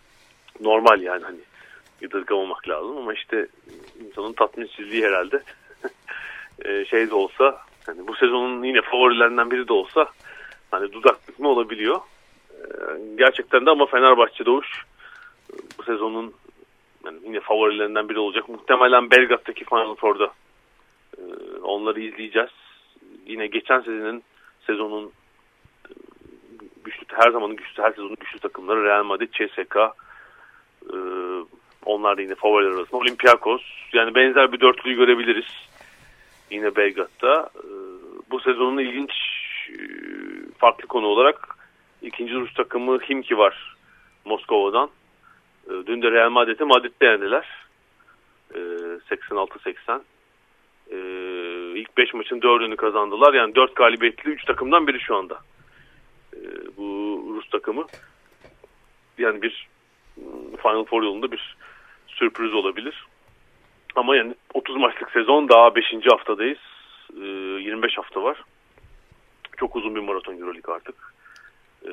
Normal yani hani yadırgamamak lazım ama işte insanın tatminsizliği herhalde şey de olsa hani bu sezonun yine favorilerinden biri de olsa hani dudak bükme olabiliyor. gerçekten de ama Fenerbahçe Doğuş bu sezonun yani yine favorilerinden biri olacak. Muhtemelen Belgrad'daki Final Four'da e, onları izleyeceğiz. Yine geçen senenin sezonun güçlü, her zamanın güçlü, her sezonun güçlü takımları Real Madrid, C S K, e, onlar da yine favoriler arasında. Olympiakos, yani benzer bir dörtlüyü görebiliriz yine Belgrad'da. E, bu sezonun ilginç e, farklı konu olarak ikinci Rus takımı Himki var Moskova'dan. E, dün de Real Madrid'i Madrid'de yendiler. E, seksen altı seksen. E, ilk beş maçın dördünü kazandılar. Yani dört galibiyetli üç takımdan biri şu anda. E, bu Rus takımı. Yani bir Final Four yolunda bir sürpriz olabilir. Ama yani otuz maçlık sezon, daha beşinci haftadayız. E, yirmi beş hafta var. Çok uzun bir maraton Euroleague artık. E,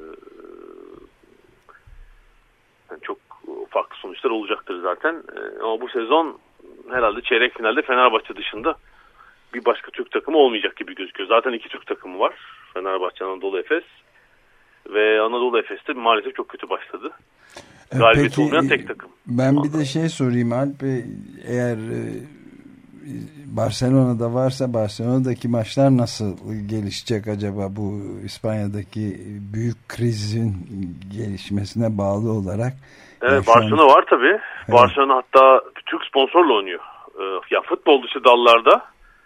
yani çok farklı sonuçlar olacaktır zaten. E, ama bu sezon herhalde çeyrek finalde Fenerbahçe dışında bir başka Türk takımı olmayacak gibi gözüküyor. Zaten iki Türk takımı var. Fenerbahçe, Anadolu Efes. Ve Anadolu Efes de maalesef çok kötü başladı. Galibiyet Peki, olmayan tek takım. Ben bir de şey sorayım Alp, eğer Barcelona'da varsa Barcelona'daki maçlar nasıl gelişecek acaba, bu İspanya'daki büyük krizin gelişmesine bağlı olarak? Evet, Barcelona an... var tabii. Evet. Barcelona hatta Türk sponsorla oynuyor. Ya futbol dışı dallarda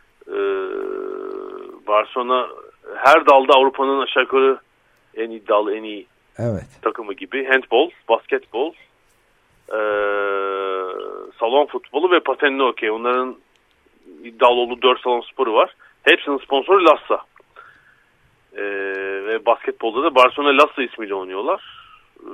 Barcelona her dalda Avrupa'nın aşağı yukarı en iddialı, en iyi evet. takımı gibi. Handball, basketbol, e, salon futbolu ve patenli okey. Onların iddialı olduğu dört salon sporu var. Hepsinin sponsoru Lassa. E, ve basketbolda da Barcelona Lassa ismiyle oynuyorlar. E,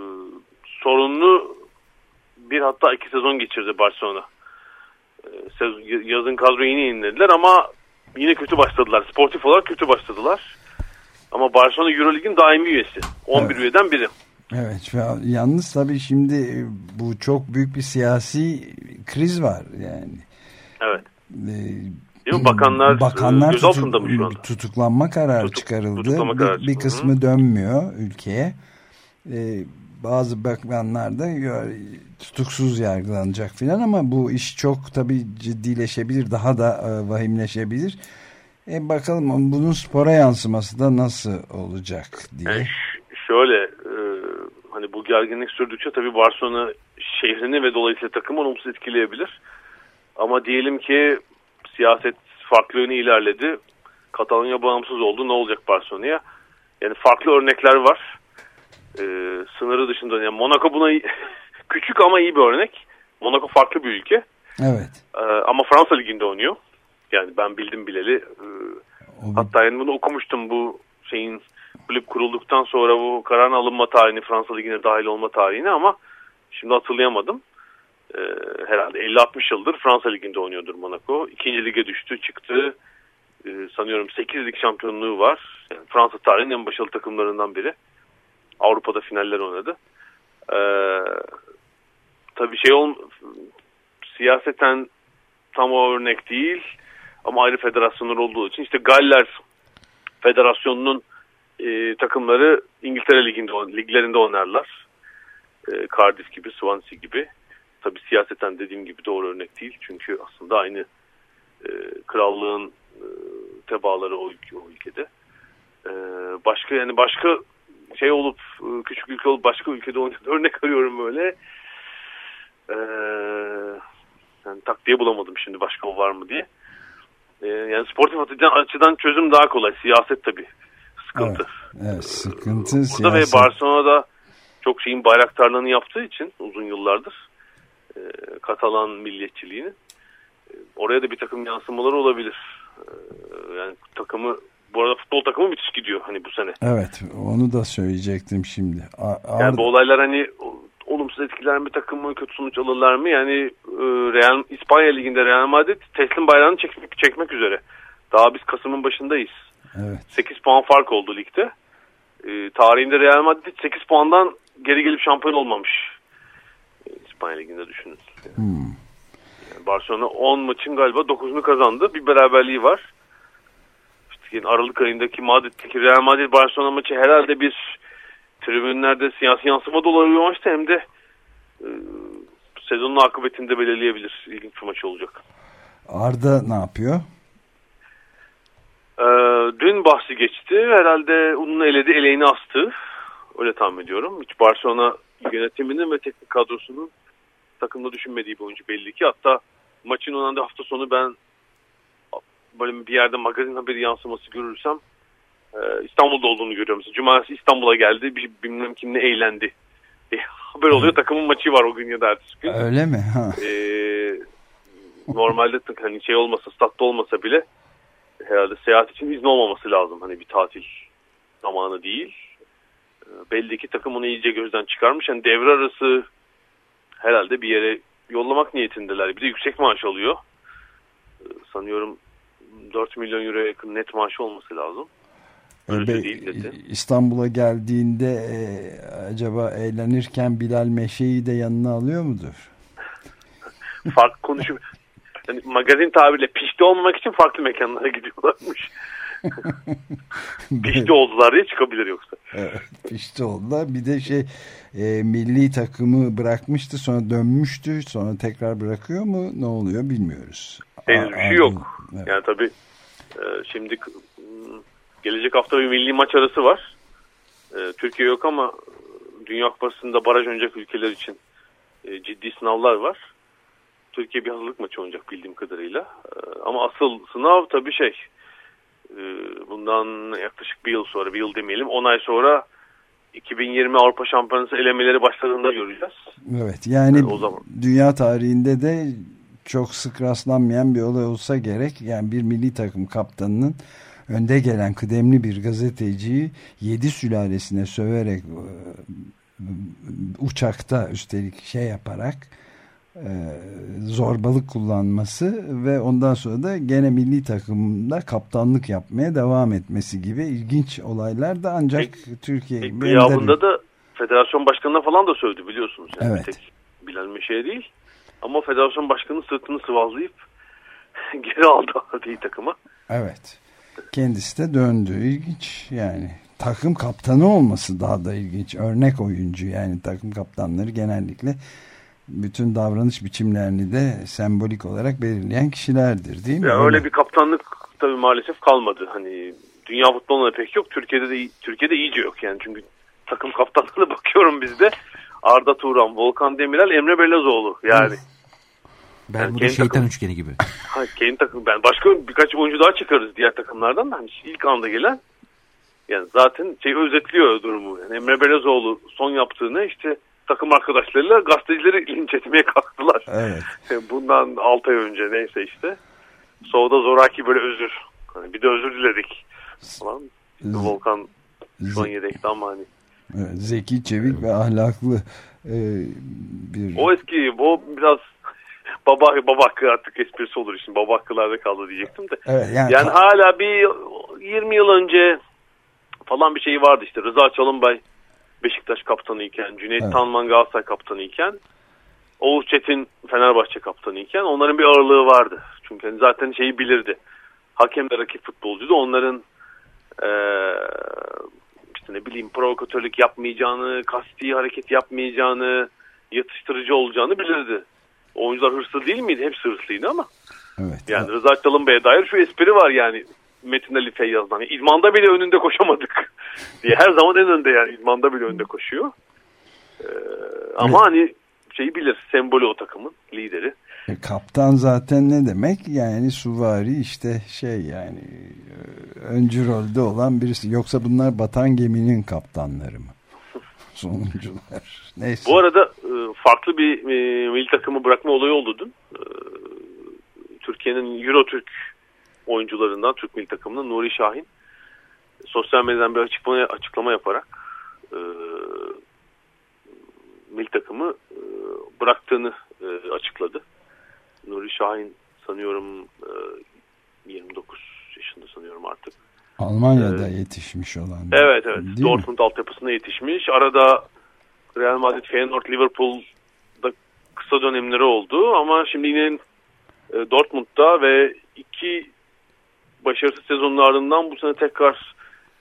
sorunlu bir hatta iki sezon geçirdi Barcelona. E, sezon, yazın kadroyu yeni yenilediler ama yine kötü başladılar. Sportif olarak kötü başladılar. Ama Barcelona Euroleague'in daimi üyesi. on bir evet. üyeden biri. Evet. Yalnız tabii şimdi bu çok büyük bir siyasi kriz var yani. Evet. Ee, Değil mi? Bakanlar, bakanlar göz altında mı şu anda? Tutuklanma kararı Tutuk, çıkarıldı. Kararı bir, bir kısmı Hı. dönmüyor ülkeye. Ee, bazı bakanlar da tutuksuz yargılanacak filan ama bu iş çok tabii ciddileşebilir. Daha da e, vahimleşebilir. E bakalım bunun spora yansıması da nasıl olacak diye. Yani şöyle e, hani bu gerginlik sürdükçe tabii Barcelona şehrini ve dolayısıyla takımı olumsuz etkileyebilir. Ama diyelim ki siyaset farklı yöne ilerledi. Katalonya bağımsız oldu. Ne olacak Barcelona'ya? Yani farklı örnekler var. E, sınırı dışında. Yani Monaco buna küçük ama iyi bir örnek. Monaco farklı bir ülke. Evet. E, ama Fransa Ligi'nde oynuyor. Yani ben bildim bileli. E, hatta yani bunu okumuştum, bu şeyin kulüp kurulduktan sonra bu kararın alınma tarihini, Fransa Ligi'ne dahil olma tarihini, ama şimdi hatırlayamadım. Ee, herhalde elli altmış yıldır Fransa Ligi'nde oynuyordur Monaco. İkinci lige düştü, çıktı. Ee, sanıyorum sekiz lig şampiyonluğu var. Yani Fransa tarihinin en başarılı takımlarından biri. Avrupa'da finaller oynadı. Ee, tabii şey ol, siyaseten tam o örnek değil. Ama ayrı federasyonlar olduğu için işte Galler Federasyonu'nun e, takımları İngiltere Ligi'nde, liglerinde oynarlar. E, Cardiff gibi, Swansea gibi. Tabii siyaseten dediğim gibi doğru örnek değil. Çünkü aslında aynı e, krallığın e, tebaaları o, ülke, o ülkede. E, başka yani başka şey olup e, küçük ülke olup başka ülkede oynayan örnek arıyorum böyle. E, yani tak diye bulamadım şimdi başka o var mı diye. Ee, yani sportif açıdan çözüm daha kolay. Siyaset tabii sıkıntı. Evet, evet sıkıntı. Burada siyaset. Ve Barcelona'da çok şeyin bayraktarlığını yaptığı için uzun yıllardır e, Katalan milliyetçiliğini e, oraya da bir takım yansımaları olabilir. E, yani takımı, bu arada futbol takımı müthiş gidiyor hani bu sene. Evet, onu da söyleyecektim şimdi. A- yani bu olaylar hani olumsuz etkiler mi takımı, kötü sonuç alırlar mı? Yani e, Real, İspanya Ligi'nde Real Madrid teslim bayrağını çekmek, çekmek üzere. Daha biz Kasım'ın başındayız. Evet. sekiz puan fark oldu ligde. E, tarihinde Real Madrid sekiz puandan geri gelip şampiyon olmamış. E, İspanya Ligi'nde düşünün. Hmm. Yani Barcelona on maçın galiba dokuzunu kazandı. Bir beraberliği var. İşte yani Aralık ayındaki Madrid'deki Real Madrid Barcelona maçı herhalde bir tribünlerde siyasi yansıma da oluyor maçta, hem de e, sezonun akıbetini de belirleyebilir. İlginç bir maç olacak. Arda ne yapıyor? Ee, dün bahsi geçti. Herhalde onun eledi, eleğini astı. Öyle tahmin ediyorum. Hiç Barcelona yönetiminin ve teknik kadrosunun takımda düşünmediği bir oyuncu belli ki. Hatta maçın oynandığı hafta sonu ben böyle bir yerde magazin haberi yansıması görürsem e, İstanbul'da olduğunu görüyorum. Mesela Cumartesi İstanbul'a geldi. Bir, bilmem kimle eğlendi. E, haber oluyor. Takımın maçı var o gün ya da ertesi gün. Öyle mi? Ha. E, normalde hani şey olmasa, statta olmasa bile herhalde seyahat için izin olmaması lazım. Hani bir tatil zamanı değil. E, belli ki takım onu iyice gözden çıkarmış. Yani devre arası herhalde bir yere yollamak niyetindeler. Bir de yüksek maaş alıyor. E, sanıyorum dört milyon euroya yakın net maaşı olması lazım. Be, İstanbul'a geldiğinde e, acaba eğlenirken Bilal Meşe'yi de yanına alıyor mudur? Farklı konuşuyor. Yani magazin tabiriyle pişti olmamak için farklı mekanlara gidiyorlarmış. Pişti oldular diye çıkabilir yoksa. Evet, pişti oldular. Bir de şey e, milli takımı bırakmıştı, sonra dönmüştü, sonra tekrar bırakıyor mu? Ne oluyor bilmiyoruz. Henüz bir şey yok. Evet. Yani tabii e, şimdi gelecek hafta bir milli maç arası var. E, Türkiye yok ama Dünya Kupası'nda baraj oynayacak ülkeler için e, ciddi sınavlar var. Türkiye bir hazırlık maçı oynayacak bildiğim kadarıyla. E, ama asıl sınav tabii şey, e, bundan yaklaşık bir yıl sonra, bir yıl demeyelim, on ay sonra iki bin yirmi Avrupa Şampiyonası elemeleri başladığında göreceğiz. Evet, yani, yani o zaman dünya tarihinde de çok sık rastlanmayan bir olay olsa gerek. Yani bir milli takım kaptanının önde gelen kıdemli bir gazeteciyi yedi sülalesine söverek uçakta üstelik şey yaparak zorbalık kullanması ve ondan sonra da gene milli takımda kaptanlık yapmaya devam etmesi gibi ilginç olaylar da ancak e, Türkiye gıyabında da federasyon başkanına falan da sövdü biliyorsunuz. Yani evet. Tek Bilal Meşe değil. Ama federasyon başkanı sırtını sıvazlayıp geri aldı milli takıma. Evet. Kendisi de döndü. İlginç yani. Takım kaptanı olması daha da ilginç. Örnek oyuncu yani, takım kaptanları genellikle bütün davranış biçimlerini de sembolik olarak belirleyen kişilerdir değil mi? Ya öyle bir kaptanlık tabii maalesef kalmadı. Hani dünya futbolunda pek yok. Türkiye'de de Türkiye'de iyice yok yani. Çünkü takım kaptanlarına bakıyorum bizde. Arda Turan, Volkan Demirel, Emre Belözoğlu yani. Ben yani bu da şeytan takım, üçgeni gibi. Hayır, kendi takım. Ben başka birkaç oyuncu daha çıkarız diğer takımlardan da. Hani ilk anda gelen yani zaten şey özetliyor durumu. Yani Emre Belözoğlu son yaptığını işte takım arkadaşlarıyla gazetecileri linç etmeye kalktılar. Evet. Bundan altı ay önce neyse işte. Soğuda zoraki böyle özür. Hani bir de özür diledik falan. İşte Volkan şu an yedekte ama hani. Evet, zeki, çevik ve ahlaklı e, bir... O eski, o biraz baba, baba hakkı artık esprisi olur şimdi. Baba hakkılarda kaldı diyecektim de. Evet, yani yani hala bir yirmi yıl önce falan bir şey vardı işte. Rıza Çalınbay Beşiktaş kaptanı iken, Cüneyt evet. Tanman Galatasaray kaptanı iken, Oğuz Çetin Fenerbahçe kaptanı iken onların bir ağırlığı vardı. Çünkü hani zaten şeyi bilirdi. Hakem de rakip futbolcuydu. Onların ee, işte ne bileyim provokatörlük yapmayacağını, kasti hareket yapmayacağını, yatıştırıcı olacağını bilirdi. Oyuncular hırslı değil miydi? Hepsi hırslıydı ama. Evet. Yani Rıza Çalınbay'a dair şu espri var yani. Metin Ali Feyyaz'dan. Yani İdmanda bile önünde koşamadık diye. Her zaman en önde yani. İdmanda bile önde koşuyor. Ee, ama evet. Hani şeyi bilir. Sembolü o takımın. Lideri. E, kaptan zaten ne demek? Yani suvari işte şey yani öncü rolde olan birisi. Yoksa bunlar batan geminin kaptanları mı? Sonuncular. Neyse. Bu arada farklı bir milli takımı bırakma olayı oldu dün. Türkiye'nin Eurotürk oyuncularından, Türk milli takımının Nuri Şahin sosyal medyadan bir açıklama, açıklama yaparak e, milli takımı e, bıraktığını e, açıkladı. Nuri Şahin sanıyorum e, yirmi dokuz yaşında sanıyorum artık. Almanya'da ee, yetişmiş olan. Evet evet. Dortmund altyapısına yetişmiş. Arada Real Madrid, Feyenoord, Liverpool'da kısa dönemleri oldu ama şimdi yine e, Dortmund'da ve iki başarısız sezonun ardından bu sene tekrar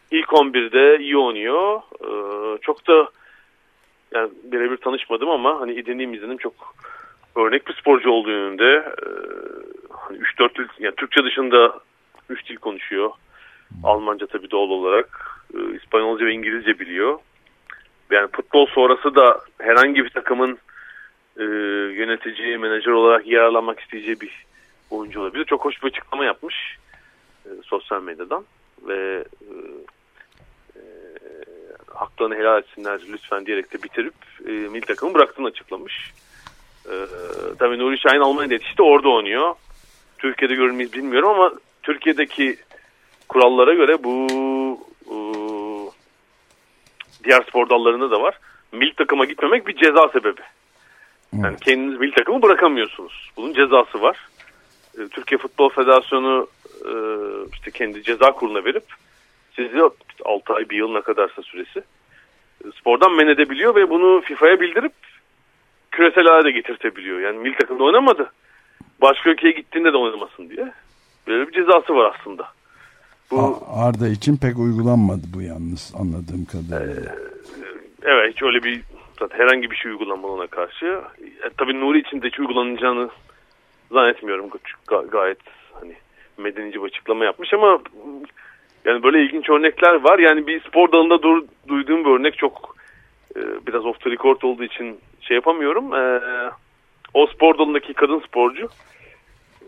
ilk on birde iyi oynuyor. Ee, çok da yani birebir tanışmadım ama hani edindiğim izlenim çok örnek bir sporcu olduğu yönünde. Ee, hani üç dört dil, yani Türkçe dışında üç dil konuşuyor. Almanca tabii doğal olarak. Ee, İspanyolca ve İngilizce biliyor. Yani futbol sonrası da herhangi bir takımın e, yönetici, menajer olarak yararlanmak isteyeceği bir oyuncu olabilir. Çok hoş bir açıklama yapmış e, sosyal medyadan ve e, e, haklarını helal etsinler lütfen diyerek de bitirip e, milli takımı bıraktığını açıklamış. E, tabii Nuri Şahin Almanya'da yetişti, orada oynuyor. Türkiye'de görür müyüz bilmiyorum ama Türkiye'deki kurallara göre bu e, diğer spor dallarında da var. Milli takıma gitmemek bir ceza sebebi. Yani evet. Kendiniz milli takımı bırakamıyorsunuz. Bunun cezası var. E, Türkiye Futbol Federasyonu e, işte kendi ceza kuruluna verip sizi altı ay bir yıl ne kadarsa süresi e, spordan men edebiliyor ve bunu FIFA'ya bildirip küresel hale de getirtebiliyor. Yani milli takımda oynamadı. Başka ülkeye gittiğinde de oynamasın diye. Böyle bir cezası var aslında. Bu Arda için pek uygulanmadı bu yalnız anladığım kadarıyla. E, evet hiç öyle bir zaten herhangi bir şey uygulanmadı ona karşı. E, tabii Nuri için de hiç uygulanacağını zannetmiyorum. Ga- gayet hani medenice bir açıklama yapmış ama yani böyle ilginç örnekler var. Yani bir spor dalında dur- duyduğum bir örnek çok e, biraz off the record olduğu için şey yapamıyorum. E, o spor dalındaki kadın sporcu e,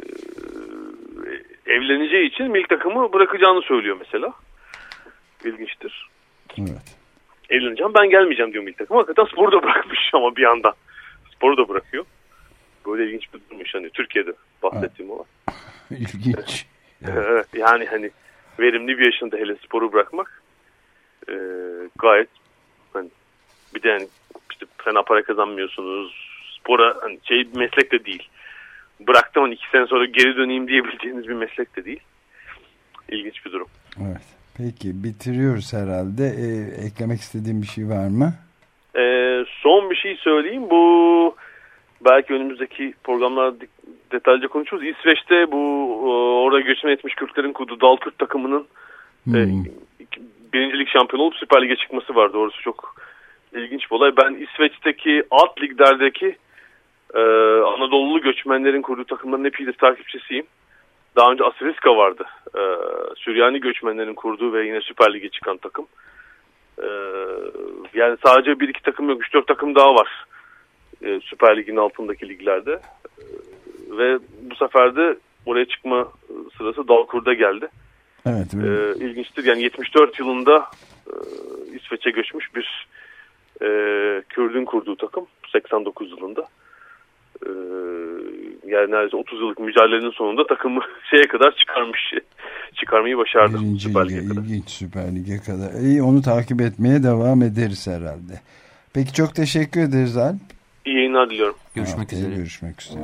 evleneceği için milli takımı bırakacağını söylüyor mesela. İlginçtir. Evet. Evleneceğim, ben gelmeyeceğim diyor milli takım. Hakikaten sporu da bırakmış ama bir yandan. Sporu da bırakıyor. Böyle ilginç bir durmuş hani Türkiye'de bahsettiğim olan. İlginç. Evet. Yani hani verimli bir yaşında hele sporu bırakmak e, gayet hani bir de yani işte fena para kazanmıyorsunuz. Spora hani şey bir meslek de değil. Bıraktım hani iki sene sonra geri döneyim diyebileceğiniz bir meslek de değil. İlginç bir durum. Evet. Peki bitiriyoruz herhalde. Ee, eklemek istediğim bir şey var mı? Ee, son bir şey söyleyeyim. Bu belki önümüzdeki programlarda detaylıca konuşuruz. İsveç'te bu orada göçmen etmiş Kürtlerin kurduğu Dal Kürt takımının hmm. e, birincilik şampiyonu olup Süper Lig'e çıkması var. Doğrusu çok ilginç bir olay. Ben İsveç'teki alt liglerdeki e, Anadolulu göçmenlerin kurduğu takımların hepsiyle takipçisiyim. Daha önce Asiriska vardı. Ee, Süryani göçmenlerin kurduğu ve yine Süper Lig'e çıkan takım. Ee, yani sadece bir iki takım yok. Üç dört takım daha var. Ee, Süper Lig'in altındaki liglerde. Ee, ve bu sefer de oraya çıkma sırası Dalkur'da geldi. Evet. Ee, ilginçtir. Yani yetmiş dört yılında e, İsveç'e göçmüş bir e, Kürdün kurduğu takım. seksen dokuz yılında. Ee, yani neredeyse otuz yıllık mücadelenin sonunda takımı şeye kadar çıkarmış, çıkarmayı başardı. Birinci Süper Lig'e, ilginç Süper Lig'e kadar. İyi, onu takip etmeye devam ederiz herhalde. Peki çok teşekkür ederiz Alp. İyi yayınlar diliyorum. Görüşmek Haftaya üzere. Görüşmek üzere.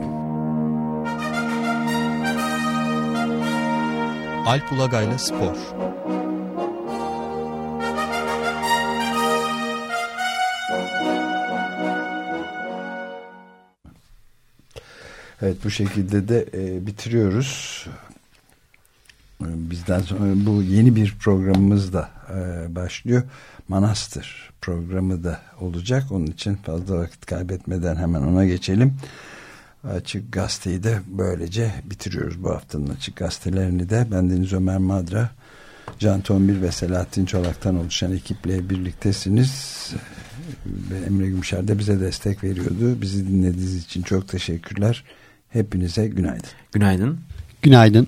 Alp Ulagay'la Spor. Evet, bu şekilde de e, bitiriyoruz. Bizden sonra bu yeni bir programımız da e, başlıyor. Manastır programı da olacak. Onun için fazla vakit kaybetmeden hemen ona geçelim. Açık Gazete'yi de böylece bitiriyoruz bu haftanın Açık Gazetelerini de. Bendeniz Ömer Madra, Can Tombil ve Selahattin Çolak'tan oluşan ekiple birliktesiniz. Ve Emre Gümşer de bize destek veriyordu. Bizi dinlediğiniz için çok teşekkürler. Hepinize günaydın. Günaydın. Günaydın.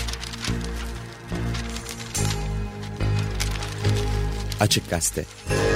Açık Gazete.